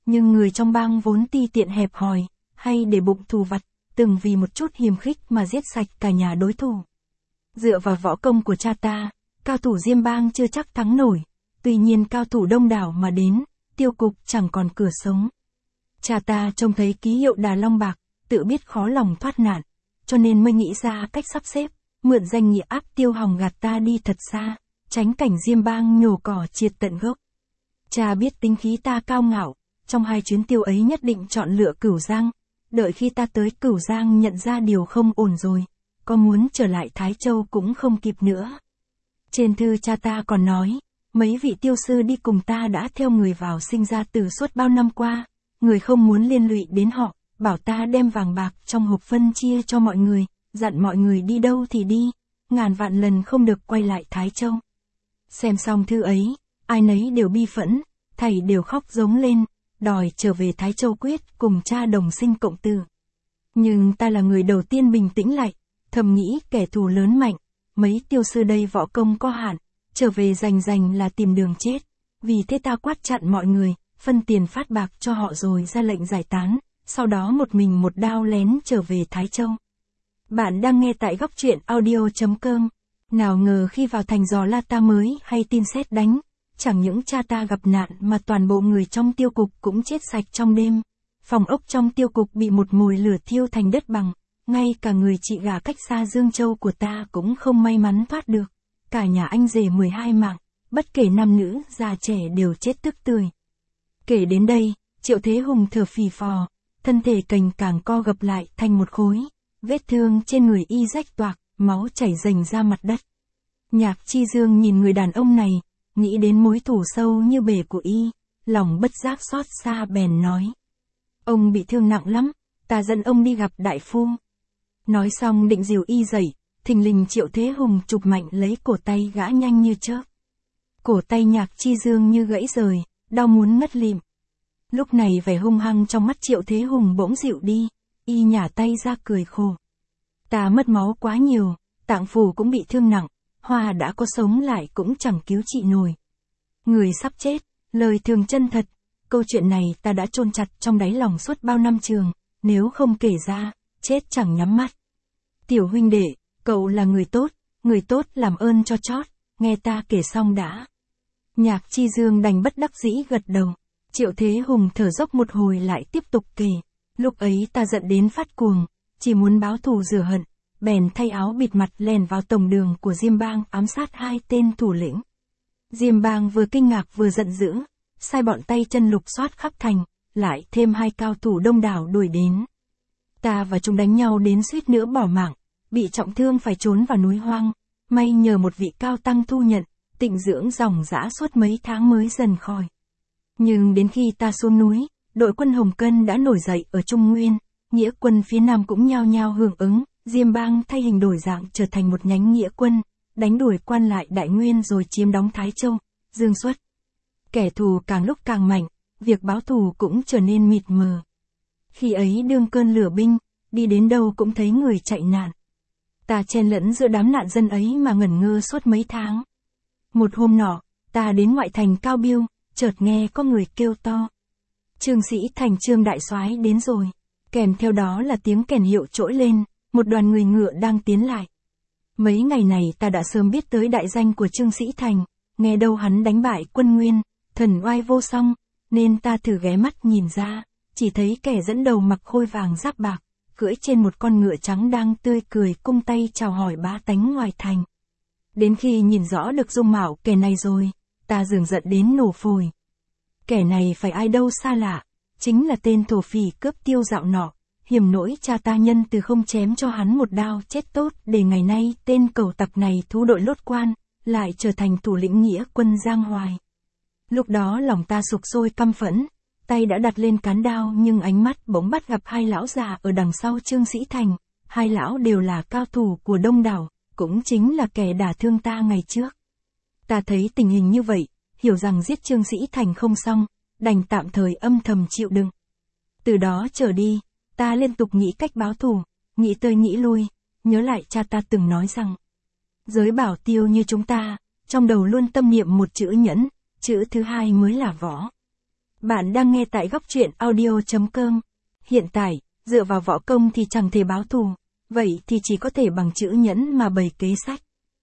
S1: Nhưng người trong bang vốn ti tiện hẹp hòi, hay để bụng thù vặt, từng vì một chút hiềm khích mà giết sạch cả nhà đối thủ. Dựa vào võ công của cha ta, cao thủ Diêm bang chưa chắc thắng nổi, tuy nhiên cao thủ đông đảo mà đến, tiêu cục chẳng còn cửa sống. Cha ta trông thấy ký hiệu Đà Long Bạc, tự biết khó lòng thoát nạn, cho nên mới nghĩ ra cách sắp xếp, mượn danh nghĩa áp Tiêu Hòng gạt ta đi thật xa, tránh cảnh Diêm bang nhổ cỏ triệt tận gốc. Cha biết tính khí ta cao ngạo, trong hai chuyến tiêu ấy nhất định chọn lựa Cửu Giang, đợi khi ta tới Cửu Giang nhận ra điều không ổn rồi, có muốn trở lại Thái Châu cũng không kịp nữa. Trên thư cha ta còn nói, mấy vị tiêu sư đi cùng ta đã theo người vào sinh ra từ suốt bao năm qua, người không muốn liên lụy đến họ, bảo ta đem vàng bạc trong hộp phân chia cho mọi người, dặn mọi người đi đâu thì đi, ngàn vạn lần không được quay lại Thái Châu. Xem xong thư ấy, ai nấy đều bi phẫn, thầy đều khóc giống lên, đòi trở về Thái Châu quyết cùng cha đồng sinh cộng tử. Nhưng ta là người đầu tiên bình tĩnh lại, thầm nghĩ kẻ thù lớn mạnh, mấy tiêu sư đây võ công có hạn, trở về rành rành là tìm đường chết, vì thế ta quát chặn mọi người, phân tiền phát bạc cho họ rồi ra lệnh giải tán, sau đó một mình một đao lén trở về Thái Châu. Bạn đang nghe tại góc truyện audio chấm com. Nào ngờ khi vào thành Giò La ta mới hay tin sét đánh, chẳng những cha ta gặp nạn mà toàn bộ người trong tiêu cục cũng chết sạch trong đêm. Phòng ốc trong tiêu cục bị một mồi lửa thiêu thành đất bằng, ngay cả người chị gả cách xa Dương Châu của ta cũng không may mắn thoát được. Cả nhà anh rể mười hai mạng, bất kể nam nữ, già trẻ đều chết tức tươi. Kể đến đây, Triệu Thế Hùng thở phì phò, thân thể cành càng co gập lại thành một khối, vết thương trên người y rách toạc, máu chảy rành ra mặt đất. Nhạc Chi Dương nhìn người đàn ông này, nghĩ đến mối thù sâu như bể của y, lòng bất giác xót xa bèn nói. Ông bị thương nặng lắm, ta dẫn ông đi gặp đại phu. Nói xong định dìu y dậy, thình lình Triệu Thế Hùng chụp mạnh lấy cổ tay gã nhanh như chớp. Cổ tay Nhạc Chi Dương như gãy rời, đau muốn ngất lịm. Lúc này vẻ hung hăng trong mắt Triệu Thế Hùng bỗng dịu đi, y nhả tay ra cười khổ. Ta mất máu quá nhiều, tạng phủ cũng bị thương nặng, Hoa đã có sống lại cũng chẳng cứu trị nổi. Người sắp chết, lời thường chân thật, câu chuyện này ta đã chôn chặt trong đáy lòng suốt bao năm trường, nếu không kể ra, chết chẳng nhắm mắt. Tiểu huynh đệ, cậu là người tốt, người tốt làm ơn cho chót, nghe ta kể xong đã. Nhạc Chi Dương đành bất đắc dĩ gật đầu. Triệu Thế Hùng thở dốc một hồi lại tiếp tục kể. Lúc ấy ta giận đến phát cuồng, chỉ muốn báo thù rửa hận, bèn thay áo bịt mặt lèn vào tổng đường của Diêm bang ám sát hai tên thủ lĩnh. Diêm bang vừa kinh ngạc vừa giận dữ, sai bọn tay chân lục soát khắp thành, lại thêm hai cao thủ đông đảo đuổi đến. Ta và chúng đánh nhau đến suýt nữa bỏ mạng, bị trọng thương phải trốn vào núi hoang, may nhờ một vị cao tăng thu nhận, tịnh dưỡng dòng dã suốt mấy tháng mới dần khỏi. Nhưng đến khi ta xuống núi, đội quân Hồng Cân đã nổi dậy ở Trung Nguyên, nghĩa quân phía Nam cũng nhao nhao hưởng ứng, Diêm bang thay hình đổi dạng trở thành một nhánh nghĩa quân, đánh đuổi quan lại Đại Nguyên rồi chiếm đóng Thái Châu, Dương Xuất. Kẻ thù càng lúc càng mạnh, việc báo thù cũng trở nên mịt mờ. Khi ấy đương cơn lửa binh, đi đến đâu cũng thấy người chạy nạn. Ta chen lẫn giữa đám nạn dân ấy mà ngẩn ngơ suốt mấy tháng. Một hôm nọ, ta đến ngoại thành Cao Biêu, chợt nghe có người kêu to. Trương Sĩ Thành Trương đại soái đến rồi, kèm theo đó là tiếng kèn hiệu trỗi lên, một đoàn người ngựa đang tiến lại. Mấy ngày này ta đã sớm biết tới đại danh của Trương Sĩ Thành, nghe đâu hắn đánh bại quân Nguyên, thần oai vô song, nên ta thử ghé mắt nhìn ra, chỉ thấy kẻ dẫn đầu mặc khôi vàng giáp bạc, cưỡi trên một con ngựa trắng đang tươi cười cung tay chào hỏi bá tánh ngoài thành. Đến khi nhìn rõ được dung mạo kẻ này rồi, ta dường giận đến nổ phổi. Kẻ này phải ai đâu xa lạ, chính là tên thổ phỉ cướp tiêu dạo nọ, hiểm nỗi cha ta nhân từ không chém cho hắn một đao chết tốt để ngày nay tên cẩu tặc này thú đội lốt quan, lại trở thành thủ lĩnh nghĩa quân Giang Hoài. Lúc đó lòng ta sục sôi căm phẫn, tay đã đặt lên cán đao nhưng ánh mắt bỗng bắt gặp hai lão già ở đằng sau Trương Sĩ Thành, hai lão đều là cao thủ của Đông Đảo, cũng chính là kẻ đả thương ta ngày trước. Ta thấy tình hình như vậy, hiểu rằng giết Trương Sĩ Thành không xong, đành tạm thời âm thầm chịu đựng. Từ đó trở đi, ta liên tục nghĩ cách báo thù, nghĩ tới nghĩ lui, nhớ lại cha ta từng nói rằng, giới bảo tiêu như chúng ta, trong đầu luôn tâm niệm một chữ nhẫn, chữ thứ hai mới là võ. Bạn đang nghe tại góc truyện audio.com. Hiện tại, dựa vào võ công thì chẳng thể báo thù, vậy thì chỉ có thể bằng chữ nhẫn mà bày kế sách.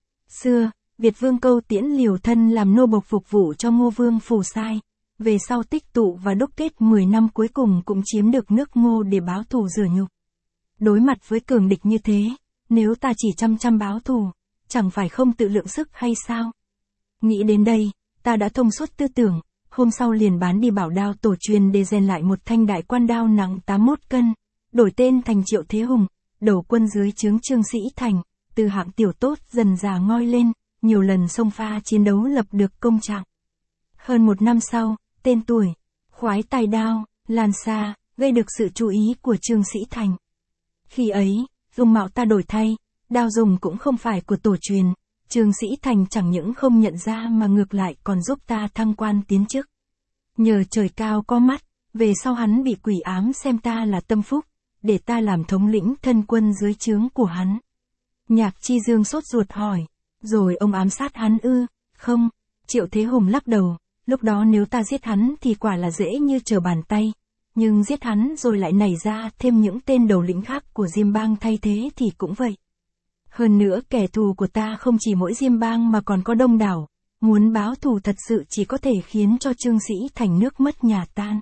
S1: Xưa, Việt Vương Câu Tiễn liều thân làm nô bộc phục vụ cho Ngô Vương Phù Sai, về sau tích tụ và đúc kết mười năm cuối cùng cũng chiếm được nước Ngô để báo thù rửa nhục. Đối mặt với cường địch như thế, nếu ta chỉ chăm chăm báo thù, chẳng phải không tự lượng sức hay sao? Nghĩ đến đây, ta đã thông suốt tư tưởng, hôm sau liền bán đi bảo đao tổ truyền để rèn lại một thanh đại quan đao nặng tám mươi mốt cân, đổi tên thành Triệu Thế Hùng, đầu quân dưới trướng Trương Sĩ Thành, từ hạng tiểu tốt dần dà ngoi lên, nhiều lần xông pha chiến đấu lập được công trạng. Hơn một năm sau, tên tuổi, khoái tài đao, lan xa, gây được sự chú ý của Trương Sĩ Thành. Khi ấy, dung mạo ta đổi thay, đao dùng cũng không phải của tổ truyền, Trương Sĩ Thành chẳng những không nhận ra mà ngược lại còn giúp ta thăng quan tiến chức. Nhờ trời cao có mắt, về sau hắn bị quỷ ám xem ta là tâm phúc, để ta làm thống lĩnh thân quân dưới trướng của hắn. Nhạc Chi Dương sốt ruột hỏi, rồi ông ám sát hắn ư? Không, Triệu Thế Hùng lắc đầu, lúc đó nếu ta giết hắn thì quả là dễ như trở bàn tay, nhưng giết hắn rồi lại nảy ra thêm những tên đầu lĩnh khác của Diêm Bang thay thế thì cũng vậy. Hơn nữa kẻ thù của ta không chỉ mỗi Diêm Bang mà còn có đông đảo, muốn báo thù thật sự chỉ có thể khiến cho Trương Sĩ Thành nước mất nhà tan.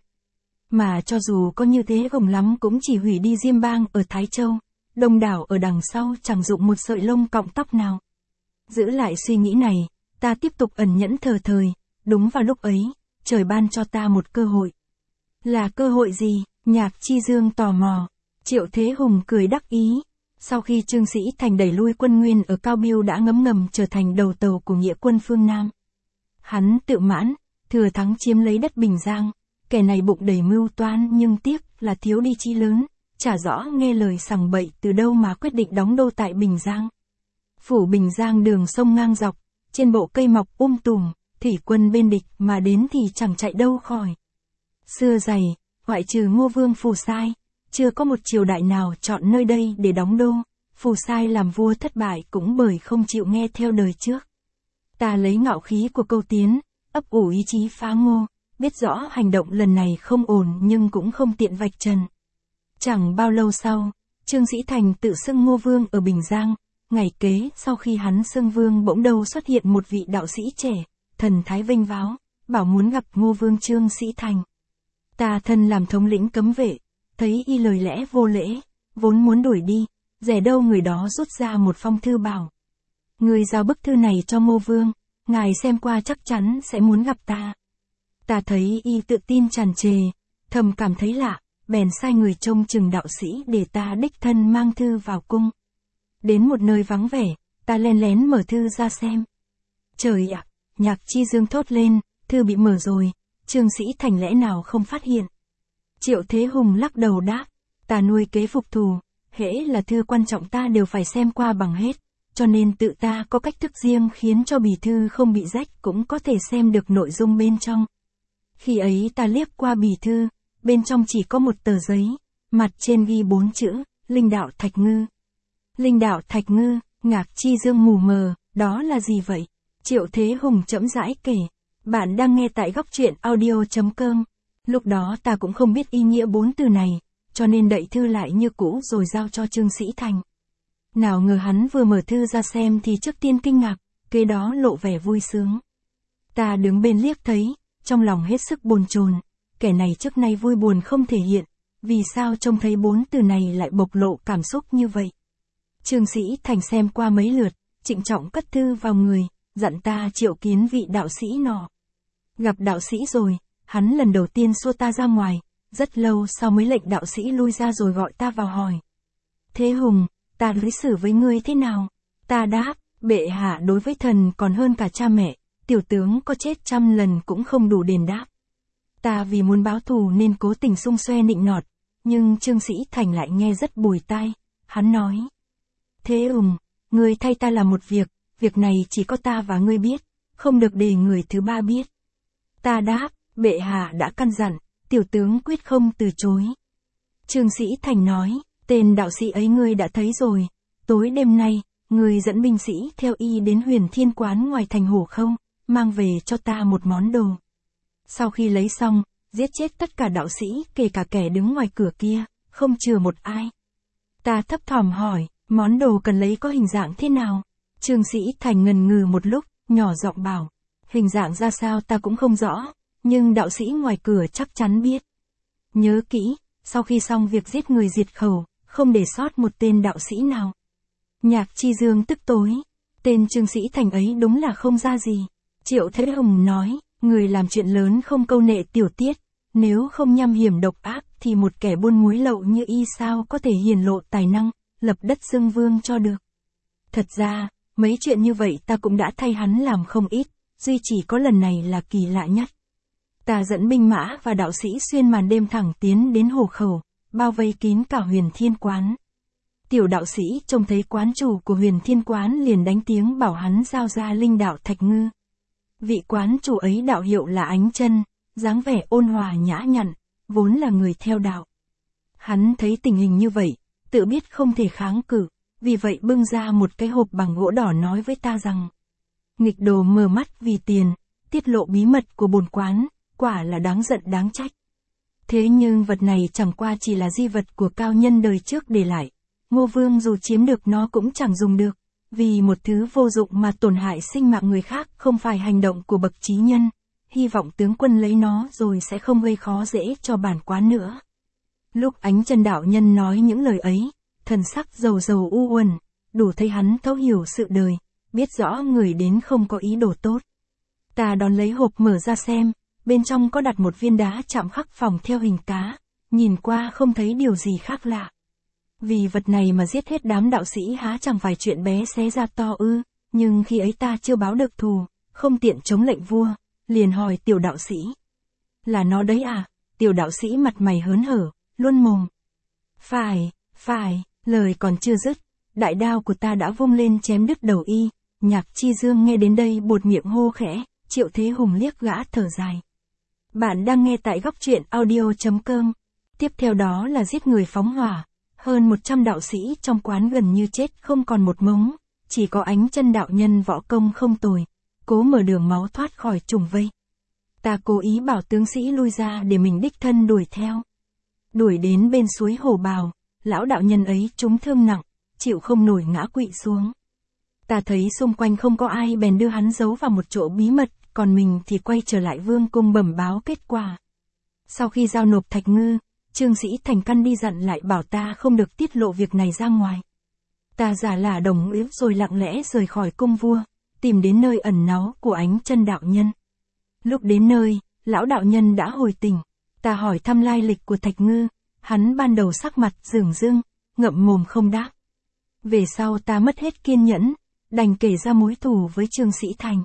S1: Mà cho dù có như thế gồng lắm cũng chỉ hủy đi Diêm Bang ở Thái Châu, đông đảo ở đằng sau chẳng dụng một sợi lông cọng tóc nào. Giữ lại suy nghĩ này, ta tiếp tục ẩn nhẫn thờ thời, đúng vào lúc ấy, trời ban cho ta một cơ hội. Là cơ hội gì? Nhạc Chi Dương tò mò. Triệu Thế Hùng cười đắc ý. Sau khi Trương Sĩ Thành đẩy lui quân Nguyên ở Cao Biêu đã ngấm ngầm trở thành đầu tàu của nghĩa quân phương Nam. Hắn tự mãn, thừa thắng chiếm lấy đất Bình Giang, kẻ này bụng đầy mưu toan nhưng tiếc là thiếu đi chí lớn, chả rõ nghe lời sằng bậy từ đâu mà quyết định đóng đô tại Bình Giang. Phủ Bình Giang đường sông ngang dọc, trên bộ cây mọc um tùm, thủy quân bên địch mà đến thì chẳng chạy đâu khỏi. Xưa dày, ngoại trừ Ngô Vương Phù Sai, chưa có một triều đại nào chọn nơi đây để đóng đô, Phù Sai làm vua thất bại cũng bởi không chịu nghe theo đời trước. Ta lấy ngạo khí của Câu Tiến, ấp ủ ý chí phá Ngô, biết rõ hành động lần này không ổn nhưng cũng không tiện vạch trần. Chẳng bao lâu sau, Trương Sĩ Thành tự xưng Ngô Vương ở Bình Giang, ngày kế sau khi hắn xưng vương bỗng đâu xuất hiện một vị đạo sĩ trẻ, thần thái vinh váo, bảo muốn gặp Ngô Vương Trương Sĩ Thành. Ta thân làm thống lĩnh cấm vệ, thấy y lời lẽ vô lễ, vốn muốn đuổi đi, dè đâu người đó rút ra một phong thư bảo. Người giao bức thư này cho Ngô Vương, ngài xem qua chắc chắn sẽ muốn gặp ta. Ta thấy y tự tin tràn trề, thầm cảm thấy lạ, bèn sai người trông chừng đạo sĩ để ta đích thân mang thư vào cung. Đến một nơi vắng vẻ, ta len lén mở thư ra xem. Trời ạ, Nhạc Chi Dương thốt lên, thư bị mở rồi, Trương Sĩ Thành lẽ nào không phát hiện. Triệu Thế Hùng lắc đầu đáp, ta nuôi kế phục thù, hễ là thư quan trọng ta đều phải xem qua bằng hết, cho nên tự ta có cách thức riêng khiến cho bì thư không bị rách cũng có thể xem được nội dung bên trong. Khi ấy ta liếc qua bì thư, bên trong chỉ có một tờ giấy, mặt trên ghi bốn chữ, Linh Đạo Thạch Ngư. Linh Đạo Thạch Ngư, Nhạc Chi Dương mù mờ, đó là gì vậy? Triệu Thế Hùng chậm rãi kể, bạn đang nghe tại góc truyện audio.com. Lúc đó ta cũng không biết ý nghĩa bốn từ này, cho nên đậy thư lại như cũ rồi giao cho Trương Sĩ Thành. Nào ngờ hắn vừa mở thư ra xem thì trước tiên kinh ngạc, kế đó lộ vẻ vui sướng. Ta đứng bên liếc thấy, trong lòng hết sức bồn chồn, kẻ này trước nay vui buồn không thể hiện, vì sao trông thấy bốn từ này lại bộc lộ cảm xúc như vậy. Trương Sĩ Thành xem qua mấy lượt, trịnh trọng cất thư vào người, dặn ta triệu kiến vị đạo sĩ nọ. Gặp đạo sĩ rồi, hắn lần đầu tiên xua ta ra ngoài, rất lâu sau mới lệnh đạo sĩ lui ra rồi gọi ta vào hỏi. Thế Hùng, ta đối xử với ngươi thế nào? Ta đáp, bệ hạ đối với thần còn hơn cả cha mẹ, tiểu tướng có chết trăm lần cũng không đủ đền đáp. Ta vì muốn báo thù nên cố tình xung xoe nịnh nọt, nhưng Trương Sĩ Thành lại nghe rất bùi tai, hắn nói. Thế Hùng, ngươi thay ta làm một việc, việc này chỉ có ta và ngươi biết, không được để người thứ ba biết. Ta đáp, bệ hạ đã căn dặn, tiểu tướng quyết không từ chối. Trương Sĩ Thành nói, tên đạo sĩ ấy ngươi đã thấy rồi, tối đêm nay, ngươi dẫn binh sĩ theo y đến Huyền Thiên Quán ngoài thành Hổ Không, mang về cho ta một món đồ. Sau khi lấy xong, giết chết tất cả đạo sĩ, kể cả kẻ đứng ngoài cửa kia, không chừa một ai. Ta thấp thỏm hỏi, món đồ cần lấy có hình dạng thế nào? Trương Sĩ Thành ngần ngừ một lúc, nhỏ giọng bảo, hình dạng ra sao ta cũng không rõ, nhưng đạo sĩ ngoài cửa chắc chắn biết. Nhớ kỹ, sau khi xong việc giết người diệt khẩu, không để sót một tên đạo sĩ nào. Nhạc Chi Dương tức tối, tên Trương Sĩ Thành ấy đúng là không ra gì. Triệu Thế Hùng nói, người làm chuyện lớn không câu nệ tiểu tiết, nếu không nham hiểm độc ác thì một kẻ buôn muối lậu như y sao có thể hiển lộ tài năng, lập đất xưng vương cho được. Thật ra, mấy chuyện như vậy ta cũng đã thay hắn làm không ít, duy chỉ có lần này là kỳ lạ nhất. Ta dẫn binh mã và đạo sĩ xuyên màn đêm thẳng tiến đến hồ khẩu, bao vây kín cả Huyền Thiên Quán. Tiểu đạo sĩ trông thấy quán chủ của Huyền Thiên Quán liền đánh tiếng bảo hắn giao ra linh đạo Thạch Ngư. Vị quán chủ ấy đạo hiệu là Ánh Chân, dáng vẻ ôn hòa nhã nhặn, vốn là người theo đạo. Hắn thấy tình hình như vậy, tự biết không thể kháng cự, vì vậy bưng ra một cái hộp bằng gỗ đỏ nói với ta rằng, nghịch đồ mờ mắt vì tiền, tiết lộ bí mật của bổn quán, quả là đáng giận đáng trách. Thế nhưng vật này chẳng qua chỉ là di vật của cao nhân đời trước để lại, Ngô Vương dù chiếm được nó cũng chẳng dùng được, vì một thứ vô dụng mà tổn hại sinh mạng người khác không phải hành động của bậc trí nhân, hy vọng tướng quân lấy nó rồi sẽ không gây khó dễ cho bản quán nữa. Lúc Ánh Chân đạo nhân nói những lời ấy, thần sắc dầu dầu u uẩn, đủ thấy hắn thấu hiểu sự đời, biết rõ người đến không có ý đồ tốt. Ta đón lấy hộp mở ra xem, bên trong có đặt một viên đá chạm khắc phỏng theo hình cá, nhìn qua không thấy điều gì khác lạ. Vì vật này mà giết hết đám đạo sĩ há chẳng phải chuyện bé xé ra to ư, nhưng khi ấy ta chưa báo được thù, không tiện chống lệnh vua, liền hỏi tiểu đạo sĩ. Là nó đấy à? Tiểu đạo sĩ mặt mày hớn hở, luôn mồm. Phải, phải, lời còn chưa dứt, đại đao của ta đã vung lên chém đứt đầu y. Nhạc Chi Dương nghe đến đây buột miệng hô khẽ, Triệu Thế Hùng liếc gã thở dài. Bạn đang nghe tại góc truyện audio chấm com. Tiếp theo đó là giết người phóng hỏa. Hơn một trăm đạo sĩ trong quán gần như chết không còn một mống, chỉ có Ánh Chân đạo nhân võ công không tồi, cố mở đường máu thoát khỏi trùng vây. Ta cố ý bảo tướng sĩ lui ra để mình đích thân đuổi theo. Đuổi đến bên suối Hồ Bào, lão đạo nhân ấy trúng thương nặng, chịu không nổi ngã quỵ xuống. Ta thấy xung quanh không có ai bèn đưa hắn giấu vào một chỗ bí mật, còn mình thì quay trở lại vương cung bẩm báo kết quả. Sau khi giao nộp Thạch Ngư, Trương Sĩ Thành căn đi dặn lại bảo ta không được tiết lộ việc này ra ngoài. Ta giả là đồng ý rồi lặng lẽ rời khỏi cung vua, tìm đến nơi ẩn náu của Ánh Chân đạo nhân. Lúc đến nơi, lão đạo nhân đã hồi tỉnh, ta hỏi thăm lai lịch của Thạch Ngư, hắn ban đầu sắc mặt rửng rưng, ngậm mồm không đáp. Về sau ta mất hết kiên nhẫn, đành kể ra mối thù với Trương Sĩ Thành.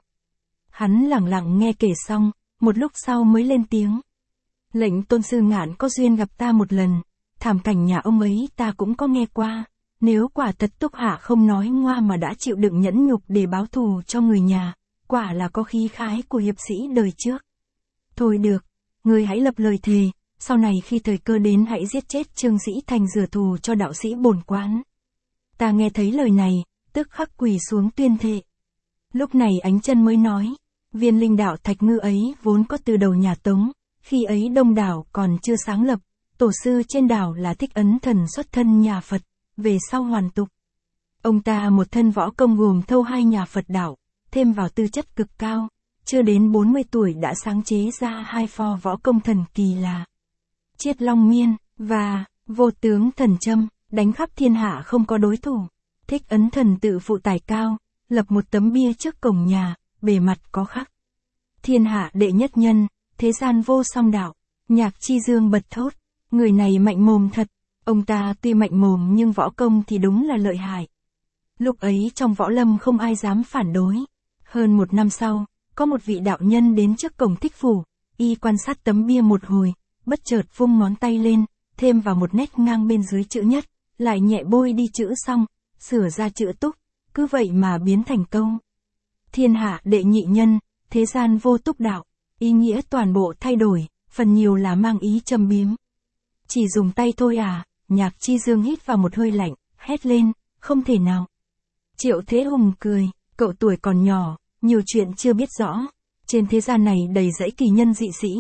S1: Hắn lặng lặng nghe kể xong, một lúc sau mới lên tiếng. Lệnh tôn sư Ngạn có duyên gặp ta một lần, thảm cảnh nhà ông ấy ta cũng có nghe qua, nếu quả thật Túc Hạ không nói ngoa mà đã chịu đựng nhẫn nhục để báo thù cho người nhà, quả là có khí khái của hiệp sĩ đời trước. Thôi được, ngươi hãy lập lời thề, sau này khi thời cơ đến hãy giết chết Trương Sĩ Thành rửa thù cho đạo sĩ bổn quán. Ta nghe thấy lời này, tức khắc quỳ xuống tuyên thệ. Lúc này Ánh Chân mới nói, viên linh đạo Thạch Ngư ấy vốn có từ đầu nhà Tống, khi ấy Đông đảo còn chưa sáng lập, tổ sư trên đảo là Thích Ấn Thần xuất thân nhà Phật, về sau hoàn tục. Ông ta một thân võ công gồm thâu hai nhà Phật đạo, thêm vào tư chất cực cao, chưa đến bốn mươi tuổi đã sáng chế ra hai pho võ công thần kỳ là Chiết Long Miên và Vô Tướng Thần Châm, đánh khắp thiên hạ không có đối thủ. Thích Ấn Thần tự phụ tài cao, lập một tấm bia trước cổng nhà, bề mặt có khắc thiên hạ đệ nhất nhân, thế gian vô song đạo. Nhạc Chi Dương bật thốt, người này mạnh mồm thật. Ông ta tuy mạnh mồm nhưng võ công thì đúng là lợi hại. Lúc ấy trong võ lâm không ai dám phản đối. Hơn một năm sau, có một vị đạo nhân đến trước cổng Thích Phủ, y quan sát tấm bia một hồi, bất chợt vung ngón tay lên, thêm vào một nét ngang bên dưới chữ nhất, lại nhẹ bôi đi chữ xong, sửa ra chữ Túc, cứ vậy mà biến thành câu. Thiên hạ đệ nhị nhân, thế gian vô túc đạo. Ý nghĩa toàn bộ thay đổi, phần nhiều là mang ý châm biếm. Chỉ dùng tay thôi à? Nhạc Chi Dương hít vào một hơi lạnh, hét lên, không thể nào. Triệu Thế Hùng cười, cậu tuổi còn nhỏ, nhiều chuyện chưa biết rõ. Trên thế gian này đầy dẫy kỳ nhân dị sĩ,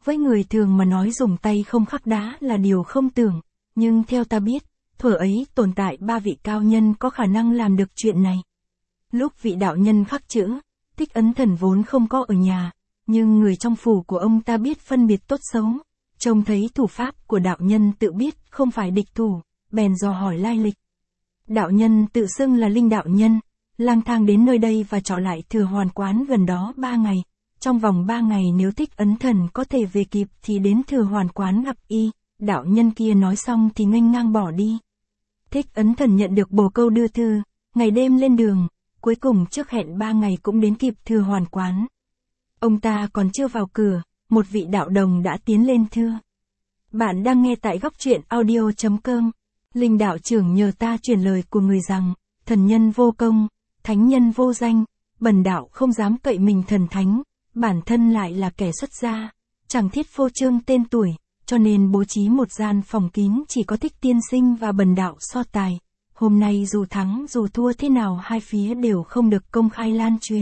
S1: Với người thường mà nói dùng tay không khắc đá là điều không tưởng, nhưng theo ta biết, thuở ấy tồn tại ba vị cao nhân có khả năng làm được chuyện này. Lúc vị đạo nhân khắc chữ, Thích Ấn Thần vốn không có ở nhà, nhưng người trong phủ của ông ta biết phân biệt tốt xấu, trông thấy thủ pháp của đạo nhân tự biết không phải địch thủ, bèn dò hỏi lai lịch. Đạo nhân tự xưng là Linh đạo nhân, lang thang đến nơi đây và trọ lại Thừa Hoàn quán gần đó ba ngày. Trong vòng ba ngày nếu Thích Ấn Thần có thể về kịp thì đến Thừa Hoàn quán gặp y. Đạo nhân kia nói xong thì nghênh ngang bỏ đi. Thích Ấn Thần nhận được bồ câu đưa thư, ngày đêm lên đường, cuối cùng trước hẹn ba ngày cũng đến kịp Thừa Hoàn quán. Ông ta còn chưa vào cửa, một vị đạo đồng đã tiến lên thưa. Bạn đang nghe tại góc truyện audio chấm com. Linh đạo trưởng nhờ ta truyền lời của người rằng, thần nhân vô công, thánh nhân vô danh, bần đạo không dám cậy mình thần thánh, bản thân lại là kẻ xuất gia, chẳng thiết phô trương tên tuổi, cho nên bố trí một gian phòng kín chỉ có Thích tiên sinh và bần đạo so tài. Hôm nay dù thắng dù thua thế nào hai phía đều không được công khai lan truyền.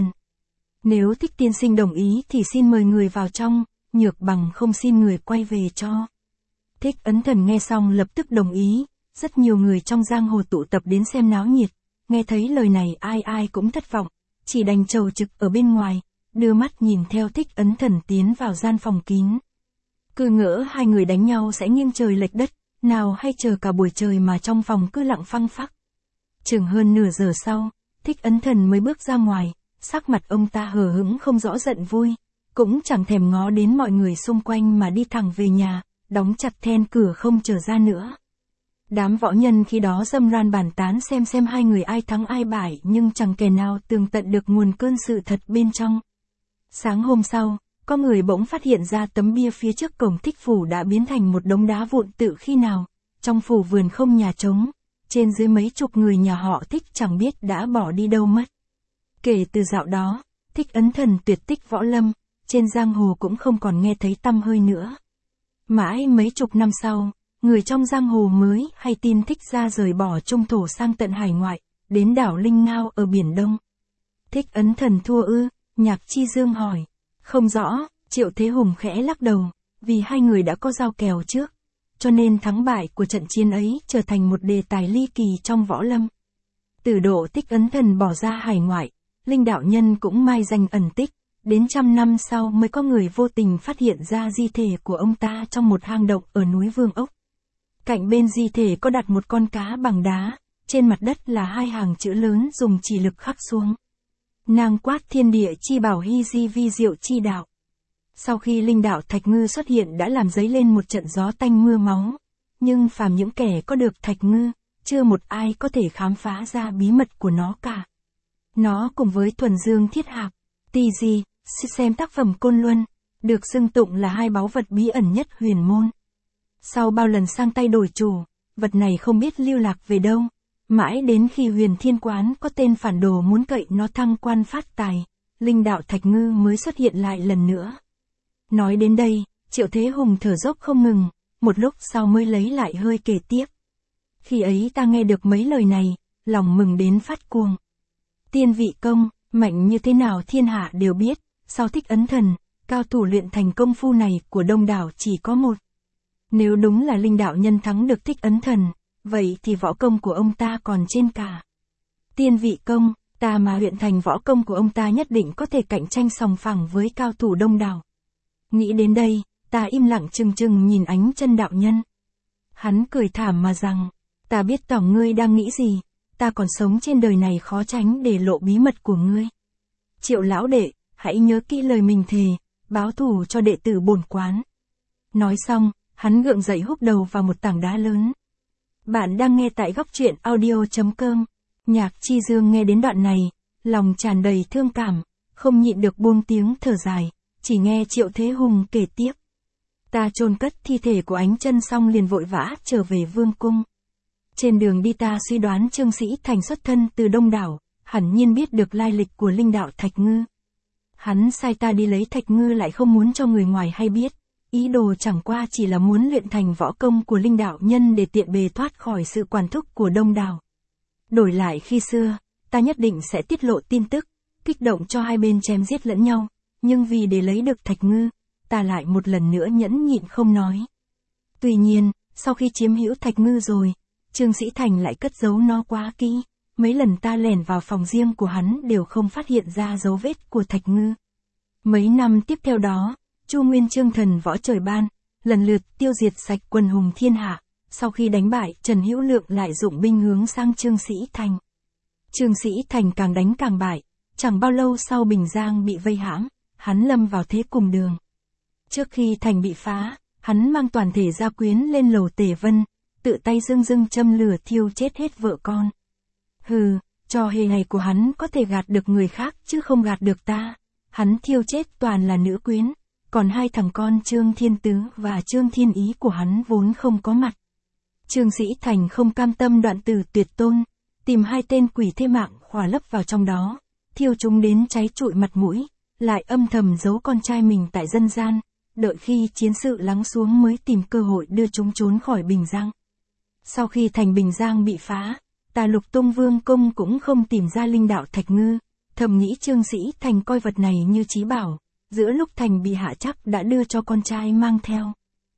S1: Nếu Thích tiên sinh đồng ý thì xin mời người vào trong, nhược bằng không xin người quay về cho. Thích Ấn Thần nghe xong lập tức đồng ý, rất nhiều người trong giang hồ tụ tập đến xem náo nhiệt, nghe thấy lời này ai ai cũng thất vọng, chỉ đành chầu trực ở bên ngoài, đưa mắt nhìn theo Thích Ấn Thần tiến vào gian phòng kín. Cứ ngỡ hai người đánh nhau sẽ nghiêng trời lệch đất, nào hay chờ cả buổi trời mà trong phòng cứ lặng phăng phắc. Chừng hơn nửa giờ sau, Thích Ấn Thần mới bước ra ngoài, sắc mặt ông ta hờ hững không rõ giận vui, cũng chẳng thèm ngó đến mọi người xung quanh mà đi thẳng về nhà, đóng chặt then cửa không trở ra nữa. Đám võ nhân khi đó râm ran bàn tán xem xem hai người ai thắng ai bại nhưng chẳng kẻ nào tường tận được nguồn cơn sự thật bên trong. Sáng hôm sau, có người bỗng phát hiện ra tấm bia phía trước cổng Thích phủ đã biến thành một đống đá vụn tự khi nào, trong phủ vườn không nhà trống, trên dưới mấy chục người nhà họ Thích chẳng biết đã bỏ đi đâu mất. Kể từ dạo đó, Thích Ấn Thần tuyệt tích võ lâm, trên giang hồ cũng không còn nghe thấy tăm hơi nữa. Mãi mấy chục năm sau, người trong giang hồ mới hay tin Thích gia rời bỏ trung thổ sang tận hải ngoại, đến đảo Linh Ngao ở Biển Đông. Thích Ấn Thần thua ư? Nhạc Chi Dương hỏi. Không rõ, Triệu Thế Hùng khẽ lắc đầu, vì hai người đã có giao kèo trước, cho nên thắng bại của trận chiến ấy trở thành một đề tài ly kỳ trong võ lâm. Từ độ Thích Ấn Thần bỏ ra hải ngoại, Linh đạo nhân cũng mai danh ẩn tích, đến trăm năm sau mới có người vô tình phát hiện ra di thể của ông ta trong một hang động ở núi Vương Ốc. Cạnh bên di thể có đặt một con cá bằng đá, trên mặt đất là hai hàng chữ lớn dùng chỉ lực khắc xuống. Nàng quát thiên địa chi bảo hy di vi diệu chi đạo. Sau khi linh đạo Thạch Ngư xuất hiện đã làm dấy lên một trận gió tanh mưa máu, nhưng phàm những kẻ có được Thạch Ngư, chưa một ai có thể khám phá ra bí mật của nó cả. Nó cùng với Thuần Dương Thiết Hạp, Tỳ Di, xem tác phẩm Côn Luân, được xưng tụng là hai báu vật bí ẩn nhất huyền môn. Sau bao lần sang tay đổi chủ, vật này không biết lưu lạc về đâu, mãi đến khi Huyền Thiên Quán có tên phản đồ muốn cậy nó thăng quan phát tài, linh đạo Thạch Ngư mới xuất hiện lại lần nữa. Nói đến đây, Triệu Thế Hùng thở dốc không ngừng, một lúc sau mới lấy lại hơi kể tiếp. Khi ấy ta nghe được mấy lời này, lòng mừng đến phát cuồng. Tiên vị công, mạnh như thế nào thiên hạ đều biết, sau Thích Ấn Thần, cao thủ luyện thành công phu này của đông đảo chỉ có một. Nếu đúng là linh đạo nhân thắng được Thích Ấn Thần, vậy thì võ công của ông ta còn trên cả. Tiên vị công, ta mà luyện thành võ công của ông ta nhất định có thể cạnh tranh sòng phẳng với cao thủ đông đảo. Nghĩ đến đây, ta im lặng chừng chừng nhìn Ánh Chân đạo nhân. Hắn cười thảm mà rằng, ta biết tỏ ngươi đang nghĩ gì, ta còn sống trên đời này khó tránh để lộ bí mật của ngươi. Triệu lão đệ, hãy nhớ kỹ lời mình thề, báo thù cho đệ tử bổn quán. Nói xong, hắn gượng dậy húc đầu vào một tảng đá lớn. Bạn đang nghe tại góc truyện audio chấm com. Nhạc Chi Dương nghe đến đoạn này, lòng tràn đầy thương cảm, không nhịn được buông tiếng thở dài, chỉ nghe Triệu Thế Hùng kể tiếp. Ta chôn cất thi thể của Ánh Chân xong liền vội vã trở về vương cung. Trên đường đi ta suy đoán Trương Sĩ Thành xuất thân từ Đông Đảo, hẳn nhiên biết được lai lịch của linh đạo Thạch Ngư. Hắn sai ta đi lấy Thạch Ngư lại không muốn cho người ngoài hay biết, ý đồ chẳng qua chỉ là muốn luyện thành võ công của linh đạo nhân để tiện bề thoát khỏi sự quản thúc của Đông Đảo. Đổi lại khi xưa, ta nhất định sẽ tiết lộ tin tức, kích động cho hai bên chém giết lẫn nhau, nhưng vì để lấy được Thạch Ngư, ta lại một lần nữa nhẫn nhịn không nói. Tuy nhiên, sau khi chiếm hữu Thạch Ngư rồi, Trương Sĩ Thành lại cất giấu nó quá kỹ, mấy lần ta lẻn vào phòng riêng của hắn đều không phát hiện ra dấu vết của Thạch Ngư. Mấy năm tiếp theo đó, Chu Nguyên Chương thần võ trời ban, lần lượt tiêu diệt sạch quần hùng thiên hạ, sau khi đánh bại Trần Hữu Lượng lại dụng binh hướng sang Trương Sĩ Thành. Trương Sĩ Thành càng đánh càng bại, chẳng bao lâu sau Bình Giang bị vây hãm, hắn lâm vào thế cùng đường. Trước khi thành bị phá, hắn mang toàn thể gia quyến lên lầu Tề Vân, tự tay dưng dưng châm lửa thiêu chết hết vợ con. Hừ, trò hề này của hắn có thể gạt được người khác chứ không gạt được ta. Hắn thiêu chết toàn là nữ quyến, còn hai thằng con Trương Thiên Tứ và Trương Thiên Ý của hắn vốn không có mặt. Trương Sĩ Thành không cam tâm đoạn tử tuyệt tôn, tìm hai tên quỷ thê mạng khỏa lấp vào trong đó, thiêu chúng đến cháy trụi mặt mũi, lại âm thầm giấu con trai mình tại dân gian, đợi khi chiến sự lắng xuống mới tìm cơ hội đưa chúng trốn khỏi Bình Giang. Sau khi thành Bình Giang bị phá, Tà Lục Tung Vương Công cũng không tìm ra linh đạo Thạch Ngư, thầm nghĩ Trương Sĩ Thành coi vật này như trí bảo, giữa lúc thành bị hạ chắc đã đưa cho con trai mang theo.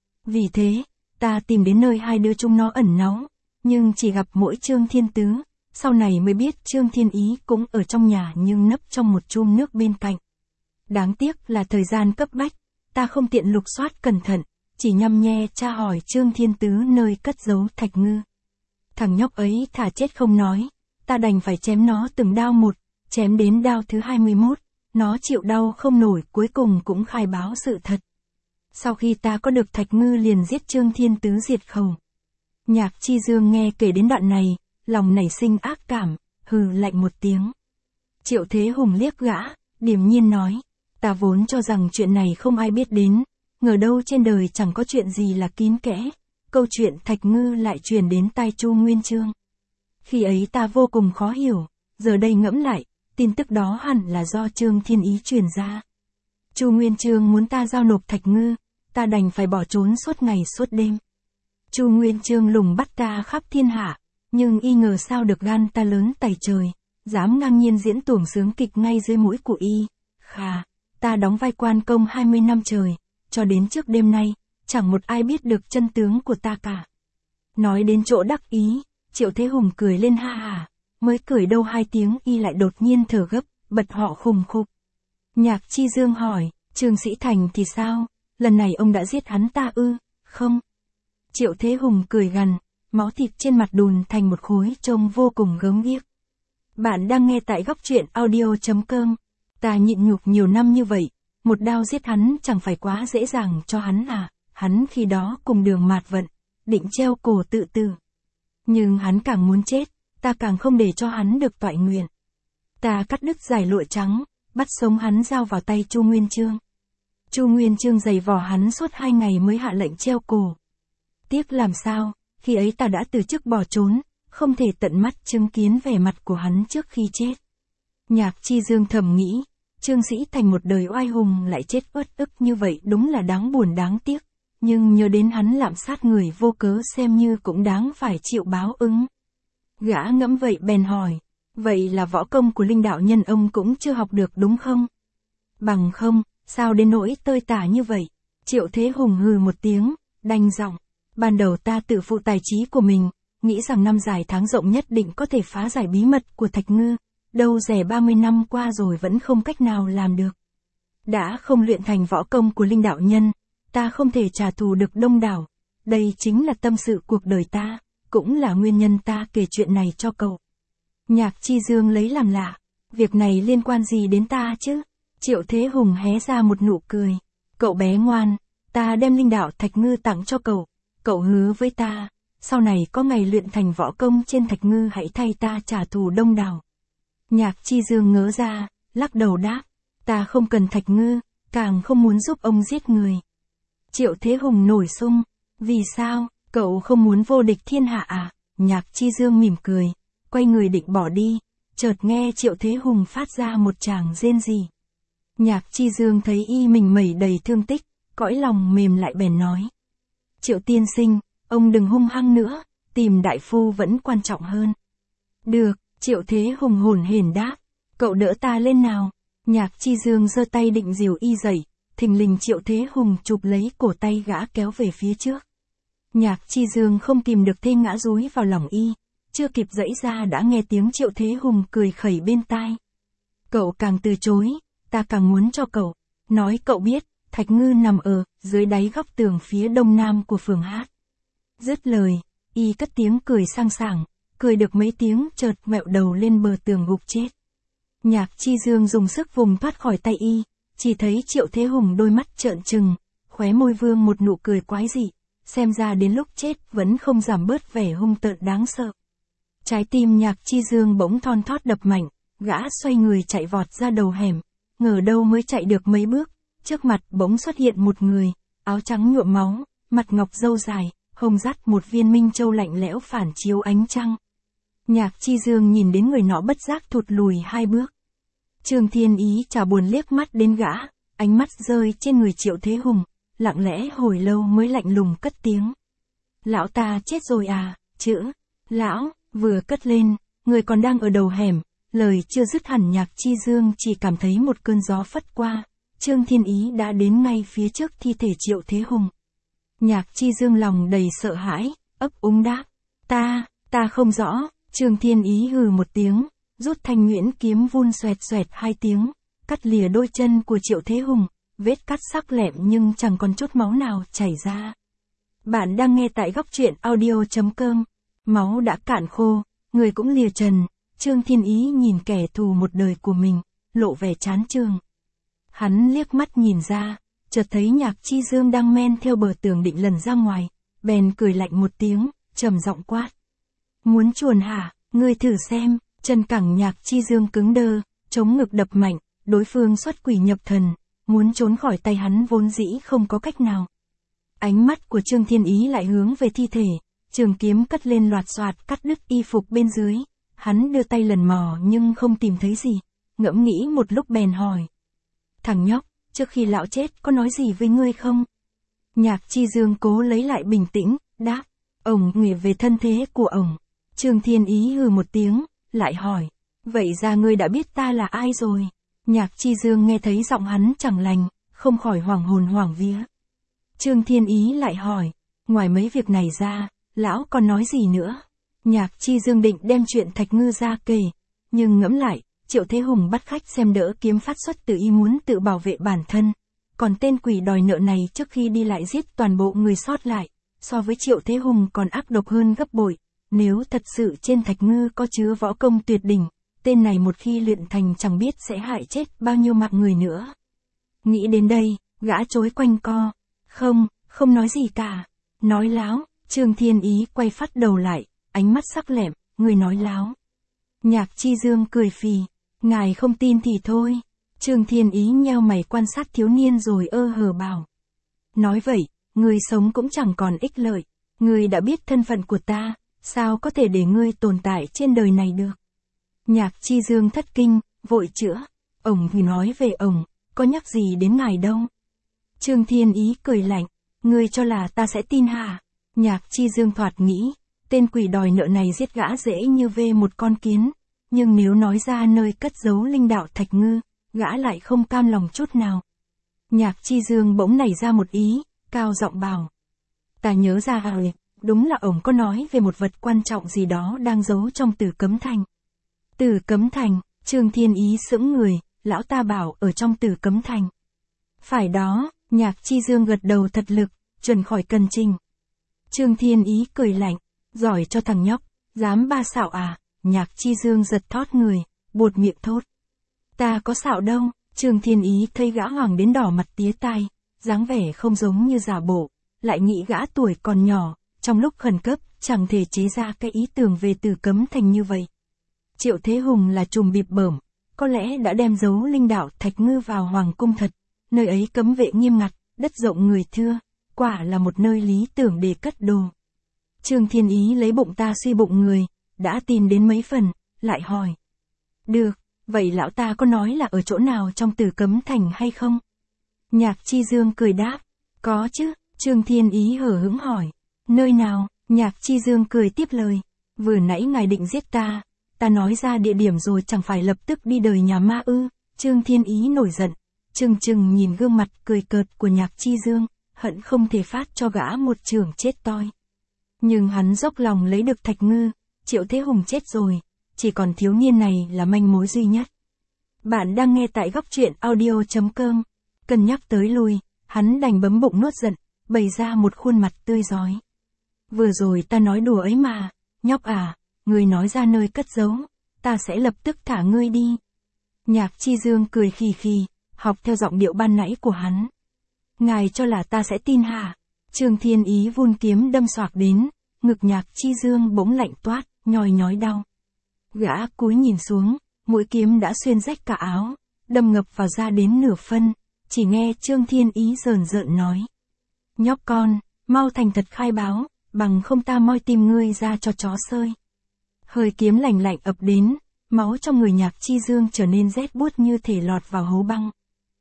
S1: Vì thế, ta tìm đến nơi hai đứa chúng nó ẩn náu, nhưng chỉ gặp mỗi Trương Thiên Tứ, sau này mới biết Trương Thiên Ý cũng ở trong nhà nhưng nấp trong một chum nước bên cạnh. Đáng tiếc là thời gian cấp bách, ta không tiện lục soát cẩn thận, chỉ nhăm nhe tra hỏi Trương Thiên Tứ nơi cất giấu Thạch Ngư. Thằng nhóc ấy thà chết không nói, ta đành phải chém nó từng đao một, chém đến đao thứ hai mươi mốt, nó chịu đau không nổi cuối cùng cũng khai báo sự thật. Sau khi ta có được Thạch Ngư liền giết Trương Thiên Tứ diệt khẩu. Nhạc Chi Dương nghe kể đến đoạn này, lòng nảy sinh ác cảm, hừ lạnh một tiếng. Triệu Thế Hùng liếc gã, điềm nhiên nói, ta vốn cho rằng chuyện này không ai biết đến, ngờ đâu trên đời chẳng có chuyện gì là kín kẽ, câu chuyện Thạch Ngư lại truyền đến tai Chu Nguyên Chương. Khi ấy ta vô cùng khó hiểu, giờ đây ngẫm lại, tin tức đó hẳn là do Trương Thiên Ý truyền ra. Chu Nguyên Chương muốn ta giao nộp Thạch Ngư, ta đành phải bỏ trốn suốt ngày suốt đêm. Chu Nguyên Chương lùng bắt ta khắp thiên hạ, nhưng y ngờ sao được gan ta lớn tày trời, dám ngang nhiên diễn tuồng sướng kịch ngay dưới mũi của y. Khà, ta đóng vai quan công hai mươi năm trời, cho đến trước đêm nay, chẳng một ai biết được chân tướng của ta cả. Nói đến chỗ đắc ý, Triệu Thế Hùng cười lên ha hà, mới cười đâu hai tiếng y lại đột nhiên thở gấp, bật họ khùng khục. Nhạc Chi Dương hỏi, Trương Sĩ Thành thì sao, lần này ông đã giết hắn ta ư, không? Triệu Thế Hùng cười gằn, máu thịt trên mặt đùn thành một khối trông vô cùng gớm ghiếc. Bạn đang nghe tại góc truyện audio chấm com. Ta nhịn nhục nhiều năm như vậy, một đao giết hắn chẳng phải quá dễ dàng cho hắn à, hắn khi đó cùng đường mạt vận, định treo cổ tự tử. Nhưng hắn càng muốn chết, ta càng không để cho hắn được toại nguyện. Ta cắt đứt dải lụa trắng, bắt sống hắn giao vào tay Chu Nguyên Chương. Chu Nguyên Chương giày vò hắn suốt hai ngày mới hạ lệnh treo cổ. Tiếc làm sao, khi ấy ta đã từ chức bỏ trốn, không thể tận mắt chứng kiến vẻ mặt của hắn trước khi chết. Nhạc Chi Dương thầm nghĩ, Trương Sĩ Thành một đời oai hùng lại chết uất ức như vậy đúng là đáng buồn đáng tiếc, nhưng nhớ đến hắn lạm sát người vô cớ xem như cũng đáng phải chịu báo ứng. Gã ngẫm vậy bèn hỏi, vậy là võ công của linh đạo nhân ông cũng chưa học được đúng không? Bằng không, sao đến nỗi tơi tả như vậy? Triệu Thế Hùng hừ một tiếng, đanh giọng, ban đầu ta tự phụ tài trí của mình, nghĩ rằng năm dài tháng rộng nhất định có thể phá giải bí mật của Thạch Ngư, đâu dè ba mươi năm qua rồi vẫn không cách nào làm được. Đã không luyện thành võ công của linh đạo nhân, ta không thể trả thù được đông đảo, đây chính là tâm sự cuộc đời ta, cũng là nguyên nhân ta kể chuyện này cho cậu. Nhạc Chi Dương lấy làm lạ, việc này liên quan gì đến ta chứ? Triệu Thế Hùng hé ra một nụ cười, cậu bé ngoan, ta đem linh đạo Thạch Ngư tặng cho cậu, cậu hứa với ta, sau này có ngày luyện thành võ công trên Thạch Ngư hãy thay ta trả thù đông đảo. Nhạc Chi Dương ngớ ra, lắc đầu đáp, ta không cần Thạch Ngư, càng không muốn giúp ông giết người. Triệu Thế Hùng nổi sung, vì sao, cậu không muốn vô địch thiên hạ à? Nhạc Chi Dương mỉm cười, quay người định bỏ đi, chợt nghe Triệu Thế Hùng phát ra một tràng rên rỉ. Nhạc Chi Dương thấy y mình mẩy đầy thương tích, cõi lòng mềm lại bèn nói. Triệu tiên sinh, ông đừng hung hăng nữa, tìm đại phu vẫn quan trọng hơn. Được, Triệu Thế Hùng hồn hển đáp, cậu đỡ ta lên nào. Nhạc Chi Dương giơ tay định dìu y dậy, thình lình Triệu Thế Hùng chụp lấy cổ tay gã kéo về phía trước. Nhạc Chi Dương không kìm được thê ngã dúi vào lòng y, chưa kịp giãy ra đã nghe tiếng Triệu Thế Hùng cười khẩy bên tai. Cậu càng từ chối, ta càng muốn cho cậu, nói cậu biết, Thạch Ngư nằm ở dưới đáy góc tường phía đông nam của phường hát. Dứt lời, y cất tiếng cười sang sảng, cười được mấy tiếng chợt mẹo đầu lên bờ tường gục chết. Nhạc Chi Dương dùng sức vùng thoát khỏi tay y, chỉ thấy Triệu Thế Hùng đôi mắt trợn trừng, khóe môi vương một nụ cười quái dị, xem ra đến lúc chết vẫn không giảm bớt vẻ hung tợn đáng sợ. Trái tim Nhạc Chi Dương bỗng thon thót đập mạnh, gã xoay người chạy vọt ra đầu hẻm, ngờ đâu mới chạy được mấy bước, trước mặt bỗng xuất hiện một người, áo trắng nhuộm máu, mặt ngọc râu dài, hông dắt một viên minh châu lạnh lẽo phản chiếu ánh trăng. Nhạc Chi Dương nhìn đến người nọ bất giác thụt lùi hai bước. Trương Thiên Ý chả buồn liếc mắt đến gã, ánh mắt rơi trên người Triệu Thế Hùng, lặng lẽ hồi lâu mới lạnh lùng cất tiếng. Lão ta chết rồi à, chữ, lão, vừa cất lên, người còn đang ở đầu hẻm, lời chưa dứt hẳn Nhạc Chi Dương chỉ cảm thấy một cơn gió phất qua, Trương Thiên Ý đã đến ngay phía trước thi thể Triệu Thế Hùng. Nhạc Chi Dương lòng đầy sợ hãi, ấp úng đáp, ta, ta không rõ, Trương Thiên Ý hừ một tiếng, rút thanh nhuyễn kiếm vun xoẹt xoẹt hai tiếng, cắt lìa đôi chân của Triệu Thế Hùng, vết cắt sắc lẹm nhưng chẳng còn chút máu nào chảy ra. Bạn đang nghe tại góc truyện audio chấm com, máu đã cạn khô, người cũng lìa trần, Trương Thiên Ý nhìn kẻ thù một đời của mình, lộ vẻ chán chường. Hắn liếc mắt nhìn ra, chợt thấy Nhạc Chi Dương đang men theo bờ tường định lần ra ngoài, bèn cười lạnh một tiếng, trầm giọng quát. Muốn chuồn hả, ngươi thử xem, chân cẳng Nhạc Chi Dương cứng đơ, chống ngực đập mạnh, đối phương xuất quỷ nhập thần, muốn trốn khỏi tay hắn vốn dĩ không có cách nào. Ánh mắt của Trương Thiên Ý lại hướng về thi thể, trường kiếm cất lên loạt xoạt cắt đứt y phục bên dưới, hắn đưa tay lần mò nhưng không tìm thấy gì, ngẫm nghĩ một lúc bèn hỏi. Thằng nhóc, trước khi lão chết có nói gì với ngươi không? Nhạc Chi Dương cố lấy lại bình tĩnh, đáp, ổng nghĩ về thân thế của ổng. Trương Thiên Ý hừ một tiếng, lại hỏi, vậy ra ngươi đã biết ta là ai rồi? Nhạc Chi Dương nghe thấy giọng hắn chẳng lành, không khỏi hoảng hồn hoảng vía. Trương Thiên Ý lại hỏi, ngoài mấy việc này ra, lão còn nói gì nữa? Nhạc Chi Dương định đem chuyện Thạch Ngư ra kể, nhưng ngẫm lại, Triệu Thế Hùng bắt khách xem đỡ kiếm phát xuất từ ý muốn tự bảo vệ bản thân, còn tên quỷ đòi nợ này trước khi đi lại giết toàn bộ người sót lại, so với Triệu Thế Hùng còn ác độc hơn gấp bội, nếu thật sự trên Thạch Ngư có chứa võ công tuyệt đỉnh, tên này một khi luyện thành chẳng biết sẽ hại chết bao nhiêu mạng người nữa. Nghĩ đến đây, gã chối quanh co, không, không nói gì cả, nói láo. Trương Thiên Ý quay phát đầu lại, ánh mắt sắc lẹm, người nói láo. Nhạc Chi Dương cười phì, ngài không tin thì thôi. Trương Thiên Ý nheo mày quan sát thiếu niên rồi ơ hờ bảo. Nói vậy, người sống cũng chẳng còn ích lợi, người đã biết thân phận của ta, sao có thể để ngươi tồn tại trên đời này được. Nhạc Chi Dương thất kinh, vội chữa, ổng thì nói về ổng, có nhắc gì đến ngài đâu. Trương Thiên Ý cười lạnh, ngươi cho là ta sẽ tin hả? Nhạc Chi Dương thoạt nghĩ, tên quỷ đòi nợ này giết gã dễ như vê một con kiến, nhưng nếu nói ra nơi cất giấu linh đạo Thạch Ngư, gã lại không cam lòng chút nào. Nhạc Chi Dương bỗng nảy ra một ý, cao giọng bảo. Ta nhớ ra rồi, đúng là ổng có nói về một vật quan trọng gì đó đang giấu trong Tử Cấm Thành. Tử Cấm Thành, Trương Thiên Ý sững người, lão ta bảo ở trong Tử Cấm Thành. Phải đó, Nhạc Chi Dương gật đầu thật lực, chuẩn khỏi cần trình. Trương Thiên Ý cười lạnh, giỏi cho thằng nhóc, dám ba xạo à? Nhạc Chi Dương giật thót người, buột miệng thốt. Ta có xạo đâu. Trương Thiên Ý thấy gã hoàng đến đỏ mặt tía tai, dáng vẻ không giống như giả bộ, lại nghĩ gã tuổi còn nhỏ, trong lúc khẩn cấp, chẳng thể chế ra cái ý tưởng về Tử Cấm Thành như vậy. Triệu Thế Hùng là trùm bịp bởm, có lẽ đã đem giấu linh đạo Thạch Ngư vào hoàng cung thật, nơi ấy cấm vệ nghiêm ngặt, đất rộng người thưa, quả là một nơi lý tưởng để cất đồ. Trương Thiên Ý lấy bụng ta suy bụng người, đã tìm đến mấy phần, lại hỏi. Được, vậy lão ta có nói là ở chỗ nào trong Tử Cấm Thành hay không? Nhạc Chi Dương cười đáp, có chứ. Trương Thiên Ý hở hững hỏi, nơi nào? Nhạc Chi Dương cười tiếp lời, vừa nãy ngài định giết ta, ta nói ra địa điểm rồi chẳng phải lập tức đi đời nhà ma ư? Trương Thiên Ý nổi giận, Trừng trừng nhìn gương mặt cười cợt của Nhạc Chi Dương, hận không thể phát cho gã một chưởng chết toi. Nhưng hắn dốc lòng lấy được Thạch Ngư, Triệu Thế Hùng chết rồi, chỉ còn thiếu niên này là manh mối duy nhất. Bạn đang nghe tại góc truyện audio chấm com. Cân nhắc tới lui, hắn đành bấm bụng nuốt giận, bày ra một khuôn mặt tươi rói. Vừa rồi ta nói đùa ấy mà, nhóc à, ngươi nói ra nơi cất giấu, ta sẽ lập tức thả ngươi đi. Nhạc Chi Dương cười khì khì, học theo giọng điệu ban nãy của hắn. Ngài cho là ta sẽ tin hả? Trương Thiên Ý vun kiếm đâm xoạc đến, ngực Nhạc Chi Dương bỗng lạnh toát, nhói nhói đau. Gã cúi nhìn xuống, mũi kiếm đã xuyên rách cả áo, đâm ngập vào da đến nửa phân, chỉ nghe Trương Thiên Ý rờn rợn nói. Nhóc con, mau thành thật khai báo, bằng không ta moi tim ngươi ra cho chó sơi. Hơi kiếm lạnh lạnh ập đến, máu trong người Nhạc Chi Dương trở nên rét buốt như thể lọt vào hố băng.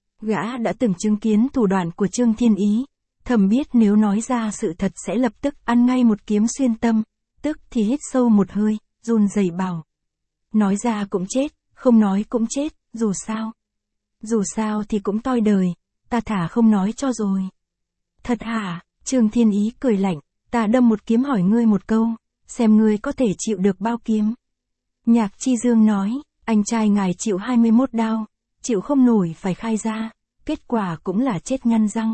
S1: Gã đã từng chứng kiến thủ đoạn của Trương Thiên Ý, thầm biết nếu nói ra sự thật sẽ lập tức ăn ngay một kiếm xuyên tâm, tức thì hít sâu một hơi, run rẩy bảo. Nói ra cũng chết, không nói cũng chết, dù sao. Dù sao thì cũng toi đời, ta thả không nói cho rồi. Thật hả? Trương Thiên Ý cười lạnh, ta đâm một kiếm hỏi ngươi một câu, xem ngươi có thể chịu được bao kiếm. Nhạc Chi Dương nói, anh trai ngài chịu hai mươi mốt đao, chịu không nổi phải khai ra, kết quả cũng là chết nhăn răng.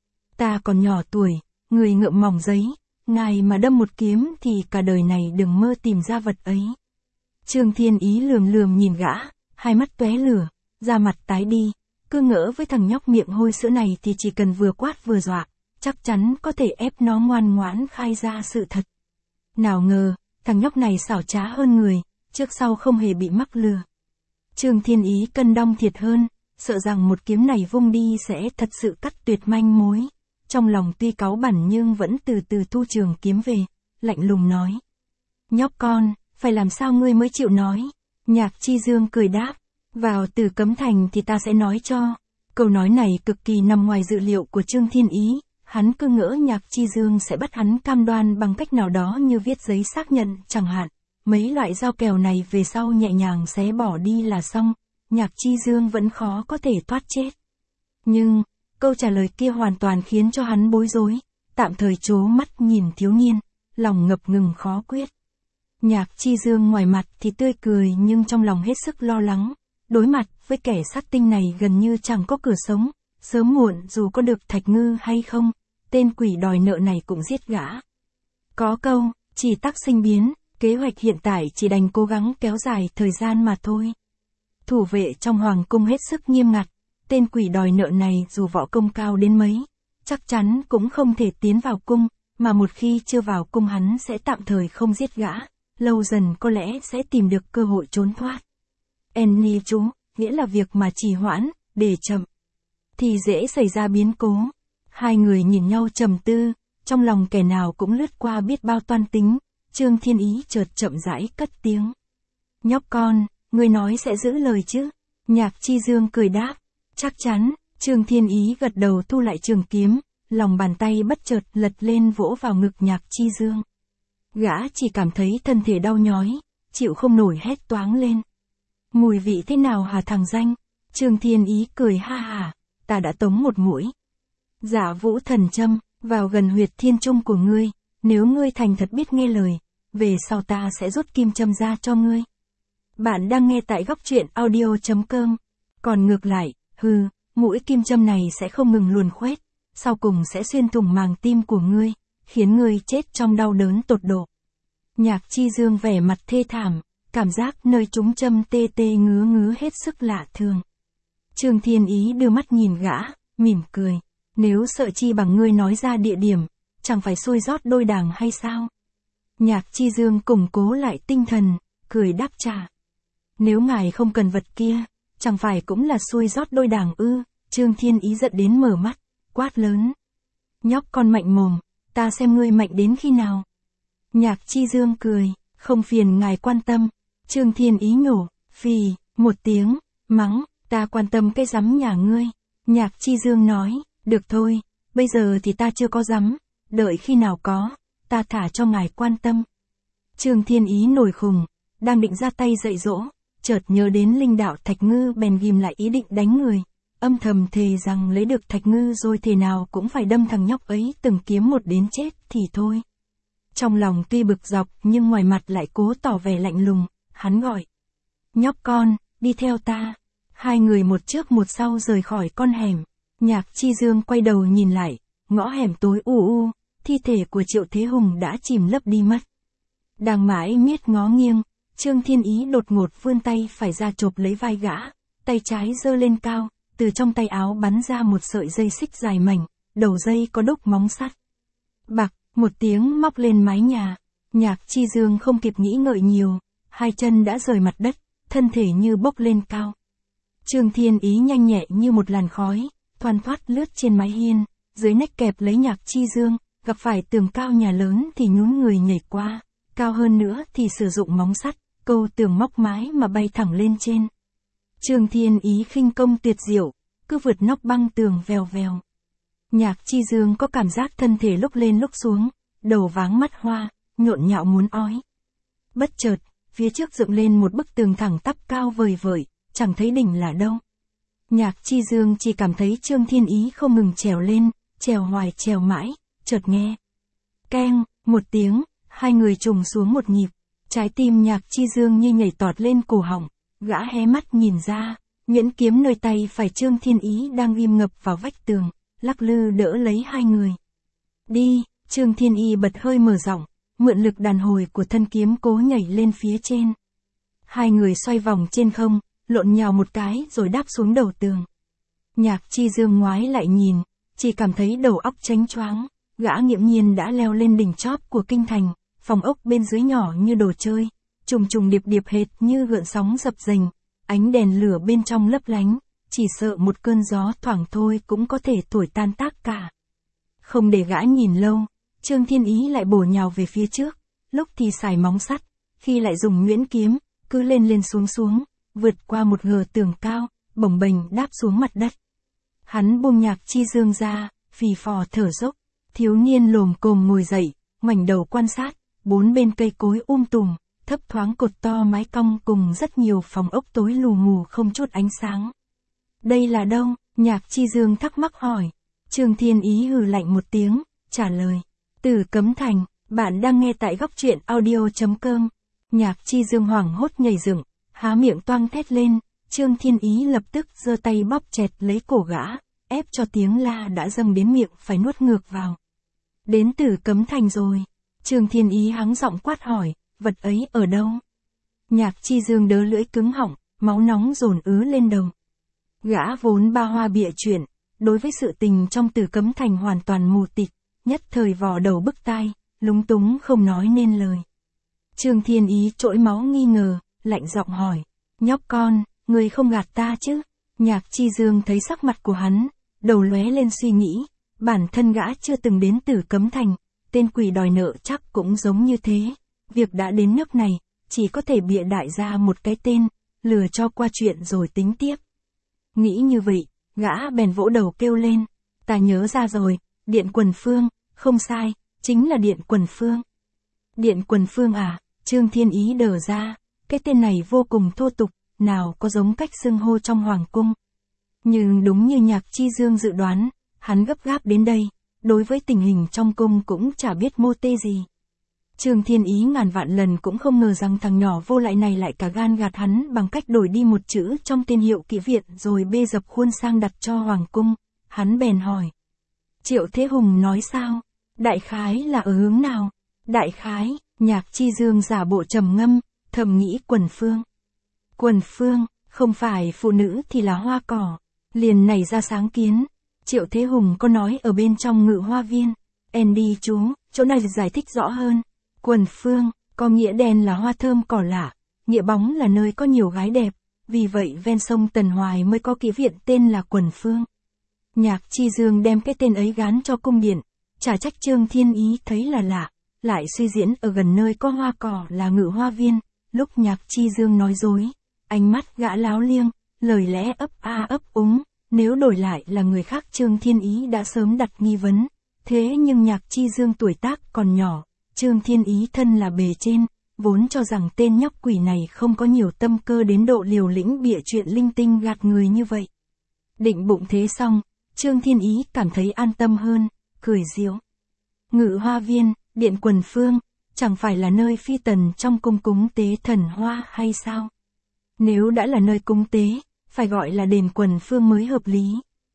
S1: Ta còn nhỏ tuổi, người ngượng mỏng giấy, ngài mà đâm một kiếm thì cả đời này đừng mơ tìm ra vật ấy. Trương Thiên Ý lườm lườm nhìn gã, hai mắt tóe lửa, da mặt tái đi, cứ ngỡ với thằng nhóc miệng hôi sữa này thì chỉ cần vừa quát vừa dọa, chắc chắn có thể ép nó ngoan ngoãn khai ra sự thật. Nào ngờ, thằng nhóc này xảo trá hơn người, trước sau không hề bị mắc lừa. Trương Thiên Ý cân đong thiệt hơn, sợ rằng một kiếm này vung đi sẽ thật sự cắt tuyệt manh mối. Trong lòng tuy cáu bẳn nhưng vẫn từ từ thu trường kiếm về, lạnh lùng nói. Nhóc con, phải làm sao ngươi mới chịu nói? Nhạc Chi Dương cười đáp, vào Tử Cấm Thành thì ta sẽ nói cho. Câu nói này cực kỳ nằm ngoài dự liệu của Trương Thiên Ý, hắn cứ ngỡ Nhạc Chi Dương sẽ bắt hắn cam đoan bằng cách nào đó như viết giấy xác nhận chẳng hạn. Mấy loại dao kèo này về sau nhẹ nhàng xé bỏ đi là xong, Nhạc Chi Dương vẫn khó có thể thoát chết. Nhưng, câu trả lời kia hoàn toàn khiến cho hắn bối rối, tạm thời trố mắt nhìn thiếu niên, lòng ngập ngừng khó quyết. Nhạc Chi Dương ngoài mặt thì tươi cười nhưng trong lòng hết sức lo lắng, đối mặt với kẻ sát tinh này gần như chẳng có cửa sống, sớm muộn dù có được Thạch Ngư hay không, tên quỷ đòi nợ này cũng giết gã. Có câu, chỉ tắc sinh biến, kế hoạch hiện tại chỉ đành cố gắng kéo dài thời gian mà thôi. Thủ vệ trong hoàng cung hết sức nghiêm ngặt, tên quỷ đòi nợ này dù võ công cao đến mấy, chắc chắn cũng không thể tiến vào cung, mà một khi chưa vào cung hắn sẽ tạm thời không giết gã, lâu dần có lẽ sẽ tìm được cơ hội trốn thoát. Enni chú, nghĩa là việc mà trì hoãn, để chậm, thì dễ xảy ra biến cố. Hai người nhìn nhau trầm tư, trong lòng kẻ nào cũng lướt qua biết bao toan tính, Trương Thiên Ý chợt chậm rãi cất tiếng. Nhóc con, ngươi nói sẽ giữ lời chứ? Nhạc Chi Dương cười đáp, chắc chắn. Trương Thiên Ý gật đầu thu lại trường kiếm, lòng bàn tay bất chợt lật lên vỗ vào ngực Nhạc Chi Dương. Gã chỉ cảm thấy thân thể đau nhói, chịu không nổi hét toáng lên. Mùi vị thế nào hả thằng danh? Trương Thiên Ý cười ha hả, ta đã tống một mũi. Dạ Vũ Thần Châm, vào gần huyệt thiên trung của ngươi, nếu ngươi thành thật biết nghe lời, về sau ta sẽ rút kim châm ra cho ngươi. Bạn đang nghe tại góc truyện audio chấm com. Còn ngược lại, hừ, mũi kim châm này sẽ không ngừng luồn khuét, sau cùng sẽ xuyên thủng màng tim của ngươi, khiến ngươi chết trong đau đớn tột độ. Nhạc Chi Dương vẻ mặt thê thảm, cảm giác nơi trúng châm tê tê ngứa ngứa hết sức lạ thường. Trương Thiên Ý đưa mắt nhìn gã, mỉm cười. Nếu sợ chi bằng ngươi nói ra địa điểm, chẳng phải xui rót đôi đàng hay sao? Nhạc Chi Dương củng cố lại tinh thần, cười đáp trả. Nếu ngài không cần vật kia, chẳng phải cũng là xui rót đôi đàng ư? Trương Thiên Ý giận đến mở mắt, quát lớn. Nhóc con mạnh mồm, ta xem ngươi mạnh đến khi nào? Nhạc Chi Dương cười, không phiền ngài quan tâm. Trương Thiên Ý nhổ, phì, một tiếng, mắng, ta quan tâm cái rắm nhà ngươi. Nhạc Chi Dương nói, được thôi, bây giờ thì ta chưa có rắm, đợi khi nào có, ta thả cho ngài quan tâm. Trương Thiên Ý nổi khùng, đang định ra tay dạy dỗ, chợt nhớ đến linh đạo Thạch Ngư bèn ghim lại ý định đánh người, âm thầm thề rằng lấy được Thạch Ngư rồi thế nào cũng phải đâm thằng nhóc ấy từng kiếm một đến chết thì thôi. Trong lòng tuy bực dọc nhưng ngoài mặt lại cố tỏ vẻ lạnh lùng, hắn gọi. Nhóc con, đi theo ta. Hai người một trước một sau rời khỏi con hẻm. Nhạc Chi Dương quay đầu nhìn lại, ngõ hẻm tối u u, thi thể của Triệu Thế Hùng đã chìm lấp đi mất. Đang mãi miết ngó nghiêng, Trương Thiên Ý đột ngột vươn tay phải ra chộp lấy vai gã, tay trái giơ lên cao, từ trong tay áo bắn ra một sợi dây xích dài mảnh, đầu dây có đúc móng sắt. Bạc, một tiếng móc lên mái nhà, Nhạc Chi Dương không kịp nghĩ ngợi nhiều, hai chân đã rời mặt đất, thân thể như bốc lên cao. Trương Thiên Ý nhanh nhẹ như một làn khói, thoăn thoắt lướt trên mái hiên, dưới nách kẹp lấy Nhạc Chi Dương, gặp phải tường cao nhà lớn thì nhún người nhảy qua, cao hơn nữa thì sử dụng móng sắt, câu tường móc mái mà bay thẳng lên trên. Trương Thiên Ý khinh công tuyệt diệu, cứ vượt nóc băng tường vèo vèo. Nhạc Chi Dương có cảm giác thân thể lúc lên lúc xuống, đầu váng mắt hoa, nhộn nhạo muốn ói. Bất chợt, phía trước dựng lên một bức tường thẳng tắp cao vời vợi, chẳng thấy đỉnh là đâu. Nhạc Chi Dương chỉ cảm thấy Trương Thiên Ý không ngừng trèo lên, trèo hoài trèo mãi, chợt nghe. Keng, một tiếng, hai người trùng xuống một nhịp, trái tim Nhạc Chi Dương như nhảy tọt lên cổ họng, gã hé mắt nhìn ra, nhuyễn kiếm nơi tay phải Trương Thiên Ý đang ghim ngập vào vách tường, lắc lư đỡ lấy hai người. Đi, Trương Thiên Ý bật hơi mở rộng, mượn lực đàn hồi của thân kiếm cố nhảy lên phía trên. Hai người xoay vòng trên không, lộn nhào một cái rồi đáp xuống đầu tường. Nhạc Chi Dương ngoái lại nhìn, chỉ cảm thấy đầu óc chánh choáng, gã nghiễm nhiên đã leo lên đỉnh chóp của kinh thành, phòng ốc bên dưới nhỏ như đồ chơi, trùng trùng điệp điệp hệt như gợn sóng dập dềnh, ánh đèn lửa bên trong lấp lánh, chỉ sợ một cơn gió thoảng thôi cũng có thể thổi tan tác cả. Không để gã nhìn lâu, Trương Thiên Ý lại bổ nhào về phía trước, lúc thì xài móng sắt, khi lại dùng nhuyễn kiếm, cứ lên lên xuống xuống, vượt qua một gờ tường cao, bồng bềnh đáp xuống mặt đất. Hắn buông Nhạc Chi Dương ra, phì phò thở dốc, thiếu niên lồm cồm ngồi dậy, ngoảnh đầu quan sát, bốn bên cây cối um tùm, thấp thoáng cột to mái cong cùng rất nhiều phòng ốc tối lù mù không chút ánh sáng. Đây là đâu? Nhạc Chi Dương thắc mắc hỏi. Trương Thiên Ý hừ lạnh một tiếng, trả lời. Tử Cấm Thành, bạn đang nghe tại góc truyện audio chấm com. Nhạc Chi Dương hoảng hốt nhảy dựng, há miệng toang thét lên, Trương Thiên Ý lập tức giơ tay bóp chẹt lấy cổ gã, ép cho tiếng la đã dâng đến miệng phải nuốt ngược vào. Đến Tử Cấm Thành rồi. Trương Thiên Ý hắng giọng quát hỏi, vật ấy ở đâu? Nhạc Chi Dương đớ lưỡi cứng họng, máu nóng dồn ứ lên đầu. Gã vốn ba hoa bịa chuyện, đối với sự tình trong Tử Cấm Thành hoàn toàn mù tịt, nhất thời vò đầu bứt tai, lúng túng không nói nên lời. Trương Thiên Ý trỗi máu nghi ngờ, lạnh giọng hỏi, nhóc con, người không gạt ta chứ? Nhạc Chi Dương thấy sắc mặt của hắn, đầu lóe lên suy nghĩ, bản thân gã chưa từng đến Tử Cấm Thành, tên quỷ đòi nợ chắc cũng giống như thế, việc đã đến nước này, chỉ có thể bịa đại ra một cái tên, lừa cho qua chuyện rồi tính tiếp. Nghĩ như vậy, gã bèn vỗ đầu kêu lên, ta nhớ ra rồi, Điện Quần Phương, không sai, chính là Điện Quần Phương. Điện Quần Phương à? Trương Thiên Ý đờ ra, cái tên này vô cùng thô tục, nào có giống cách xưng hô trong hoàng cung. Nhưng đúng như Nhạc Chi Dương dự đoán, hắn gấp gáp đến đây, đối với tình hình trong cung cũng chả biết mô tê gì. Trương Thiên Ý ngàn vạn lần cũng không ngờ rằng thằng nhỏ vô lại này lại cả gan gạt hắn bằng cách đổi đi một chữ trong tên hiệu kỹ viện rồi bê dập khuôn sang đặt cho hoàng cung. Hắn bèn hỏi. Triệu Thế Hùng nói sao? Đại khái là ở hướng nào? Đại khái, Nhạc Chi Dương giả bộ trầm ngâm, thầm nghĩ Quần Phương. Quần Phương, không phải phụ nữ thì là hoa cỏ. Liền nảy ra sáng kiến. Triệu Thế Hùng có nói ở bên trong Ngự Hoa Viên. Andy chú, chỗ này giải thích rõ hơn. Quần Phương, có nghĩa đen là hoa thơm cỏ lạ, nghĩa bóng là nơi có nhiều gái đẹp, vì vậy ven sông Tần Hoài mới có kỹ viện tên là Quần Phương. Nhạc Chi Dương đem cái tên ấy gán cho cung điện, chả trách Trương Thiên Ý thấy là lạ, lại suy diễn ở gần nơi có hoa cỏ là Ngự Hoa Viên, lúc Nhạc Chi Dương nói dối, ánh mắt gã láo liêng, lời lẽ ấp a ấp úng, nếu đổi lại là người khác Trương Thiên Ý đã sớm đặt nghi vấn, thế nhưng Nhạc Chi Dương tuổi tác còn nhỏ. Trương Thiên Ý thân là bề trên, vốn cho rằng tên nhóc quỷ này không có nhiều tâm cơ đến độ liều lĩnh bịa chuyện linh tinh gạt người như vậy. Định bụng thế xong, Trương Thiên Ý cảm thấy an tâm hơn, cười giễu. Ngự Hoa Viên, Điện Quần Phương, chẳng phải là nơi phi tần trong cung cúng tế thần hoa hay sao? Nếu đã là nơi cúng tế, phải gọi là đền Quần Phương mới hợp lý.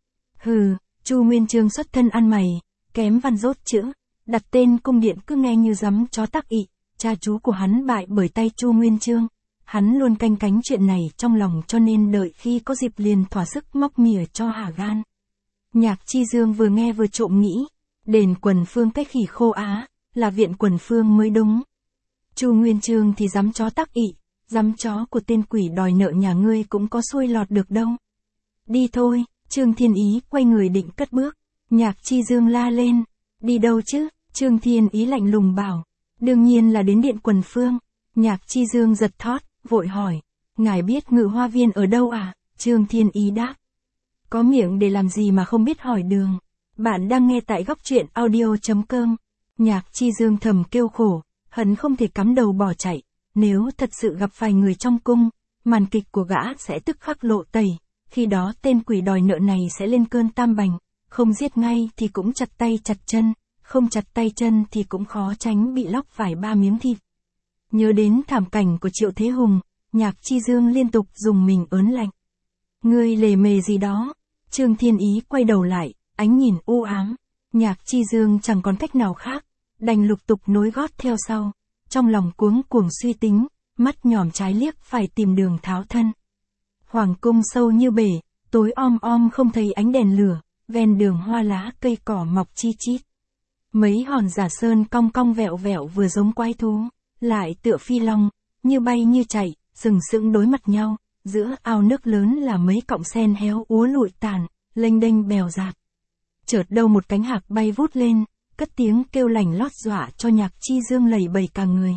S1: Hừ, Chu Nguyên Chương xuất thân ăn mày, kém văn rốt chữ, đặt tên cung điện cứ nghe như giấm chó tắc ị, cha chú của hắn bại bởi tay Chu Nguyên Chương. Hắn luôn canh cánh chuyện này trong lòng cho nên đợi khi có dịp liền thỏa sức móc mỉa cho hả gan. Nhạc Chi Dương vừa nghe vừa trộm nghĩ, đền Quần Phương cách khỉ khô á, là viện Quần Phương mới đúng. Chu Nguyên Chương thì dám chó tắc ị, dám chó của tên quỷ đòi nợ nhà ngươi cũng có xuôi lọt được đâu. Đi thôi, Trương Thiên Ý quay người định cất bước, Nhạc Chi Dương la lên, đi đâu chứ? Trương Thiên Ý lạnh lùng bảo, đương nhiên là đến điện Quần Phương. Nhạc Chi Dương giật thót, vội hỏi, ngài biết Ngự Hoa Viên ở đâu à? Trương Thiên Ý đáp, có miệng để làm gì mà không biết hỏi đường. Bạn đang nghe tại góc truyện audio.com. Nhạc Chi Dương thầm kêu khổ, hận không thể cắm đầu bỏ chạy. Nếu thật sự gặp phải người trong cung, màn kịch của gã sẽ tức khắc lộ tẩy. Khi đó tên quỷ đòi nợ này sẽ lên cơn tam bành. Không giết ngay thì cũng chặt tay chặt chân, không chặt tay chân thì cũng khó tránh bị lóc vài ba miếng thịt. Nhớ đến thảm cảnh của Triệu Thế Hùng, Nhạc Chi Dương liên tục dùng mình ớn lạnh. Ngươi lề mề gì đó? Trương Thiên Ý quay đầu lại, ánh nhìn u ám. Nhạc Chi Dương chẳng còn cách nào khác, đành lục tục nối gót theo sau. Trong lòng cuống cuồng suy tính, mắt nhòm trái liếc phải tìm đường tháo thân. Hoàng cung sâu như bể, tối om om không thấy ánh đèn lửa, ven đường hoa lá cây cỏ mọc chi chít. Mấy hòn giả sơn cong cong vẹo vẹo vừa giống quái thú, lại tựa phi long, như bay như chạy, sừng sững đối mặt nhau. Giữa ao nước lớn là mấy cọng sen héo úa lụi tàn, lênh đênh bèo dạt. Chợt đâu một cánh hạc bay vút lên, cất tiếng kêu lành lót dọa cho Nhạc Chi Dương lẩy bẩy cả người.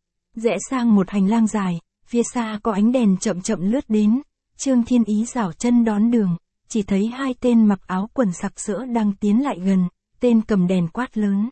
S1: Rẽ sang một hành lang dài, phía xa có ánh đèn chậm chậm lướt đến. Trương Thiên Ý giảo chân đón đường, chỉ thấy hai tên mặc áo quần sặc sỡ đang tiến lại gần, tên cầm đèn quát lớn.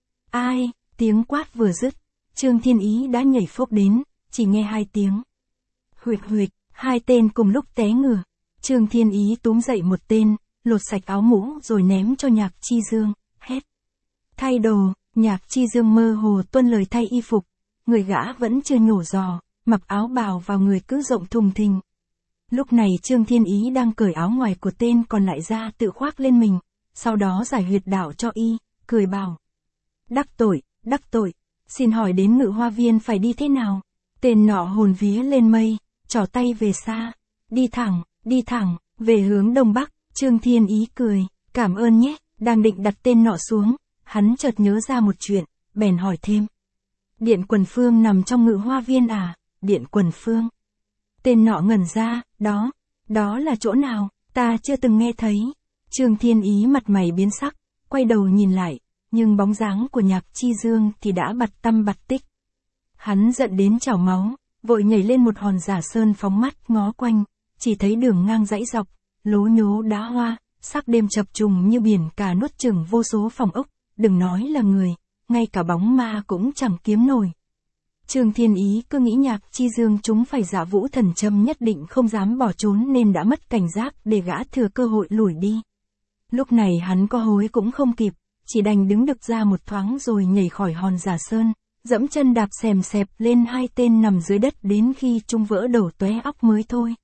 S1: Ai? Tiếng quát vừa dứt, Trương Thiên Ý đã nhảy phốc đến, chỉ nghe hai tiếng. Huỵch huỵch, hai tên cùng lúc té ngửa. Trương Thiên Ý túm dậy một tên, lột sạch áo mũ rồi ném cho Nhạc Chi Dương, hét. Thay đồ, Nhạc Chi Dương mơ hồ tuân lời thay y phục, người gã vẫn chưa nhổ giò, mặc áo bào vào người cứ rộng thùng thình. Lúc này Trương Thiên Ý đang cởi áo ngoài của tên còn lại ra tự khoác lên mình, sau đó giải huyệt đạo cho y, cười bảo. Đắc tội, đắc tội, xin hỏi đến Ngự Hoa Viên phải đi thế nào? Tên nọ hồn vía lên mây, trỏ tay về xa, đi thẳng, đi thẳng, về hướng đông bắc. Trương Thiên Ý cười, cảm ơn nhé, đang định đặt tên nọ xuống, hắn chợt nhớ ra một chuyện, bèn hỏi thêm. Điện Quần Phương nằm trong Ngự Hoa Viên à? Điện Quần Phương. Tên nọ ngẩn ra, đó, đó là chỗ nào, ta chưa từng nghe thấy. Trương Thiên Ý mặt mày biến sắc, quay đầu nhìn lại, nhưng bóng dáng của Nhạc Chi Dương thì đã bặt tăm bặt tích. Hắn giận đến trào máu, vội nhảy lên một hòn giả sơn phóng mắt ngó quanh, chỉ thấy đường ngang dãy dọc, lố nhố đá hoa, sắc đêm chập trùng như biển cả nuốt chửng vô số phòng ốc, đừng nói là người, ngay cả bóng ma cũng chẳng kiếm nổi. Trương Thiên Ý cứ nghĩ Nhạc Chi Dương chúng phải giả vũ thần châm nhất định không dám bỏ trốn nên đã mất cảnh giác để gã thừa cơ hội lủi đi. Lúc này hắn có hối cũng không kịp, chỉ đành đứng đực ra một thoáng rồi nhảy khỏi hòn giả sơn, dẫm chân đạp xèm xẹp lên hai tên nằm dưới đất đến khi chúng vỡ đầu tóe óc mới thôi.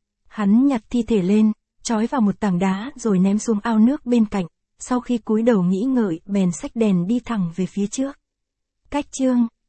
S1: Hắn nhặt thi thể lên, trói vào một tảng đá rồi ném xuống ao nước bên cạnh, sau khi cúi đầu nghĩ ngợi bèn xách đèn đi thẳng về phía trước. Cách chương